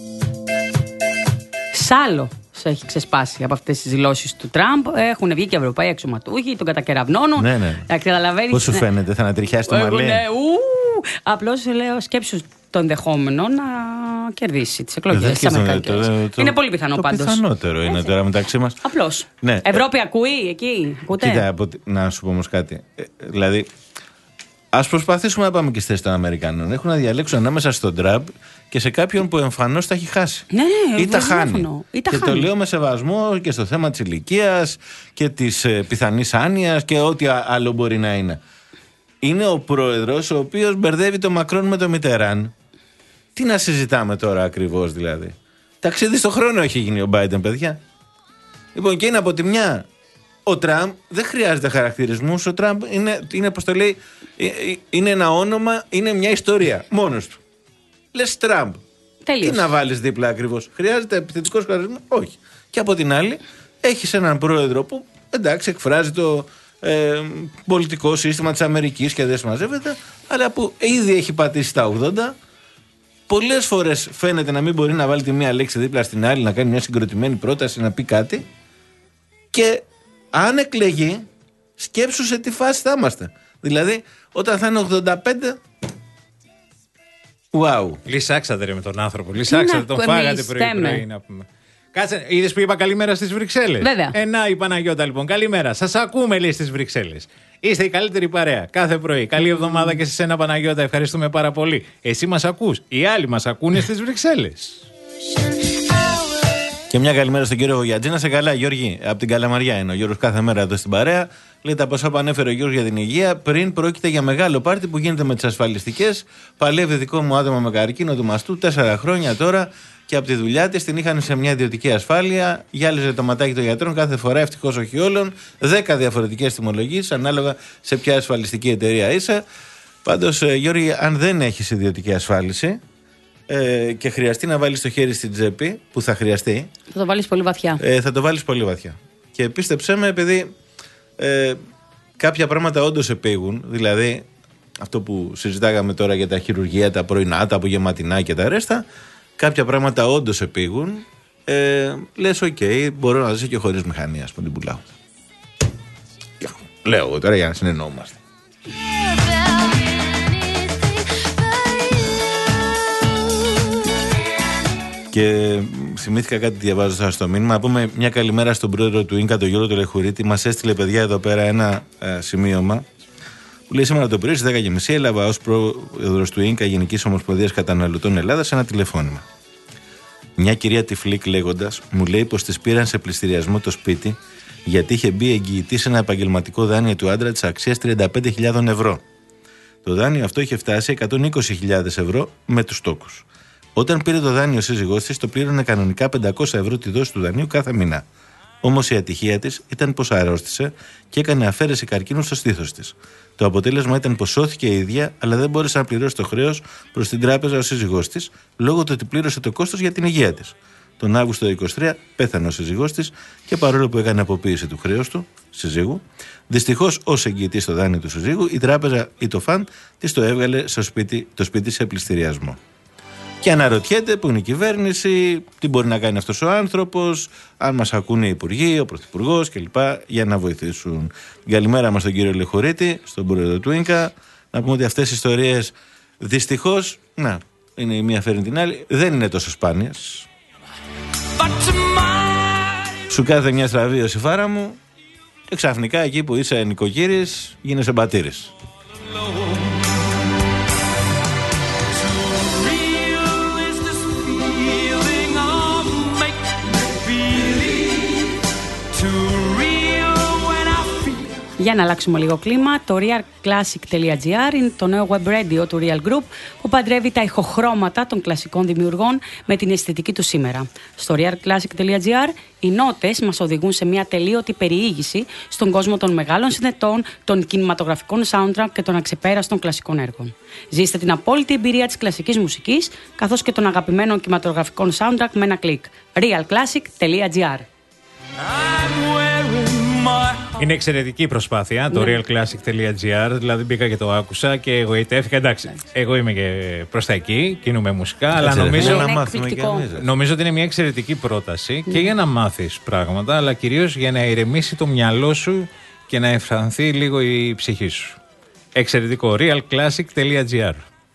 Σάλο σε έχει ξεσπάσει από αυτές τις δηλώσεις του Τραμπ. Έχουν βγει και Ευρωπαίοι αξιωματούχοι, τον κατακεραυνώνουν. Ναι, ναι. Πώς σου φαίνεται, θα ανατριχιάσει το μαλλί? Απλώς λέω, σκέψου το ενδεχόμενο να κερδίσει τις εκλογές της Αμερικανικές. Είναι πολύ πιθανό πάντως. Το πιθανότερο είναι τώρα μεταξύ μας. Απλώς. Ναι. Ευρώπη ακούει εκεί, ακούτε? Κοίτα, να σου πω όμως κάτι. Ε, δηλαδή, ας προσπαθήσουμε να πάμε και στη θέση των Αμερικανών. Έχουν να διαλέξουν ανάμεσα στον Τραμπ και σε κάποιον που εμφανώς τα έχει χάσει. Ναι, ναι, ή τα χάνει. Ή τα και χάνει. το λέω με σεβασμό και στο θέμα της ηλικίας και της ε, πιθανής άνοιας και ό,τι άλλο μπορεί να είναι. Είναι ο πρόεδρος ο οποίος μπερδεύει το Μακρόν με το Μιτεράν. Τι να συζητάμε τώρα ακριβώς δηλαδή? Ταξίδι στο χρόνο έχει γίνει ο Μπάιντεν, παιδιά. Λοιπόν, και είναι από τη μια. Ο Τραμπ δεν χρειάζεται χαρακτηρισμούς. Ο Τραμπ είναι, είναι πώς το λέει, είναι ένα όνομα, είναι μια ιστορία μόνος του. Λες Τραμπ. Τέλειος. Τι να βάλεις δίπλα ακριβώς? Χρειάζεται επιθετικός χαρακτηρισμός? Όχι. Και από την άλλη, έχεις έναν πρόεδρο που εντάξει, εκφράζει το ε, πολιτικό σύστημα της Αμερικής και δεν συμμαζεύεται, αλλά που ήδη έχει πατήσει τα ογδόντα. Πολλές φορές φαίνεται να μην μπορεί να βάλει τη μία λέξη δίπλα στην άλλη, να κάνει μια συγκροτημένη πρόταση, να πει κάτι. Και αν εκλεγεί, σκέψου σε τι φάση θα είμαστε. Δηλαδή, όταν θα είναι ογδόντα πέντε. Wow. Λυσάξατε ρε με τον άνθρωπο. Λυσάξατε, τον φάγατε πρωί-πρωί να πούμε. Κάτσε, είδες που είπα καλημέρα στις Βρυξέλλες? Βέβαια. Ε, να η Παναγιώτα λοιπόν. Καλημέρα. Σας ακούμε, λέει, στις Βρυξέλλες. Είστε η καλύτερη παρέα κάθε πρωί. Καλή εβδομάδα και σε σένα, Παναγιώτα. Ευχαριστούμε πάρα πολύ. Εσύ μας ακούς. Οι άλλοι μας ακούνε στις Βρυξέλλες. Και μια καλημέρα στον κύριο Βογιατζή. Να σε καλά, Γιώργη. Από την Καλαμαριά είναι ο Γιώργος κάθε μέρα εδώ στην παρέα. Λέει τα ποσά που ανέφερε ο Γιώργος για την υγεία. Πριν πρόκειται για μεγάλο πάρτι που γίνεται με τις ασφαλιστικές. Παλεύει δικό μου άτομο με καρκίνο του μαστού. Τέσσερα χρόνια τώρα. Και από τη δουλειά της την είχαν σε μια ιδιωτική ασφάλεια. Γυάλιζε το ματάκι των γιατρών κάθε φορά, ευτυχώς όχι όλων. Δέκα διαφορετικές τιμολογίες ανάλογα σε ποια ασφαλιστική εταιρεία είσαι. Πάντως, Γιώργη, αν δεν έχεις ιδιωτική ασφάλιση ε, και χρειαστεί να βάλεις το χέρι στην τσέπη, που θα χρειαστεί. Θα το βάλεις πολύ βαθιά. Ε, θα το βάλεις πολύ βαθιά. Και πίστεψέ με, επειδή ε, κάποια πράγματα όντως επήγουν, δηλαδή αυτό που συζητάγαμε τώρα για τα χειρουργεία, τα πρωινά, τα απογευματινά και τα ρέστα, κάποια πράγματα όντως επήγουν. Ε, λες, οκ, okay, μπορώ να ζήσω και χωρίς μηχανή, ας πούμε, την πουλάω. Λέω εγώ τώρα για να συνεννοούμαστε. Και θυμήθηκα κάτι διαβάζοντας στο μήνυμα. Να πούμε μια καλημέρα στον πρόεδρο του Ίνκα, τον Γιώργο του Λεχουρίτη. Μας έστειλε, παιδιά, εδώ πέρα ένα ε, σημείωμα που λέει: σήμερα το πρωί στις δέκα και μισή έλαβα ως πρόεδρος του Ίνκα, Γενικής Ομοσπονδίας Καταναλωτών Ελλάδας, ένα τηλεφώνημα. Μια κυρία Τυφλίκ, λέγοντας, μου λέει πως της πήραν σε πληστηριασμό το σπίτι γιατί είχε μπει εγγυητή σε ένα επαγγελματικό δάνειο του άντρα της αξίας τριάντα πέντε χιλιάδες ευρώ. Το δάνειο αυτό είχε φτάσει εκατόν είκοσι χιλιάδες ευρώ με τους τόκους. Όταν πήρε το δάνειο ο σύζυγός της, το πλήρωνε κανονικά πεντακόσια ευρώ τη δόση του δανείου κάθε μήνα. Όμως η ατυχία της ήταν πως αρρώστησε και έκανε αφαίρεση καρκίνου στο στήθος της. Το αποτέλεσμα ήταν πως σώθηκε η ίδια, αλλά δεν μπόρεσε να πληρώσει το χρέος προς την τράπεζα ο σύζυγός της, λόγω του ότι πλήρωσε το κόστος για την υγεία της. Τον Αύγουστο του είκοσι τρία πέθανε ο σύζυγός της και παρόλο που έκανε αποποίηση του χρέους του σύζυγου, δυστυχώς ως εγγυητή στο δάνειο του σύζυγου, η τράπεζα ή το φαν της το έβγαλε στο σπίτι, το σπίτι σε πληστηριασμό. Και αναρωτιέται που είναι η κυβέρνηση, τι μπορεί να κάνει αυτός ο άνθρωπος, αν μας ακούνε οι υπουργοί, ο πρωθυπουργός κλπ. Για να βοηθήσουν. Καλημέρα μας στον κύριο Λεχουρίτη, στον πρόεδρο του Ίνκα. Να πούμε ότι αυτές οι ιστορίες δυστυχώς, να, είναι η μία φέρνει την άλλη, δεν είναι τόσο σπάνιες. Σου κάθε μια στραβή ως η φάρα μου και ξαφνικά εκεί που είσαι νοικοκύρης γίνεσαι μπατήρης. Για να αλλάξουμε λίγο κλίμα, το realclassic.gr είναι το νέο web radio του Real Group που παντρεύει τα ηχοχρώματα των κλασικών δημιουργών με την αισθητική του σήμερα. Στο realclassic.gr οι νότες μας οδηγούν σε μια τελείωτη περιήγηση στον κόσμο των μεγάλων συνετών, των κινηματογραφικών soundtrack και των αξεπέραστων κλασικών έργων. Ζήστε την απόλυτη εμπειρία της κλασικής μουσικής καθώς και των αγαπημένων κινηματογραφικών soundtrack με ένα κλικ. realclassic.gr. Είναι εξαιρετική προσπάθεια, ναι. Το realclassic.gr, δηλαδή μπήκα και το άκουσα και εγωιτεύτηκα. Εντάξει, ναι. Εγώ είμαι και προς τα εκεί, κινούμε μουσικά, αλλά νομίζω, να μάθουμε και νομίζω ότι είναι μια εξαιρετική πρόταση ναι. Και για να μάθεις πράγματα, αλλά κυρίως για να ηρεμήσει το μυαλό σου και να ευφανθεί λίγο η ψυχή σου. Εξαιρετικό, realclassic.gr.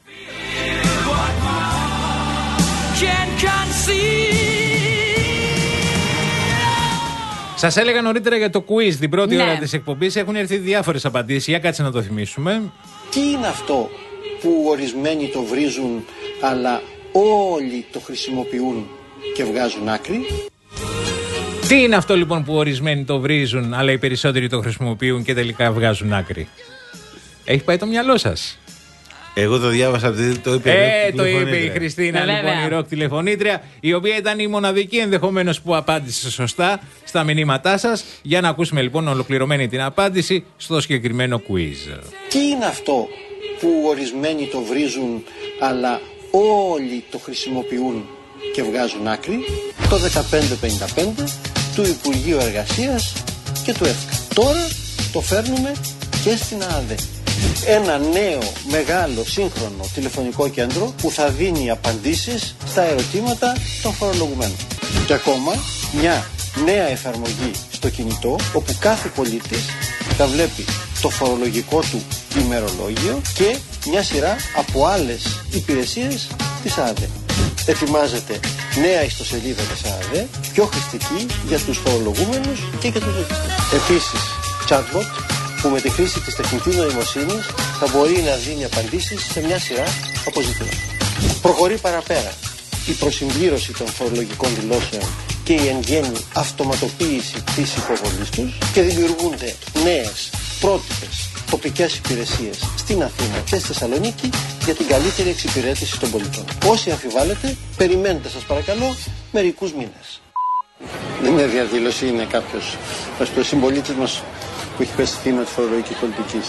Σας έλεγα νωρίτερα για το quiz την πρώτη ναι. ώρα της εκπομπής. Έχουν έρθει διάφορες απαντήσεις. Για κάτσε να το θυμίσουμε. Τι είναι αυτό που ορισμένοι το βρίζουν, αλλά όλοι το χρησιμοποιούν και βγάζουν άκρη? Τι είναι αυτό λοιπόν που ορισμένοι το βρίζουν, αλλά οι περισσότεροι το χρησιμοποιούν και τελικά βγάζουν άκρη? Έχει πάει το μυαλό σας? Εγώ το διάβασα, το είπε, ε, το είπε η Χριστίνα, ε, λοιπόν, η ροκ τηλεφωνήτρια, η οποία ήταν η μοναδική ενδεχομένως που απάντησε σωστά στα μηνύματά σας. Για να ακούσουμε λοιπόν ολοκληρωμένη την απάντηση στο συγκεκριμένο quiz. Τι είναι αυτό που ορισμένοι το βρίζουν, αλλά όλοι το χρησιμοποιούν και βγάζουν άκρη? Το δεκαπέντε πενήντα πέντε του Υπουργείου Εργασίας και του ΕΦΚΑ. Τώρα το φέρνουμε και στην ΑΑΔΕ. Ένα νέο, μεγάλο, σύγχρονο τηλεφωνικό κέντρο που θα δίνει απαντήσεις στα ερωτήματα των φορολογουμένων. Και ακόμα μια νέα εφαρμογή στο κινητό όπου κάθε πολίτης θα βλέπει το φορολογικό του ημερολόγιο και μια σειρά από άλλες υπηρεσίες της ΑΑΔΕ. Ετοιμάζεται νέα ιστοσελίδα της ΑΑΔΕ, πιο χρηστική για τους φορολογούμενους και για τους λογιστές. Επίσης, chatbot που με τη χρήση της τεχνητής νοημοσύνης θα μπορεί να δίνει απαντήσεις σε μια σειρά από ζητήματα. Προχωρεί παραπέρα η προσυμπλήρωση των φορολογικών δηλώσεων και η εν γέννη αυτοματοποίηση της υποβολής τους και δημιουργούνται νέες, πρότυπες, τοπικές υπηρεσίες στην Αθήνα και στη Θεσσαλονίκη για την καλύτερη εξυπηρέτηση των πολιτών. Όσοι αμφιβάλλετε, περιμένετε σας παρακαλώ μερικούς μήνες. Δεν είναι διαδήλωση, είναι κάποιος συμπολίτης μας που έχει πέσει θύμα της φορολογικής πολιτικής.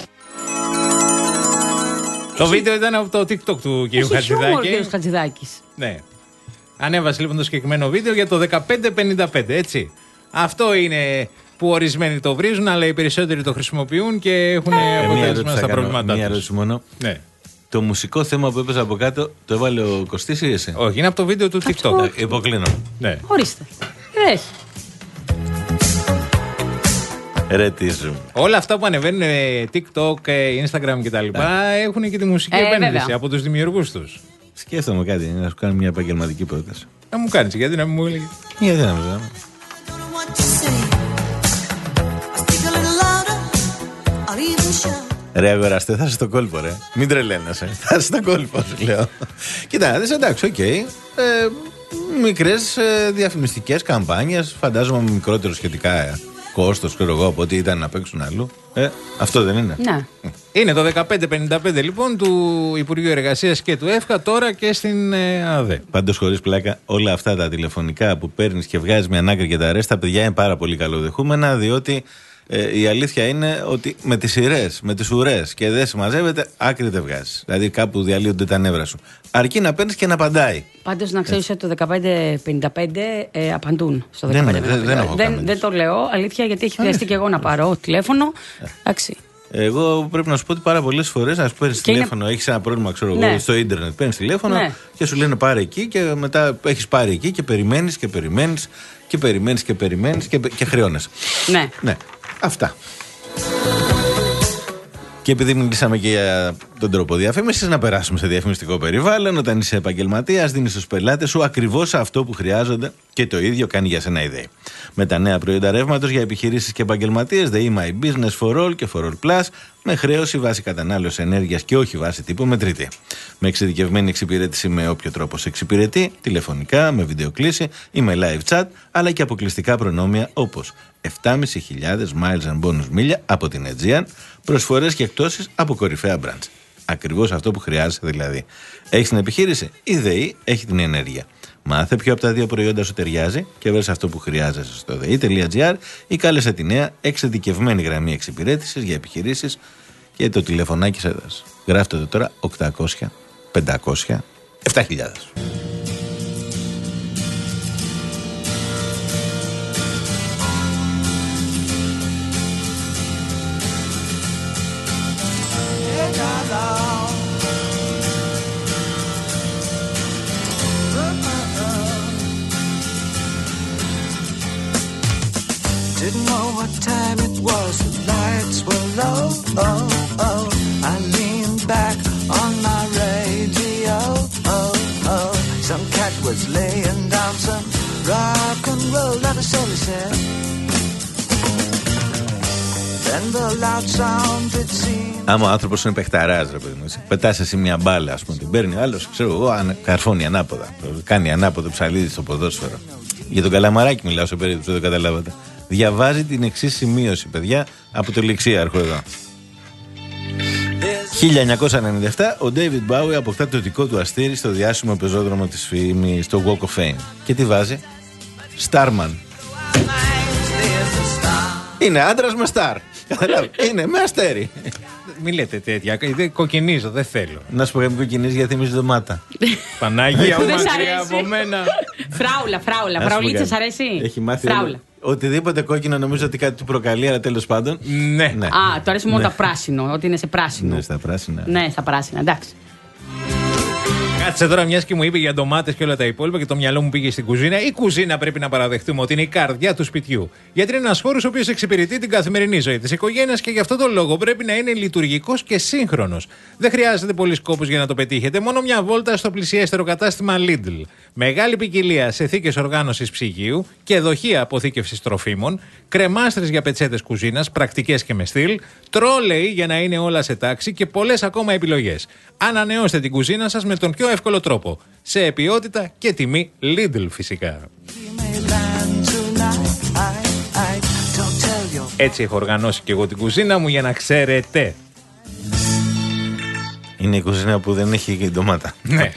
Το βίντεο ήταν από το TikTok του κ. Χατζηδάκη. Ο κ. Χατζηδάκης. Ναι. Ανέβασε λοιπόν το συγκεκριμένο βίντεο για το δεκαπέντε πενήντα πέντε, έτσι. Αυτό είναι που ορισμένοι το βρίζουν, αλλά οι περισσότεροι το χρησιμοποιούν και έχουν ε, αποτέλεσμα στα προβλήματά τους. Μία ερώτηση μόνο. Ναι. Το μουσικό θέμα που έπαιζε από κάτω το έβαλε ο Κωστής ή εσύ? Όχι, είναι από το βίντεο του TikTok. Ε, υποκλίνω. Ναι. Ορίστε. Έχει. Ρετίζουν. Όλα αυτά που ανεβαίνουν TikTok, Instagram κτλ. έχουν και τη μουσική ε, επένδυση βέβαια. από τους δημιουργούς τους. Σκέφτομαι κάτι, να σου κάνω μια επαγγελματική πρόταση. Να μου κάνεις, γιατί να μην μου έλεγε. Γιατί να μου κάνω. Ρε αγοραστέ, θα είσαι στο κόλπο, ρε. Μην τρελαίνεσαι. Θα είσαι στο κόλπο, σου λέω. Κοίτα, δες, εντάξει, οκ. Okay. Ε, μικρές ε, διαφημιστικές καμπάνιες, φαντάζομαι με μικρότερο σχετικά ε, κόστος, ξέρω εγώ, από ό,τι ήταν να παίξουν αλλού. Ε, αυτό δεν είναι? Ναι. Είναι το δεκαπέντε πενήντα πέντε λοιπόν του Υπουργείου Εργασίας και του ΕΦΚΑ, τώρα και στην ε, ΑΔΕ. Πάντως, χωρίς πλάκα, όλα αυτά τα τηλεφωνικά που παίρνεις και βγάζεις μια άκρη και τα αρέσει, τα παιδιά είναι πάρα πολύ καλοδεχούμενα, διότι ε, η αλήθεια είναι ότι με τις σειρές, με τις ουρές και δεν συμμαζεύεται, άκρη δεν βγάζεις. Δηλαδή κάπου διαλύονται τα νεύρα σου. Αρκεί να παίρνεις και να απαντάει. Πάντως να ξέρεις ότι το δεκαπέντε πενήντα πέντε ε, απαντούν στο Δεν, δεκαπέντε πενήντα πέντε. δεν, δεν, δεν, δεν το λέω αλήθεια, γιατί έχει χρειαστεί και εγώ να πάρω τηλέφωνο. Εντάξει. Εγώ πρέπει να σου πω ότι πάρα πολλές φορές, να σου παίρνεις τηλέφωνο, είναι... έχεις ένα πρόβλημα, ξέρω εγώ, ναι. στο ίντερνετ. Παίρνεις τηλέφωνο ναι. και σου λένε πάρε εκεί, και μετά έχεις πάρει εκεί και περιμένεις και περιμένεις και περιμένεις και περιμένεις και, και χρεώνεσαι. Ναι. Ναι. Αυτά. Και επειδή μιλήσαμε και για τον τρόπο διαφήμισης, να περάσουμε σε διαφημιστικό περιβάλλον. Όταν είσαι επαγγελματίας, δίνεις στους πελάτες σου ακριβώς αυτό που χρειάζονται και το ίδιο κάνει για σένα η ΔΕΗ. Με τα νέα προϊόντα ρεύματος για επιχειρήσεις και επαγγελματίες, ΔΕΗ My Business for All και for All Plus, με χρέωση βάση κατανάλωση ενέργειας και όχι βάση τύπου μετρητή. Με εξειδικευμένη εξυπηρέτηση με όποιο τρόπο σε εξυπηρετεί, τηλεφωνικά, με βιντεοκλήση ή με live chat, αλλά και αποκλειστικά προνόμια όπως επτά χιλιάδες πεντακόσια miles and bonus μίλια από την Aegean, προσφορές και εκτόσεις από κορυφαία brands. Ακριβώς αυτό που χρειάζεσαι δηλαδή. Έχεις την επιχείρηση, η ΔΕΗ έχει την ενέργεια. Μάθε ποιο από τα δύο προϊόντα σου ταιριάζει και βρες αυτό που χρειάζεσαι στο δei τελεία τζι άρ ή κάλεσε τη νέα εξειδικευμένη γραμμή εξυπηρέτησης για επιχειρήσεις και το τηλεφωνάκι σε δες. Γράφτε το τώρα οκτακόσια πεντακόσια επτά χιλιάδες. Didn't know what time it was, the lights were low, oh, oh. I leaned back on my radio, oh, oh. Some cat was laying down some rock and roll, not a soul he said. Then the loud sound it seemed. Άμα ο άνθρωπος είναι παιχταράς, ρε παιδί μου, πετάς εσύ μια μπάλα, ας πούμε, την παίρνει ο άλλος, ξέρω εγώ, καρφώνει ανάποδα. Κάνει ανάποδο ψαλίδι στο ποδόσφαιρο. Για τον Καλαμαράκη μιλάω σε περίπτωση, δεν καταλάβατε. Διαβάζει την εξής σημείωση, παιδιά, από το ληξίαρχο εδώ. χίλια εννιακόσια ενενήντα επτά, ο David Bowie αποκτά το δικό του αστήρι στο διάσημο πεζόδρομο της φήμης, στο Walk of Fame. Και τι βάζει? Starman. Είναι άντρας με στάρ. Είναι με αστέρι. Μην λέτε τέτοια. Δεν κοκκινίζω, δεν θέλω. Να σου πω γιατί κοκκινίζει, γιατί είμαι ντομάτα. Πανάγια μου, μακριά από μένα. Φράουλα, φράουλα. Φραουλίτσα, σ' αρέσει? Έχει μάθει. Φράουλα. Οτιδήποτε κόκκινο νομίζω ότι κάτι του προκαλεί, αλλά τέλος πάντων. Ναι. ναι. Α, το αρέσει μόνο ναι. τα πράσινο, ότι είναι σε πράσινο. Ναι, στα πράσινα. Ναι, στα πράσινα, εντάξει. Κάτσε τώρα, μια και μου είπε για ντομάτες και όλα τα υπόλοιπα και το μυαλό μου πήγε στην κουζίνα. Η κουζίνα πρέπει να παραδεχτούμε ότι είναι η καρδιά του σπιτιού. Γιατί είναι ένας χώρος ο οποίος εξυπηρετεί την καθημερινή ζωή της οικογένειας και γι' αυτό τον λόγο πρέπει να είναι λειτουργικός και σύγχρονος. Δεν χρειάζεται πολύς κόπος για να το πετύχετε, μόνο μια βόλτα στο πλησιέστερο κατάστημα Lidl. Μεγάλη ποικιλία σε θήκες οργάνωσης ψυγείου και δοχεία αποθήκευσης τροφίμων, κρεμάστρες για πετσέτες κουζίνας, πρακτικές και με στυλ, τρόλεϊ για να είναι όλα σε τάξη και πολλές ακόμα επιλογές. Ανανεώστε την κουζίνα σας με τον πιο εύκολο τρόπο. Σε ποιότητα και τιμή Lidl φυσικά. Έτσι έχω οργανώσει και εγώ την κουζίνα μου για να ξέρετε. Είναι η κουζίνα που δεν έχει και ντομάτα. Ναι.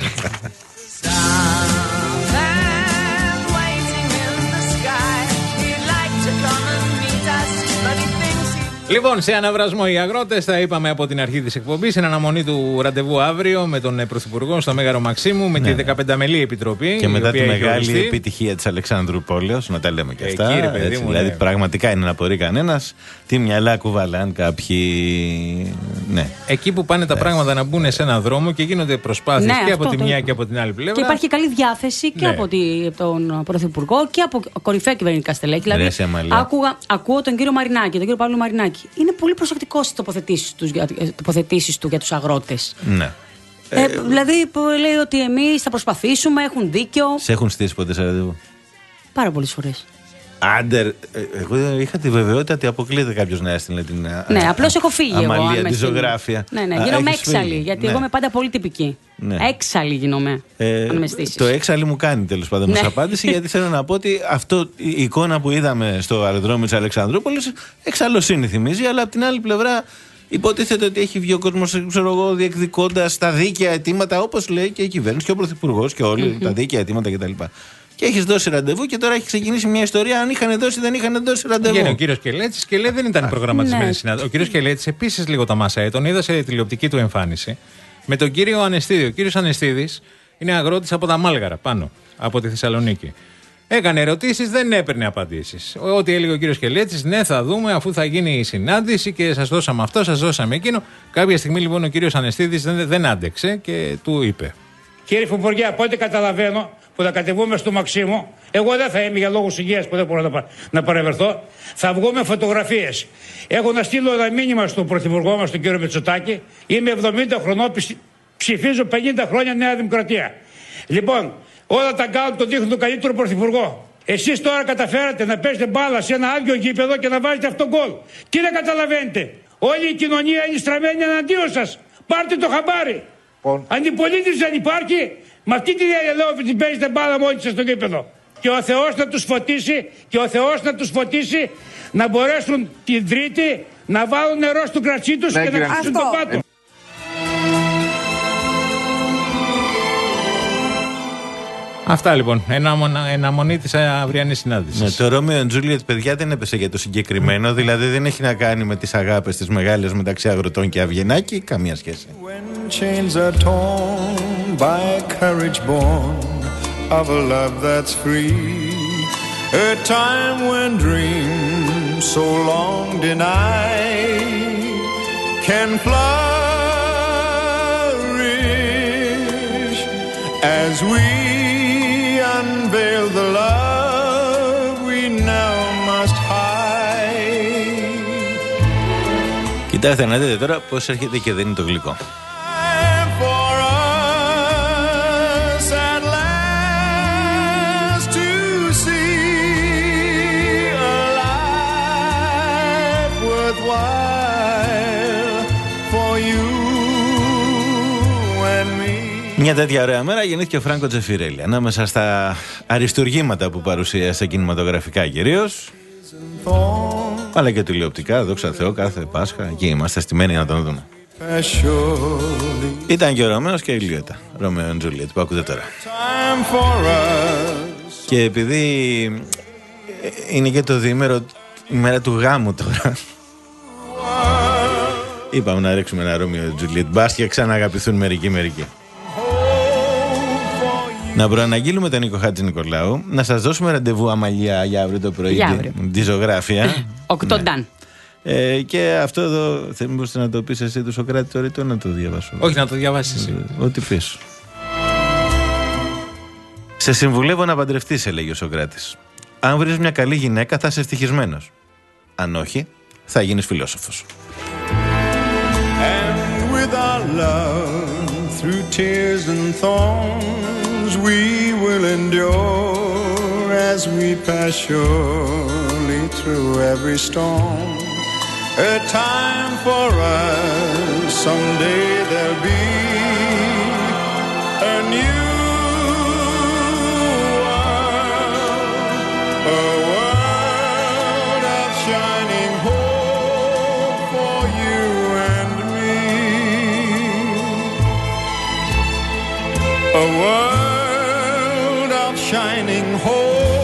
Λοιπόν, σε αναβρασμό οι αγρότες, τα είπαμε από την αρχή της εκπομπής, in αναμονή του ραντεβού αύριο με τον Πρωθυπουργό στο Μέγαρο Μαξίμου, με ναι. τη δεκαπενταμελή επιτροπή. Και μετά τη μεγάλη επιτυχία της Αλεξάνδρου Πόλεως, να τα λέμε και αυτά. Εκεί, ρε, παιδί έτσι, μου, δηλαδή, ναι. πραγματικά είναι να απορεί κανένας τι μυαλά κουβαλάν κάποιοι. Ναι. Εκεί που πάνε τα ναι. πράγματα να μπουν σε έναν δρόμο και γίνονται προσπάθειες ναι, και από τη το... μια και από την άλλη πλευρά. Και υπάρχει καλή διάθεση και ναι. από τη, τον Πρωθυπουργό και από κορυφαία κυβερνητικά στελέχη. Δηλαδή, άκουγα, ακούω τον κύριο Μαρινάκη, τον κύριο Παύλο Μαρινάκη. Είναι πολύ προσεκτικός στις τοποθετήσεις του, τοποθετήσεις του για τους αγρότες. Ναι. Ε, ε, δηλαδή, που λέει ότι εμείς θα προσπαθήσουμε, έχουν δίκιο. Σε έχουν στήσει ποτέ σε ραντεβού? Πάρα πολλές φορές. Άντερ, εγώ είχα τη βεβαιότητα ότι αποκλείεται κάποιος να έστειλε την. Ναι, απλώς έχω φύγει εγώ. Αμαλία, τη ζωγράφια. Ναι, ναι, γίνομαι έξαλλη. Γιατί ναι. εγώ είμαι πάντα πολύ τυπική. Ναι. Έξαλλη γίνομαι. Ε, αν με στήσεις. Το έξαλλη μου κάνει τέλος πάντων ναι. ως απάντηση, γιατί θέλω να πω ότι αυτό, η εικόνα που είδαμε στο αεροδρόμιο της Αλεξανδρούπολης εξαλλοσύνη θυμίζει, αλλά από την άλλη πλευρά υποτίθεται ότι έχει βγει ο κόσμος, ξέρω εγώ, διεκδικώντας τα δίκαια αιτήματα, όπως λέει και η κυβέρνηση και ο Πρωθυπουργός και όλοι, mm-hmm. τα δίκαια αιτήματα κτλ. Και έχει δώσει ραντεβού και τώρα έχει ξεκινήσει μια ιστορία. Αν είχαν δώσει, δεν είχαν δώσει ραντεβού. Βγαίνει ο κύριος Κελέτης και λέει δεν ήταν προγραμματισμένη ναι. συνάντηση. Ο κύριος Κελέτης επίσης λίγο τα μάσα, τον είδα σε τηλεοπτική του εμφάνιση με τον κύριο Ανεστίδη. Ο κύριος Ανεστίδης είναι αγρότης από τα Μάλγαρα, πάνω από τη Θεσσαλονίκη. Έκανε ερωτήσεις, δεν έπαιρνε απαντήσεις. Ό,τι έλεγε ο κύριος Κελέτης, ναι, θα δούμε αφού θα γίνει η συνάντηση και σας δώσαμε αυτό, σας δώσαμε εκείνο. Κάποια στιγμή λοιπόν ο κύριος Ανεστίδης δεν, δεν άντεξε και του είπε: Κύριε Υπουργέ, από ό,τι καταλαβαίνω, που θα κατεβούμε στο Μαξίμου, εγώ δεν θα είμαι για λόγους υγείας που δεν μπορώ να, να παρευρεθώ, θα βγούμε φωτογραφίες. Έχω να στείλω ένα μήνυμα στον Πρωθυπουργό μας, τον κύριο Μητσοτάκη. Είμαι εβδομήντα χρονών, ψηφίζω πενήντα χρόνια Νέα Δημοκρατία. Λοιπόν, όλα τα κάνουν, τον δείχνουν τον καλύτερο Πρωθυπουργό. Εσείς τώρα καταφέρατε να παίζετε μπάλα σε ένα άδειο γήπεδο και να βάζετε αυτόν γκολ. Τι δεν καταλαβαίνετε? Όλη η κοινωνία είναι στραμμένη εναντίον σας. Πάρτε το χαμπάρι. Αντιπολίτης δεν υπάρχει. Με αυτή τη διαλόγηση παίζετε μπάλα μόνοι σας στο γήπεδο. Και ο Θεός να τους φωτίσει, και ο Θεός να τους φωτίσει να μπορέσουν την Τρίτη να βάλουν νερό στο κρατσί τους ναι, και να κλείσουν τον πάτο. Αυτά λοιπόν. Εναμονή της αυριανής συνάντησης. Ναι, το Ρόμεο and Juliet, παιδιά, δεν έπεσε για το συγκεκριμένο. Δηλαδή δεν έχει να κάνει με τις αγάπες τις μεγάλες μεταξύ αγροτών και Αυγενάκη. Καμία σχέση. When chains are torn by courage born of a love that's free, a time when dreams so long denied can flourish as we unveil the love we now must hide. Κοιτάξτε να δείτε τώρα πώς έρχεται και δεν είναι το γλυκό. Μια τέτοια ωραία μέρα γεννήθηκε ο Φράνκο Τζεφιρέλη. Ανάμεσα στα αριστουργήματα που παρουσίασε κινηματογραφικά κυρίως, αλλά και τηλεοπτικά, δόξα Θεώ, κάθε Πάσχα. Εκεί είμαστε στημένοι να τον δούμε. Ήταν και ο Ρωμαίος και η Ηλιώτα. Ρωμαίο and Juliet που ακούτε τώρα. Και επειδή είναι και το διήμερο, η μέρα του γάμου τώρα, είπαμε να ρίξουμε ένα Ρωμαίο and Juliet. Μπας και ξαναγαπηθούν μερικοί μερικοί. Να προαναγγείλουμε τον Νίκο Χατζηνικολάου, να σας δώσουμε ραντεβού Αμαλία για αύριο το πρωί, τη ζωγράφια. Οκτώνταν. Ε, και αυτό εδώ, θα μπορούσατε να το πεις εσύ του Σοκράτη το ρητό, να το διαβάσω. Όχι, να το διαβάσεις εσύ. Ε, ό,τι πεις. Σε συμβουλεύω να παντρευτείς, έλεγε ο Σοκράτης. Αν βρεις μια καλή γυναίκα θα είσαι ευτυχισμένος. Αν όχι, θα γίνεις φιλόσοφος. And with our love, through tears and thorns, we will endure as we pass surely through every storm. A time for us, someday there'll be a new world, a world of shining hope for you and me, a world of shining hope.